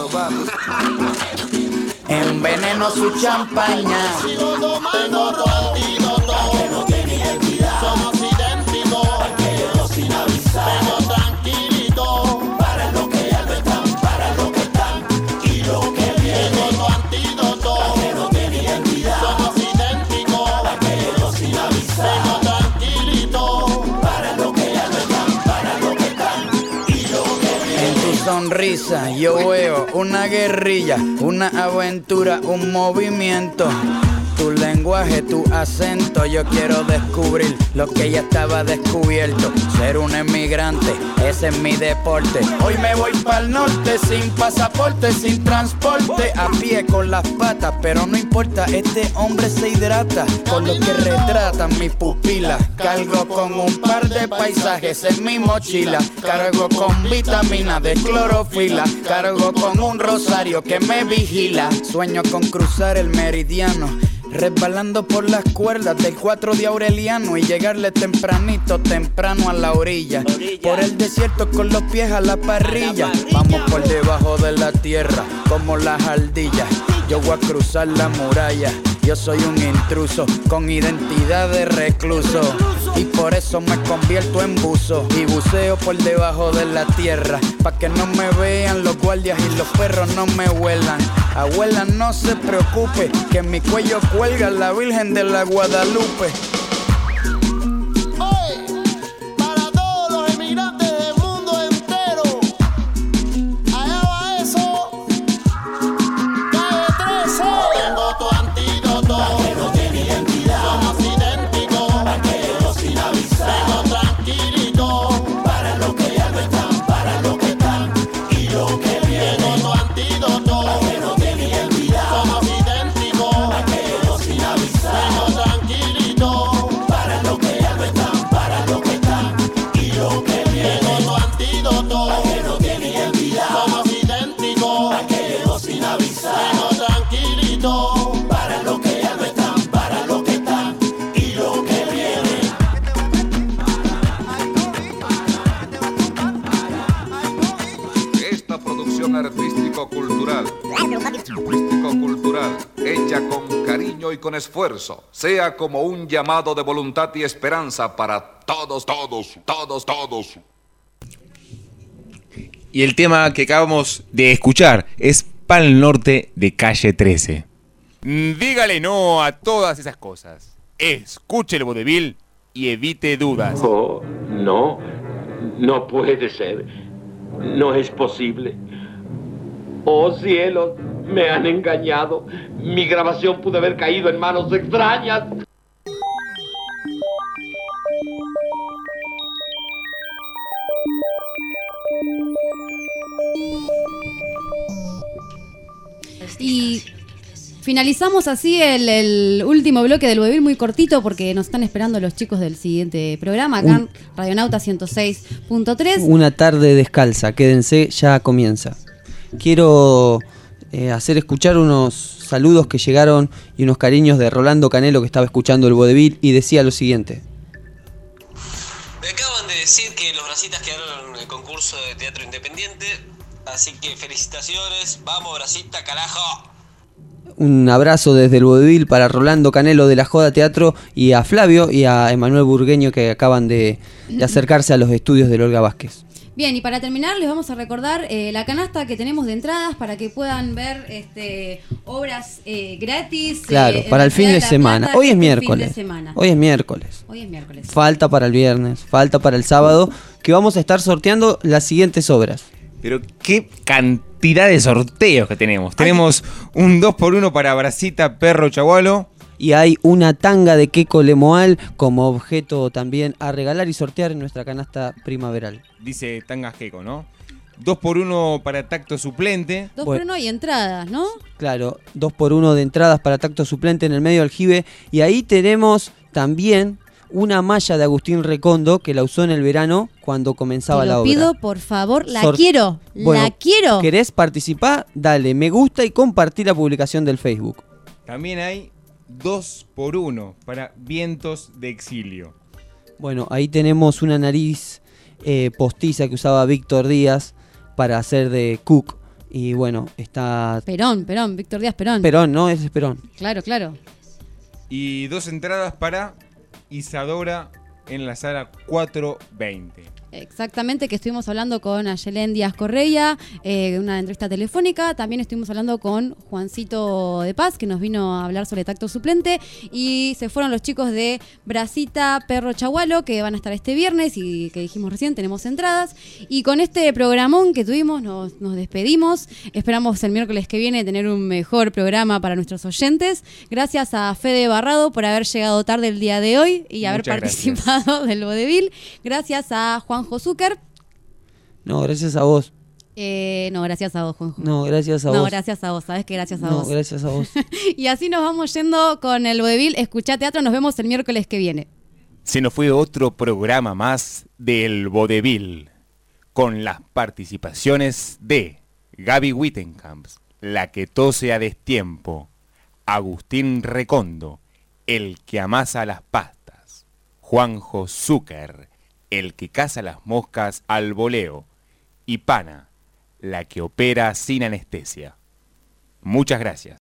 Enveneno su champaña. Sigo tomando tu antídoto. Que no tiene identidad. Somos idénticos. Que llegó sin avisar. Vengo tranquilito. Para lo que ya no están. Para lo que están. Y lo que viene. Tengo tu antídoto. Que no tiene identidad. Somos idénticos. Que llegó sin avisar. Vengo tranquilito. Para lo que ya no están. Para lo que están. Y lo que viene. En tu sonrisa yo veo una guerrilla, una aventura, un movimiento. Tu lenguaje, tu acento, yo quiero descubrir lo que ya estaba descubierto. Ser un emigrante, ese es mi deporte. Hoy me voy pa'l norte, sin pasaporte, sin transporte, a pie con las patas, pero no importa, este hombre se hidrata con lo que retratan mis pupilas. Cargo con un par de paisajes en mi mochila, cargo con vitamina de clorofila, cargo con un rosario que me vigila. Sueño con cruzar el meridiano, resbalando por las cuerdas del cuatro de Aureliano y llegarle tempranito, temprano a la orilla. Por el desierto con los pies a la parrilla. Vamos por debajo de la tierra como las ardillas. Yo voy a cruzar la muralla. Yo soy un intruso con identidad de recluso y por eso me convierto en buzo y buceo por debajo de la tierra, pa' que no me vean los guardias y los perros no me huelan. Abuela, no se preocupe, que en mi cuello cuelga la Virgen de la Guadalupe. Para todos los emigrantes del mundo entero, allá va eso. Calle trece. Tengo tu antídoto. La que no tiene identidad. Somos idénticos. La que llegó sin avisar. Vengo tranquilito. Para lo que ya no Tengo tu antídoto, la que no tenía olvidado. Somos idénticos, la que llegó sin avisar. Vengo tranquilito, para lo que ya no están, para lo que están y lo que viene. Tengo tu antídoto, la que no tenía olvidado. Somos idénticos, la que llegó sin avisar. Vengo tranquilito, para lo que ya no están, para lo que están y lo que viene. Esta producción artístico-cultural, artístico-cultural, hecha con cariño y con esfuerzo, sea como un llamado de voluntad y esperanza para todos, todos, todos, todos. Y el tema que acabamos de escuchar es Pal Norte de Calle trece. Dígale no a todas esas cosas. Escuche el vodevil y evite dudas. Oh, no, no puede ser. No es posible. Oh cielos, me han engañado. Mi grabación pudo haber caído en manos extrañas. Y finalizamos así el, el último bloque del vodevil, muy cortito porque nos están esperando los chicos del siguiente programa acá en Radionauta ciento seis punto tres. Una tarde descalza, quédense, ya comienza. Quiero eh, hacer escuchar unos saludos que llegaron y unos cariños de Rolando Canelo, que estaba escuchando el vodevil y decía lo siguiente. Me acaban de decir que los Brasitas quedaron en el concurso de teatro independiente, así que felicitaciones, vamos Brasita, carajo. Un abrazo desde el vodevil para Rolando Canelo de la Joda Teatro y a Flavio y a Emanuel Burgueño, que acaban de, de acercarse a los estudios de Olga Vázquez. Bien, y para terminar les vamos a recordar eh, la canasta que tenemos de entradas para que puedan ver este, obras eh, gratis. Claro, eh, para el fin de La semana. Plata, Hoy es este miércoles. fin de semana. Hoy es miércoles. Hoy es miércoles. Falta para el viernes, falta para el sábado, que vamos a estar sorteando las siguientes obras. Pero qué cantidad de sorteos que tenemos. Tenemos un dos por uno para Brasita, Perro Chagualo. Y hay una tanga de Queco Lemoal como objeto también a regalar y sortear en nuestra canasta primaveral. Dice Tangas Queco, ¿no? dos por uno para Tacto Suplente. Dos Bueno. por uno y entradas, ¿no? Claro, dos por uno de entradas para Tacto Suplente en el medio aljibe. Y ahí tenemos también una malla de Agustín Recondo que la usó en el verano cuando comenzaba Te la lo obra. pido, por favor, la Sor- quiero, Bueno, la quiero. ¿Querés participar? Dale me gusta y compartí la publicación del Facebook. También hay dos por uno para Vientos de Exilio. Bueno, ahí tenemos una nariz eh, postiza que usaba Víctor Díaz para hacer de Cook. Y bueno, está... Perón, Perón, Víctor Díaz Perón. Perón, ¿no? Ese es Perón. Claro, claro. Y dos entradas para Isadora en la sala cuatrocientos veinte. Exactamente, que estuvimos hablando con Ayelén Díaz Correia, eh, una entrevista telefónica. También estuvimos hablando con Juancito de Paz, que nos vino a hablar sobre Tacto Suplente. Y se fueron los chicos de Brasita, Perro Chagualo, que van a estar este viernes y que dijimos recién, tenemos entradas. Y con este programón que tuvimos nos, nos despedimos. Esperamos el miércoles que viene tener un mejor programa para nuestros oyentes. Gracias a Fede Barrado por haber llegado tarde el día de hoy y haber Muchas participado gracias. del vodevil. Gracias a Juanjo Zucker. No, gracias a vos. Eh, no, gracias a vos, Juanjo. No, gracias a No, vos. gracias a vos, sabes que gracias a No, vos. gracias a vos. Y así nos vamos yendo con el vodevil. Escuchá teatro, nos vemos el miércoles que viene. Se nos fue otro programa más del vodevil, con las participaciones de Gaby Wittenkamp, la que tose a destiempo, Agustín Recondo, el que amasa las pastas, Juanjo Zucker, el que caza las moscas al voleo, y Pana, la que opera sin anestesia. Muchas gracias.